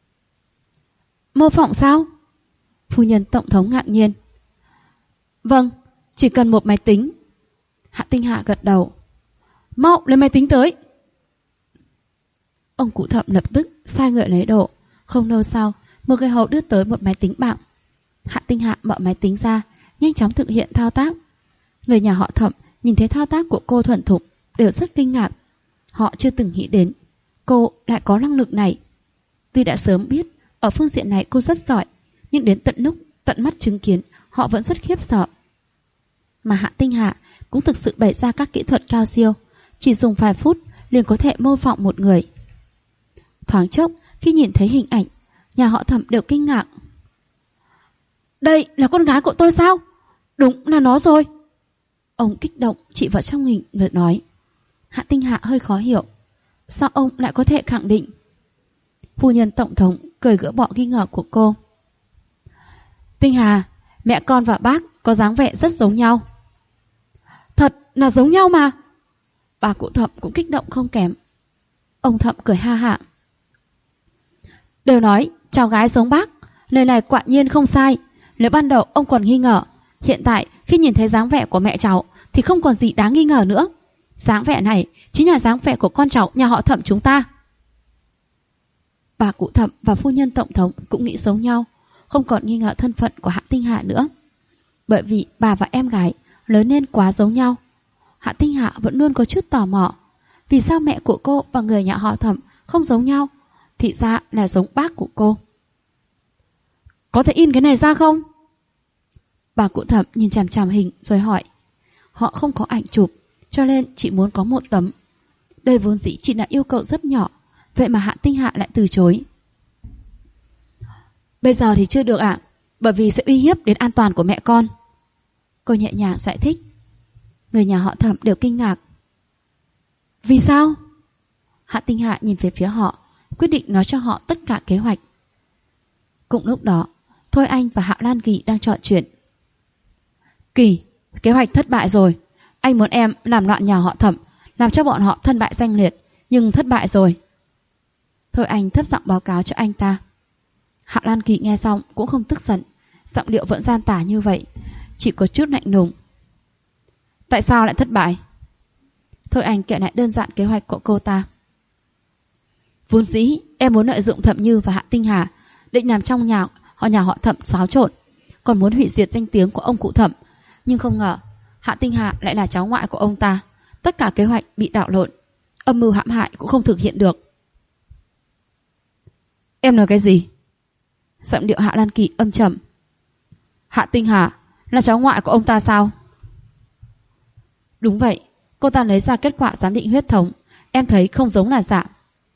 Mô phỏng sao? Phu nhân tổng thống ngạc nhiên. Vâng, chỉ cần một máy tính. Hạ Tinh Hạ gật đầu. Mau lấy máy tính tới. Ông cụ Thẩm lập tức sai người lấy đồ. Không lâu sau, một người hầu đưa tới một máy tính bảng. Hạ Tinh Hạ mở máy tính ra, nhanh chóng thực hiện thao tác. Người nhà họ Thẩm nhìn thấy thao tác của cô thuần thục đều rất kinh ngạc. Họ chưa từng nghĩ đến cô lại có năng lực này. Tuy đã sớm biết ở phương diện này cô rất giỏi, nhưng đến tận lúc tận mắt chứng kiến, họ vẫn rất khiếp sợ. Mà Hạ Tinh Hạ cũng thực sự bày ra các kỹ thuật cao siêu, chỉ dùng vài phút liền có thể mô phỏng một người. Thoáng chốc, khi nhìn thấy hình ảnh, nhà họ Thẩm đều kinh ngạc. Đây là con gái của tôi sao? Đúng là nó rồi. Ông kích động chỉ vào trong hình và nói. Hạ Tinh Hạ hơi khó hiểu. Sao ông lại có thể khẳng định? Phu nhân tổng thống cười gỡ bỏ nghi ngờ của cô. Tinh Hà, mẹ con và bác có dáng vẻ rất giống nhau. Thật là giống nhau mà. Bà cụ Thẩm cũng kích động không kém. Ông Thẩm cười ha hả. Đều nói cháu gái giống bác, lời này quả nhiên không sai. Nếu ban đầu ông còn nghi ngờ, hiện tại khi nhìn thấy dáng vẻ của mẹ cháu thì không còn gì đáng nghi ngờ nữa. Dáng vẻ này chính là dáng vẻ của con cháu nhà họ Thẩm chúng ta. Bà cụ Thẩm và phu nhân tổng thống cũng nghĩ giống nhau, không còn nghi ngờ thân phận của Hạ Tinh Hạ nữa. Bởi vì bà và em gái lớn lên quá giống nhau. Hạ Tinh Hạ vẫn luôn có chút tò mò, vì sao mẹ của cô và người nhà họ Thẩm không giống nhau, thì ra là giống bác của cô. Có thể in cái này ra không? Bà cụ Thẩm nhìn chằm chằm hình rồi hỏi. Họ không có ảnh chụp, cho nên chỉ muốn có một tấm. Đây vốn dĩ chỉ là yêu cầu rất nhỏ, vậy mà Hạ Tinh Hạ lại từ chối. Bây giờ thì chưa được ạ, bởi vì sẽ uy hiếp đến an toàn của mẹ con. Cô nhẹ nhàng giải thích. Người nhà họ Thẩm đều kinh ngạc. Vì sao? Hạ Tinh Hạ nhìn về phía họ, quyết định nói cho họ tất cả kế hoạch. Cùng lúc đó, Thôi Anh và Hạ Lan Kỳ đang trò chuyện. Kỳ, kế hoạch thất bại rồi. Anh muốn em làm loạn nhà họ Thẩm, làm cho bọn họ thân bại danh liệt, nhưng thất bại rồi. Thôi Anh thấp giọng báo cáo cho anh ta. Hạ Lan Kỳ nghe xong cũng không tức giận, giọng điệu vẫn gian tả như vậy, chỉ có chút lạnh lùng. Tại sao lại thất bại? Thôi Anh kể lại đơn giản kế hoạch của cô ta. Vốn dĩ em muốn lợi dụng Thẩm Như và Hạ Tinh Hà, định làm trong nhà họ Thẩm xáo trộn, còn muốn hủy diệt danh tiếng của ông cụ Thẩm, nhưng không ngờ Hạ Tinh Hà lại là cháu ngoại của ông ta. Tất cả kế hoạch bị đảo lộn, âm mưu hãm hại cũng không thực hiện được. Em nói cái gì? Giọng điệu Hạ Lan Kỳ âm trầm. Hạ Tinh Hà là cháu ngoại của ông ta sao? Đúng vậy, cô ta lấy ra kết quả giám định huyết thống, em thấy không giống là giả.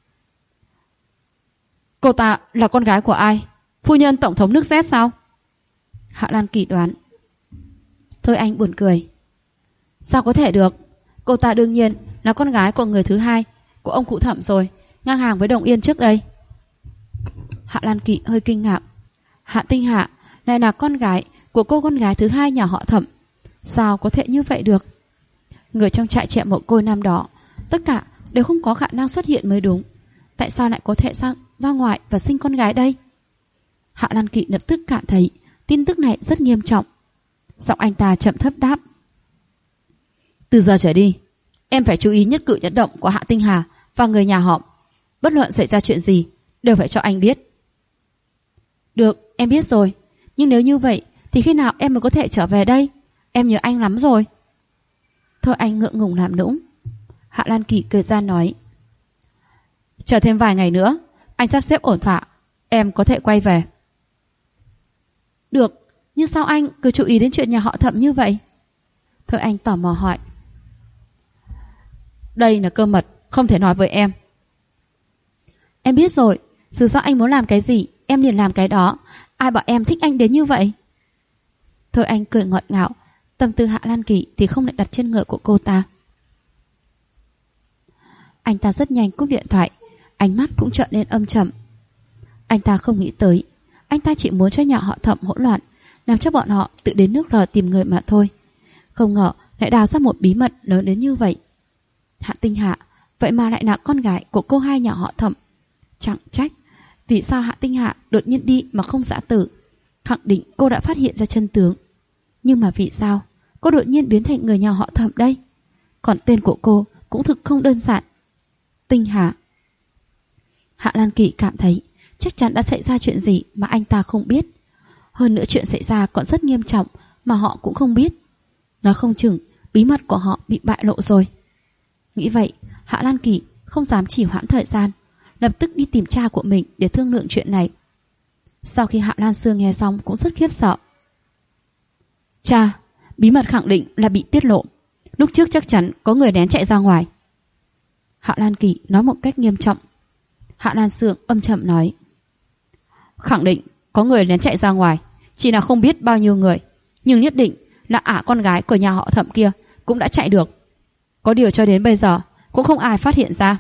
Cô ta là con gái của ai? Phu nhân tổng thống nước Z sao? Hạ Lan Kỳ đoán. Thôi Anh buồn cười. Sao có thể được? Cô ta đương nhiên là con gái của người thứ hai của ông cụ Thẩm rồi, ngang hàng với Đồng Yên trước đây. Hạ Lan Kỳ hơi kinh ngạc. Hạ Tinh Hạ lại là con gái của cô con gái thứ hai nhà họ Thẩm. Sao có thể như vậy được? Người trong trại trẻ mồ côi năm đó tất cả đều không có khả năng xuất hiện mới đúng. Tại sao lại có thể ra ngoài và sinh con gái đây? Hạ Lan Kỳ lập tức cảm thấy tin tức này rất nghiêm trọng. Giọng anh ta chậm thấp đáp. Từ giờ trở đi, em phải chú ý nhất cử nhất động của Hạ Tinh Hà và người nhà họ. Bất luận xảy ra chuyện gì đều phải cho anh biết. Được, em biết rồi. Nhưng nếu như vậy thì khi nào em mới có thể trở về đây? Em nhớ anh lắm rồi. Thôi anh ngượng ngùng làm nũng. Hạ Lan Kỳ cười ra nói, chờ thêm vài ngày nữa, anh sắp xếp ổn thỏa, em có thể quay về. Được, nhưng sao anh cứ chú ý đến chuyện nhà họ Thẩm như vậy? Thôi anh tò mò hỏi. Đây là cơ mật, không thể nói với em. Em biết rồi, dù sao anh muốn làm cái gì, em liền làm cái đó. Ai bảo em thích anh đến như vậy? Thôi anh cười ngọt ngào. Tâm tư Hạ Lan Kỳ thì không lại đặt trên ngựa của cô ta. Anh ta rất nhanh cúp điện thoại, ánh mắt cũng trở nên âm trầm. Anh ta không nghĩ tới, anh ta chỉ muốn cho nhà họ Thẩm hỗn loạn, làm cho bọn họ tự đến nước lờ tìm người mà thôi. Không ngờ lại đào ra một bí mật lớn đến như vậy. Hạ Tinh Hạ vậy mà lại là con gái của cô hai nhà họ Thẩm. Chẳng trách vì sao Hạ Tinh Hạ đột nhiên đi mà không giã tử, khẳng định cô đã phát hiện ra chân tướng. Nhưng mà vì sao cô đột nhiên biến thành người nhà họ Thẩm đây? Còn tên của cô cũng thực không đơn giản, Tinh Hạ. Hạ Lan Kỳ cảm thấy chắc chắn đã xảy ra chuyện gì mà anh ta không biết. Hơn nữa chuyện xảy ra còn rất nghiêm trọng mà họ cũng không biết. Nói không chừng bí mật của họ bị bại lộ rồi. Nghĩ vậy, Hạ Lan Kỳ không dám trì hoãn thời gian, lập tức đi tìm cha của mình để thương lượng chuyện này. Sau khi Hạ Lan Sương nghe xong cũng rất khiếp sợ. Cha, bí mật khẳng định là bị tiết lộ. Lúc trước chắc chắn có người lén chạy ra ngoài. Hạ Lan Kỳ nói một cách nghiêm trọng. Hạ Lan Sương âm trầm nói, khẳng định có người lén chạy ra ngoài, chỉ là không biết bao nhiêu người, nhưng nhất định là con gái của nhà họ Thẩm kia cũng đã chạy được. Có điều cho đến bây giờ cũng không ai phát hiện ra.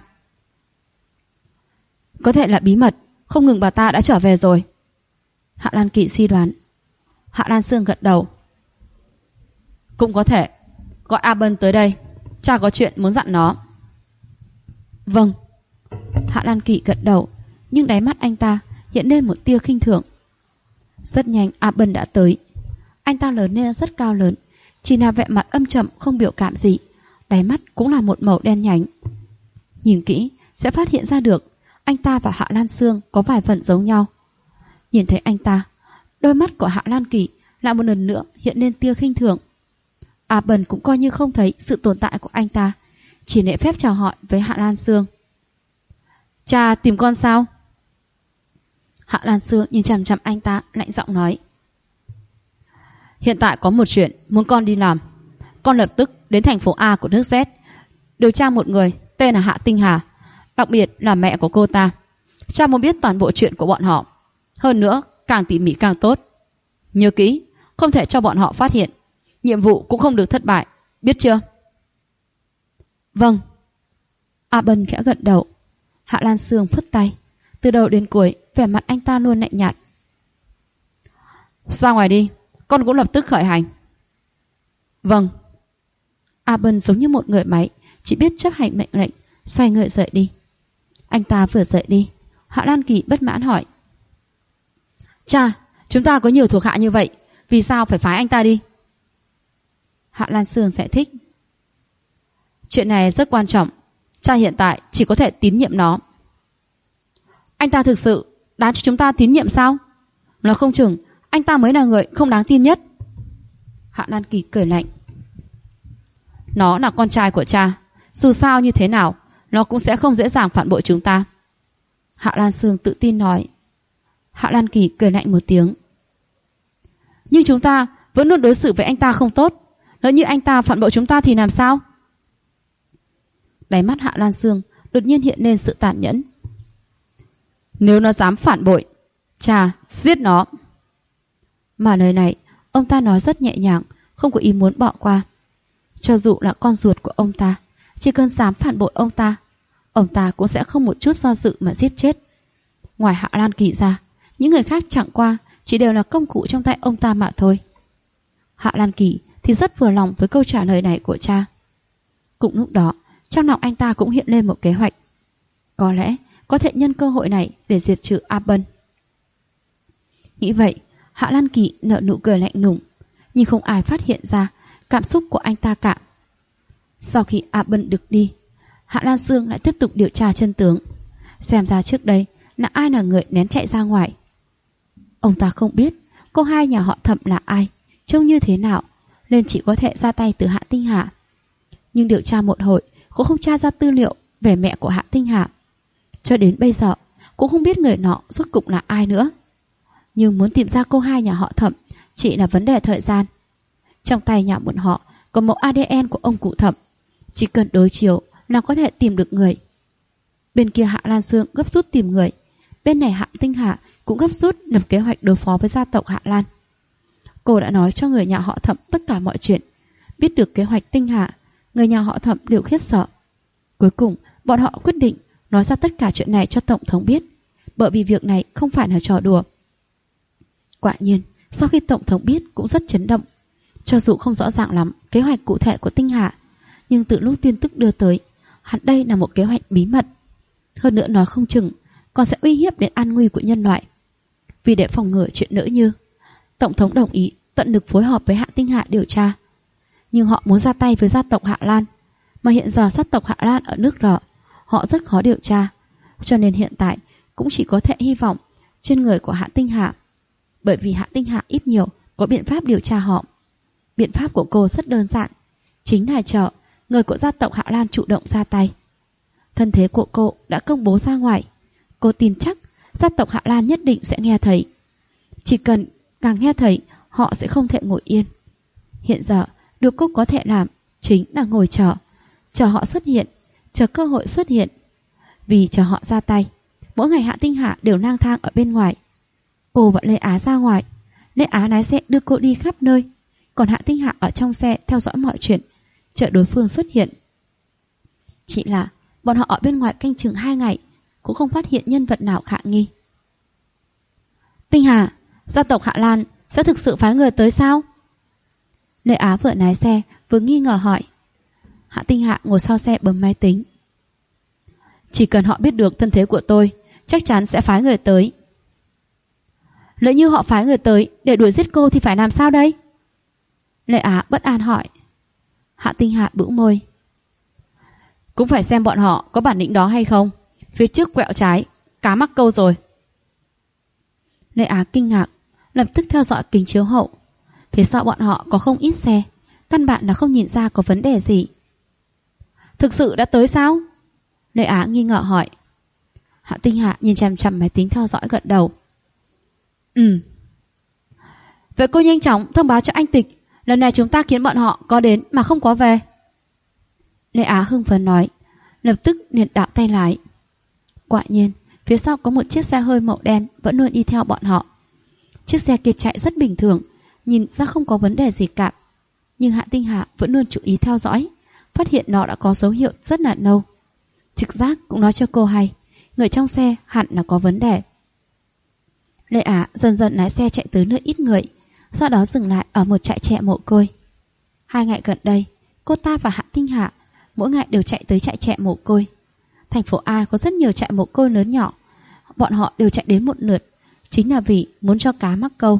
Có thể là bí mật, không ngừng bà ta đã trở về rồi. Hạ Lan Kỳ suy đoán. Hạ Lan Sương gật đầu. Cũng có thể. Gọi A Bân tới đây, cha có chuyện muốn dặn nó. Vâng. Hạ Lan Kỳ gật đầu, nhưng đáy mắt anh ta hiện lên một tia khinh thường. Rất nhanh A Bân đã tới. Anh ta lớn lên rất cao lớn, chỉ là vẻ mặt âm trầm không biểu cảm gì, đáy mắt cũng là một màu đen nhánh. Nhìn kỹ sẽ phát hiện ra được anh ta và Hạ Lan Sương có vài phần giống nhau. Nhìn thấy anh ta, đôi mắt của Hạ Lan Kỳ lại một lần nữa hiện lên tia khinh thường. A Bân cũng coi như không thấy sự tồn tại của anh ta, chỉ lễ phép chào hỏi với Hạ Lan Sương. Cha tìm con sao? Hạ Lan Sương nhìn chằm chằm anh ta, lạnh giọng nói. Hiện tại có một chuyện muốn con đi làm. Con lập tức đến thành phố A của nước Z, điều tra một người tên là Hạ Tinh Hà, đặc biệt là mẹ của cô ta. Cha muốn biết toàn bộ chuyện của bọn họ. Hơn nữa, càng tỉ mỉ càng tốt. Nhớ kỹ, không thể cho bọn họ phát hiện. Nhiệm vụ cũng không được thất bại, biết chưa? Vâng. A Bân khẽ gật đầu. Hạ Lan Sương phất tay. Từ đầu đến cuối, vẻ mặt anh ta luôn lạnh nhạt. Ra ngoài đi, con cũng lập tức khởi hành. Vâng. A Bân giống như một người máy, chỉ biết chấp hành mệnh lệnh, xoay người rời đi. Anh ta vừa rời đi, Hạ Lan Kỳ bất mãn hỏi. Cha, chúng ta có nhiều thuộc hạ như vậy, vì sao phải phái anh ta đi? Hạ Lan Sương giải thích. Chuyện này rất quan trọng, cha hiện tại chỉ có thể tín nhiệm nó. Anh ta thực sự đáng cho chúng ta tín nhiệm sao? Nói không chừng anh ta mới là người không đáng tin nhất. Hạ Lan Kỳ cười lạnh. Nó là con trai của cha, dù sao như thế nào nó cũng sẽ không dễ dàng phản bội chúng ta. Hạ Lan Sương tự tin nói. Hạ Lan Kỳ cười lạnh một tiếng. Nhưng chúng ta vẫn luôn đối xử với anh ta không tốt. Lỡ như anh ta phản bội chúng ta thì làm sao? Đáy mắt Hạ Lan Sương đột nhiên hiện lên sự tàn nhẫn. Nếu nó dám phản bội, cha giết nó. Mà lời này ông ta nói rất nhẹ nhàng, không có ý muốn bỏ qua. Cho dù là con ruột của ông ta, chỉ cần dám phản bội ông ta cũng sẽ không một chút do dự mà giết chết. Ngoài Hạ Lan Kỳ ra, những người khác chẳng qua chỉ đều là công cụ trong tay ông ta mà thôi. Hạ Lan Kỳ thì rất vừa lòng với câu trả lời này của cha. Cùng lúc đó, trong lòng anh ta cũng hiện lên một kế hoạch. Có lẽ có thể nhân cơ hội này để diệt trừ A Bân. Nghĩ vậy, Hạ Lan Kỳ nở nụ cười lạnh lùng, nhưng không ai phát hiện ra cảm xúc của anh ta cả. Sau khi A Bân được đi, Hạ Lan Sương lại tiếp tục điều tra chân tướng, xem ra trước đây là ai là người nén chạy ra ngoài. Ông ta không biết cô hai nhà họ Thẩm là ai, trông như thế nào, nên chỉ có thể ra tay từ Hạ Tinh Hà. Nhưng điều tra một hồi cũng không tra ra tư liệu về mẹ của Hạ Tinh Hà. Cho đến bây giờ cũng không biết người nọ rốt cục là ai nữa. Nhưng muốn tìm ra cô hai nhà họ Thẩm chỉ là vấn đề thời gian. Trong tay nhà bọn họ có mẫu ADN của ông cụ Thẩm, chỉ cần đối chiếu là có thể tìm được người. Bên kia Hạ Lan Sương gấp rút tìm người, bên này Hạ Tinh Hà cũng gấp rút lập kế hoạch đối phó với gia tộc Hạ Lan. Cô đã nói cho người nhà họ Thẩm tất cả mọi chuyện. Biết được kế hoạch Tinh Hà, người nhà họ Thẩm đều khiếp sợ. Cuối cùng bọn họ quyết định nói ra tất cả chuyện này cho Tổng thống biết, bởi vì việc này không phải là trò đùa. Quả nhiên, sau khi Tổng thống biết cũng rất chấn động. Cho dù không rõ ràng lắm kế hoạch cụ thể của Tinh Hà, nhưng từ lúc tin tức đưa tới, hẳn đây là một kế hoạch bí mật. Hơn nữa nói không chừng còn sẽ uy hiếp đến an nguy của nhân loại. Vì để phòng ngừa chuyện nữa như, Tổng thống đồng ý tận lực phối hợp với Hạ Tinh Hà điều tra. Nhưng họ muốn ra tay với gia tộc Hạ Lan, mà hiện giờ gia tộc Hạ Lan ở nước Rọ, họ rất khó điều tra, cho nên hiện tại cũng chỉ có thể hy vọng trên người của Hạ Tinh Hà. Bởi vì Hạ Tinh Hà ít nhiều có biện pháp điều tra họ. Biện pháp của cô rất đơn giản, chính là chờ người của gia tộc Hạ Lan chủ động ra tay. Thân thế của cô đã công bố ra ngoài, cô tin chắc gia tộc Hạ Lan nhất định sẽ nghe thấy. Chỉ cần càng nghe thấy, họ sẽ không thể ngồi yên. Hiện giờ điều cô có thể làm chính là ngồi chờ họ xuất hiện, chờ cơ hội xuất hiện. Vì chờ họ ra tay, mỗi ngày Hạ Tinh Hà đều lang thang ở bên ngoài. Cô và Lê Á ra ngoài, Lê Á lái xe đưa cô đi khắp nơi, còn Hạ Tinh Hà ở trong xe theo dõi mọi chuyện, chờ đối phương xuất hiện. Chỉ là bọn họ ở bên ngoài canh chừng 2 ngày cũng không phát hiện nhân vật nào khả nghi. Tinh Hà, gia tộc Hạ Lan sẽ thực sự phái người tới sao? Lê Á vừa lái xe vừa nghi ngờ hỏi. Hạ Tinh Hà ngồi sau xe bấm máy tính. Chỉ cần họ biết được thân thế của tôi, chắc chắn sẽ phái người tới. Lỡ như họ phái người tới để đuổi giết cô thì phải làm sao đây? Lê Á bất an hỏi. Hạ Tinh Hà bĩu môi. Cũng phải xem bọn họ có bản lĩnh đó hay không. Phía trước quẹo trái, cá mắc câu rồi. Lê Á kinh ngạc, lập tức theo dõi kính chiếu hậu. Phía sau bọn họ có không ít xe, căn bản là không nhìn ra có vấn đề gì. Thực sự đã tới sao? Lê Á nghi ngờ hỏi. Hạ Tinh Hà nhìn chằm chằm máy tính theo dõi gật đầu. Vậy cô nhanh chóng thông báo cho anh Tịch, lần này chúng ta khiến bọn họ có đến mà không có về. Lê Á hưng phấn nói, lập tức liền đảo tay lái. Quả nhiên, phía sau có một chiếc xe hơi màu đen vẫn luôn đi theo bọn họ. Chiếc xe kia chạy rất bình thường, nhìn ra không có vấn đề gì cả. Nhưng Hạ Tinh Hà vẫn luôn chú ý theo dõi, phát hiện nó đã có dấu hiệu rất là lâu. Trực giác cũng nói cho cô hay, người trong xe hẳn là có vấn đề. Lê Á dần dần lái xe chạy tới nơi ít người, sau đó dừng lại ở một trại trẻ mồ côi. 2 ngày gần đây, cô ta và Hạ Tinh Hà mỗi ngày đều chạy tới trại trẻ mồ côi. Thành phố A có rất nhiều trại mồ côi lớn nhỏ, bọn họ đều chạy đến một lượt, chính là vì muốn cho cá mắc câu.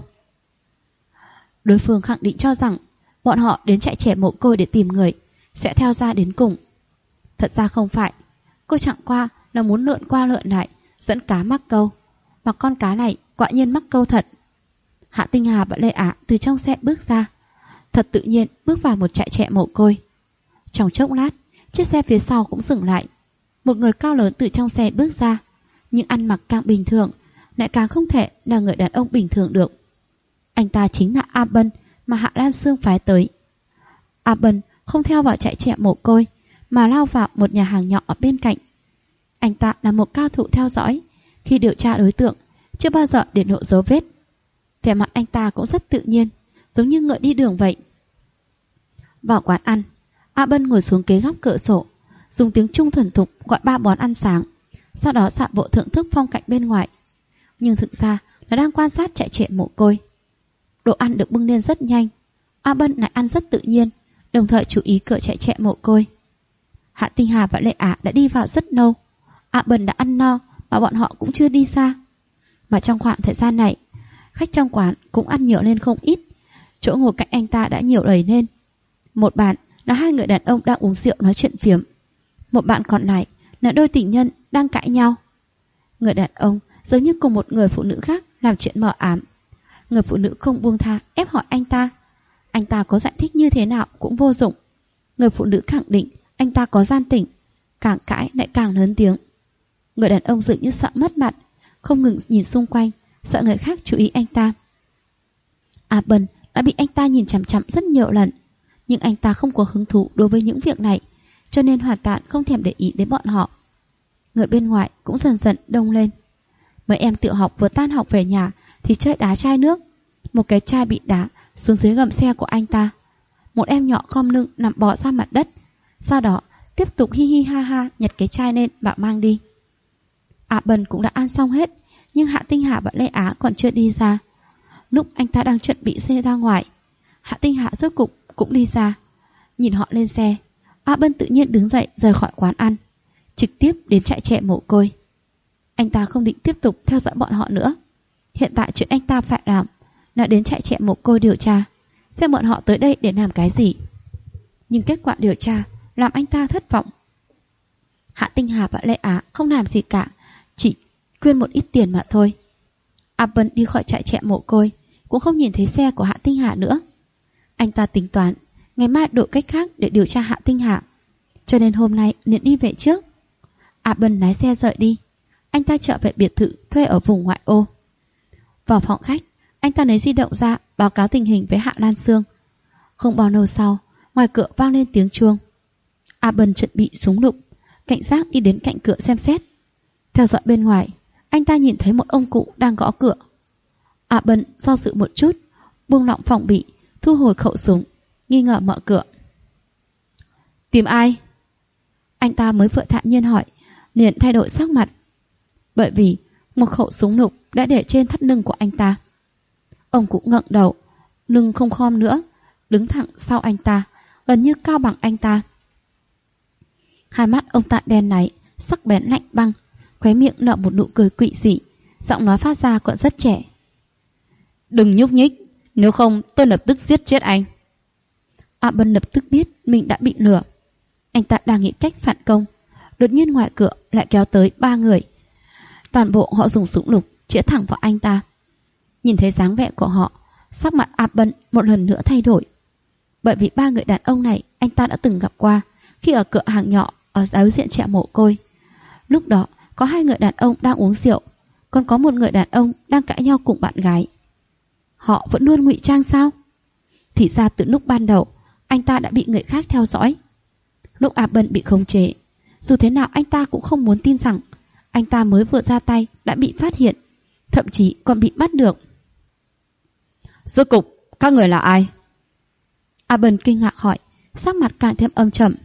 Đối phương khẳng định cho rằng bọn họ đến trại trẻ mồ côi để tìm người, sẽ theo ra đến cùng. Thật ra không phải, cô chẳng qua là muốn lượn qua lượn lại, dẫn cá mắc câu, mà con cá này quả nhiên mắc câu thật. Hạ Tinh Hà và Lê Á từ trong xe bước ra, thật tự nhiên bước vào một trại trẻ mồ côi. Trong chốc lát, chiếc xe phía sau cũng dừng lại. Một người cao lớn từ trong xe bước ra, nhưng ăn mặc càng bình thường, lại càng không thể là người đàn ông bình thường được. Anh ta chính là A Bân mà Hạ Lan Sương phái tới. A Bân không theo vào trại trẻ mồ côi, mà lao vào một nhà hàng nhỏ ở bên cạnh. Anh ta là một cao thủ theo dõi, khi điều tra đối tượng chưa bao giờ để lộ dấu vết. Vẻ mặt anh ta cũng rất tự nhiên, giống như ngựa đi đường vậy. Vào quán ăn, A Bân ngồi xuống ghế góc cửa sổ, dùng tiếng Trung thuần thục gọi 3 món ăn sáng, sau đó giả bộ thưởng thức phong cảnh bên ngoài. Nhưng thực ra là đang quan sát trại trẻ mồ côi. Đồ ăn được bưng lên rất nhanh, A Bân lại ăn rất tự nhiên, đồng thời chú ý cửa trại trẻ mồ côi. Hạ Tinh Hà và Lệ Á đã đi vào rất lâu. A Bân đã ăn no mà bọn họ cũng chưa đi xa. Mà trong khoảng thời gian này, khách trong quán cũng ăn nhiều lên không ít. Chỗ ngồi cạnh anh ta đã nhiều đầy lên. Một bàn là 2 người đàn ông đang uống rượu nói chuyện phiếm. Một bạn còn lại là đôi tình nhân đang cãi nhau. Người đàn ông giống như cùng một người phụ nữ khác làm chuyện mờ ám, Người phụ nữ không buông tha ép hỏi anh ta. Anh ta có giải thích như thế nào cũng vô dụng. Người phụ nữ khẳng định anh ta có gian tỉnh. Càng cãi lại càng lớn tiếng. Người đàn ông dường như sợ mất mặt, không ngừng nhìn xung quanh, sợ người khác chú ý anh ta. A Bân đã bị anh ta nhìn chằm chằm rất nhiều lần, nhưng anh ta không có hứng thú đối với những việc này, cho nên hoàn toàn không thèm để ý đến bọn họ. Người bên ngoài cũng dần dần đông lên. Mấy em tiểu học vừa tan học về nhà thì chơi đá chai nước. Một cái chai bị đá xuống dưới gầm xe của anh ta. Một em nhỏ khom lưng nằm bò ra mặt đất, sau đó tiếp tục hi hi ha ha nhặt cái chai lên bảo mang đi. A Bân cũng đã ăn xong hết, nhưng Hạ Tinh Hà và Lê Á còn chưa đi ra. Lúc anh ta đang chuẩn bị xe ra ngoài, Hạ Tinh Hà rốt cục cũng đi ra. Nhìn họ lên xe, A Bân tự nhiên đứng dậy rời khỏi quán ăn, trực tiếp đến trại trẻ mồ côi. Anh ta không định tiếp tục theo dõi bọn họ nữa. Hiện tại chuyện anh ta phải làm là đến trại trẻ mồ côi điều tra, xem bọn họ tới đây để làm cái gì. Nhưng kết quả điều tra làm anh ta thất vọng. Hạ Tinh Hà và Lê Á không làm gì cả, chỉ quyên một ít tiền mà thôi. A Bân đi khỏi trại trẻ mồ côi, cũng không nhìn thấy xe của Hạ Tinh Hà nữa. Anh ta tính toán ngày mai đổi cách khác để điều tra Hạ Tinh Hà, cho nên hôm nay liền đi về trước. A Bân lái xe rời đi. Anh ta trở về biệt thự thuê ở vùng ngoại ô. Vào phòng khách, anh ta lấy di động ra báo cáo tình hình với Hạ Lan Sương. Không bao lâu sau, ngoài cửa vang lên tiếng chuông. A Bân chuẩn bị súng lục, cảnh giác đi đến cạnh cửa xem xét. Theo dõi bên ngoài, anh ta nhìn thấy một ông cụ đang gõ cửa. A Bân do dự một chút, buông lỏng phòng bị, thu hồi khẩu súng, nghi ngờ mở cửa. Tìm ai? Anh ta mới vừa thản nhiên hỏi, liền thay đổi sắc mặt. Bởi vì một khẩu súng lục đã để trên thắt lưng của anh ta. Ông cũng ngẩng đầu, lưng không khom nữa, đứng thẳng sau anh ta, gần như cao bằng anh ta. Hai mắt ông ta đen láy, sắc bén lạnh băng, khóe miệng nở một nụ cười quỷ dị, giọng nói phát ra còn rất trẻ. Đừng nhúc nhích, nếu không tôi lập tức giết chết anh. A Bân lập tức biết mình đã bị lừa. Anh ta đang nghĩ cách phản công, đột nhiên ngoài cửa lại kéo tới 3 người. Toàn bộ họ dùng súng lục chĩa thẳng vào anh ta. Nhìn thấy dáng vẻ của họ, sắc mặt A Bân một lần nữa thay đổi. Bởi vì 3 người đàn ông này anh ta đã từng gặp qua khi ở cửa hàng nhỏ ở đối diện trại mồ côi. Lúc đó có 2 người đàn ông đang uống rượu, còn có một người đàn ông đang cãi nhau cùng bạn gái. Họ vẫn luôn ngụy trang sao? Thì ra từ lúc ban đầu anh ta đã bị người khác theo dõi. Lúc A Bân bị khống chế, dù thế nào anh ta cũng không muốn tin rằng anh ta mới vừa ra tay đã bị phát hiện, thậm chí còn bị bắt được. Rốt cục các người là ai? A Bân kinh ngạc hỏi, sắc mặt càng thêm âm trầm.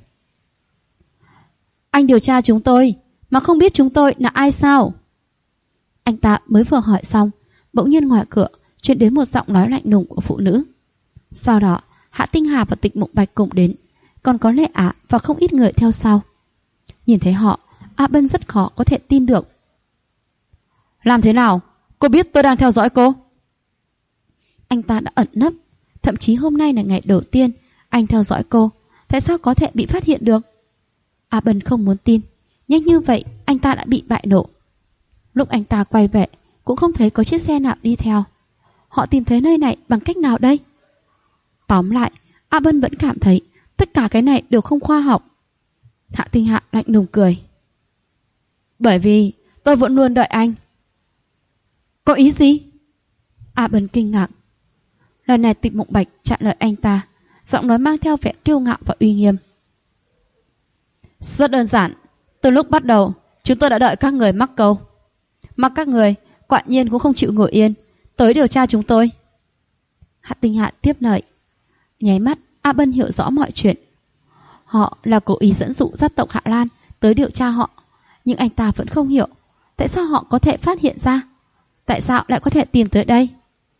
Anh điều tra chúng tôi mà không biết chúng tôi là ai sao? Anh ta mới vừa hỏi xong, bỗng nhiên ngoài cửa truyền đến một giọng nói lạnh lùng của phụ nữ. Sau đó Hạ Tinh Hà và Tịch Mộng Bạch cùng đến, còn có Lệ Á và không ít người theo sau. Nhìn thấy họ, A Bân rất khó có thể tin được. Làm thế nào? Cô biết tôi đang theo dõi cô? Anh ta đã ẩn nấp, thậm chí hôm nay là ngày đầu tiên anh theo dõi cô, tại sao có thể bị phát hiện được? A Bân không muốn tin, nhanh như vậy anh ta đã bị bại lộ. Lúc anh ta quay về cũng không thấy có chiếc xe nào đi theo. Họ tìm thấy nơi này bằng cách nào đây? Tóm lại, A Bân vẫn cảm thấy tất cả cái này đều không khoa học. Hạ Tinh Hạ lạnh lùng cười. Bởi vì tôi vẫn luôn đợi anh. Có ý gì? A Bân kinh ngạc. Lần này Tịch Mộng Bạch trả lời anh ta, giọng nói mang theo vẻ kiêu ngạo và uy nghiêm. Rất đơn giản, từ lúc bắt đầu chúng tôi đã đợi các người mắc câu. Mà các người quả nhiên cũng không chịu ngồi yên, tới điều tra chúng tôi. Hạ Tinh Hạ tiếp lời. Nháy mắt A Bân hiểu rõ mọi chuyện. Họ là cố ý dẫn dụ gia tộc Hạ Lan tới điều tra họ, nhưng anh ta vẫn không hiểu tại sao họ có thể phát hiện ra, tại sao lại có thể tìm tới đây.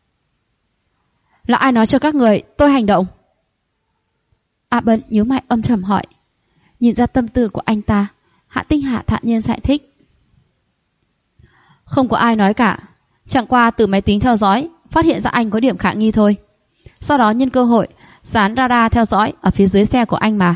Là ai nói cho các người tôi hành động? A Bân nhíu mày âm trầm hỏi. Nhìn ra tâm tư của anh ta, Hạ Tinh Hà thản nhiên giải thích. Không có ai nói cả, chẳng qua từ máy tính theo dõi phát hiện ra anh có điểm khả nghi thôi. Sau đó nhân cơ hội dán radar theo dõi ở phía dưới xe của anh mà.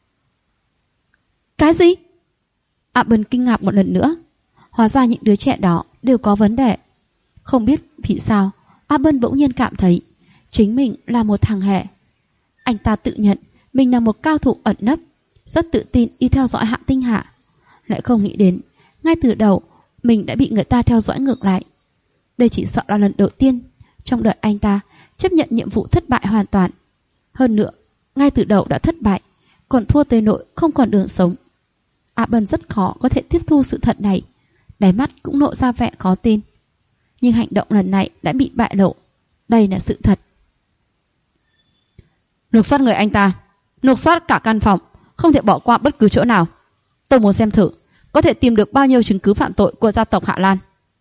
Cái gì? A Bân kinh ngạc một lần nữa. Hóa ra những đứa trẻ đó đều có vấn đề. Không biết vì sao A Bân bỗng nhiên cảm thấy chính mình là một thằng hề. Anh ta tự nhận mình là một cao thủ ẩn nấp, rất tự tin đi theo dõi Hạ Tinh Hạ, lại không nghĩ đến ngay từ đầu mình đã bị người ta theo dõi ngược lại. Đây chỉ sợ là lần đầu tiên trong đời anh ta chấp nhận nhiệm vụ thất bại hoàn toàn. Hơn nữa, ngay từ đầu đã thất bại, còn thua tới nỗi không còn đường sống. A Bân rất khó có thể tiếp thu sự thật này, đáy mắt cũng lộ ra vẻ khó tin. Nhưng hành động lần này đã bị bại lộ, đây là sự thật. Lục soát người anh ta, lục soát cả căn phòng, không thể bỏ qua bất cứ chỗ nào. Tôi muốn xem thử có thể tìm được bao nhiêu chứng cứ phạm tội của gia tộc Hạ Lan.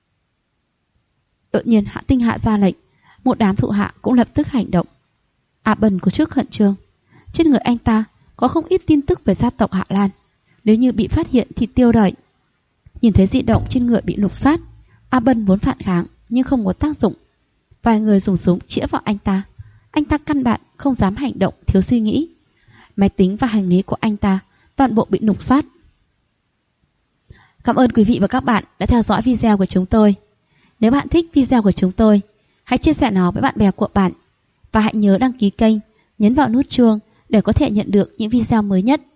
Đột nhiên Hạ Tinh Hạ ra lệnh, một đám thủ hạ cũng lập tức hành động. A Bân có chút khẩn trương, trên người anh ta có không ít tin tức về gia tộc Hạ Lan, nếu như bị phát hiện thì tiêu đời. Nhìn thấy di động trên người bị lục soát, A Bân muốn phản kháng nhưng không có tác dụng. Vài người dùng súng chĩa vào anh ta căn bản không dám hành động thiếu suy nghĩ. Máy tính và hành lý của anh ta toàn bộ bị lục soát. Cảm ơn quý vị và các bạn đã theo dõi video của chúng tôi. Nếu bạn thích video của chúng tôi, hãy chia sẻ nó với bạn bè của bạn và hãy nhớ đăng ký kênh, nhấn vào nút chuông để có thể nhận được những video mới nhất.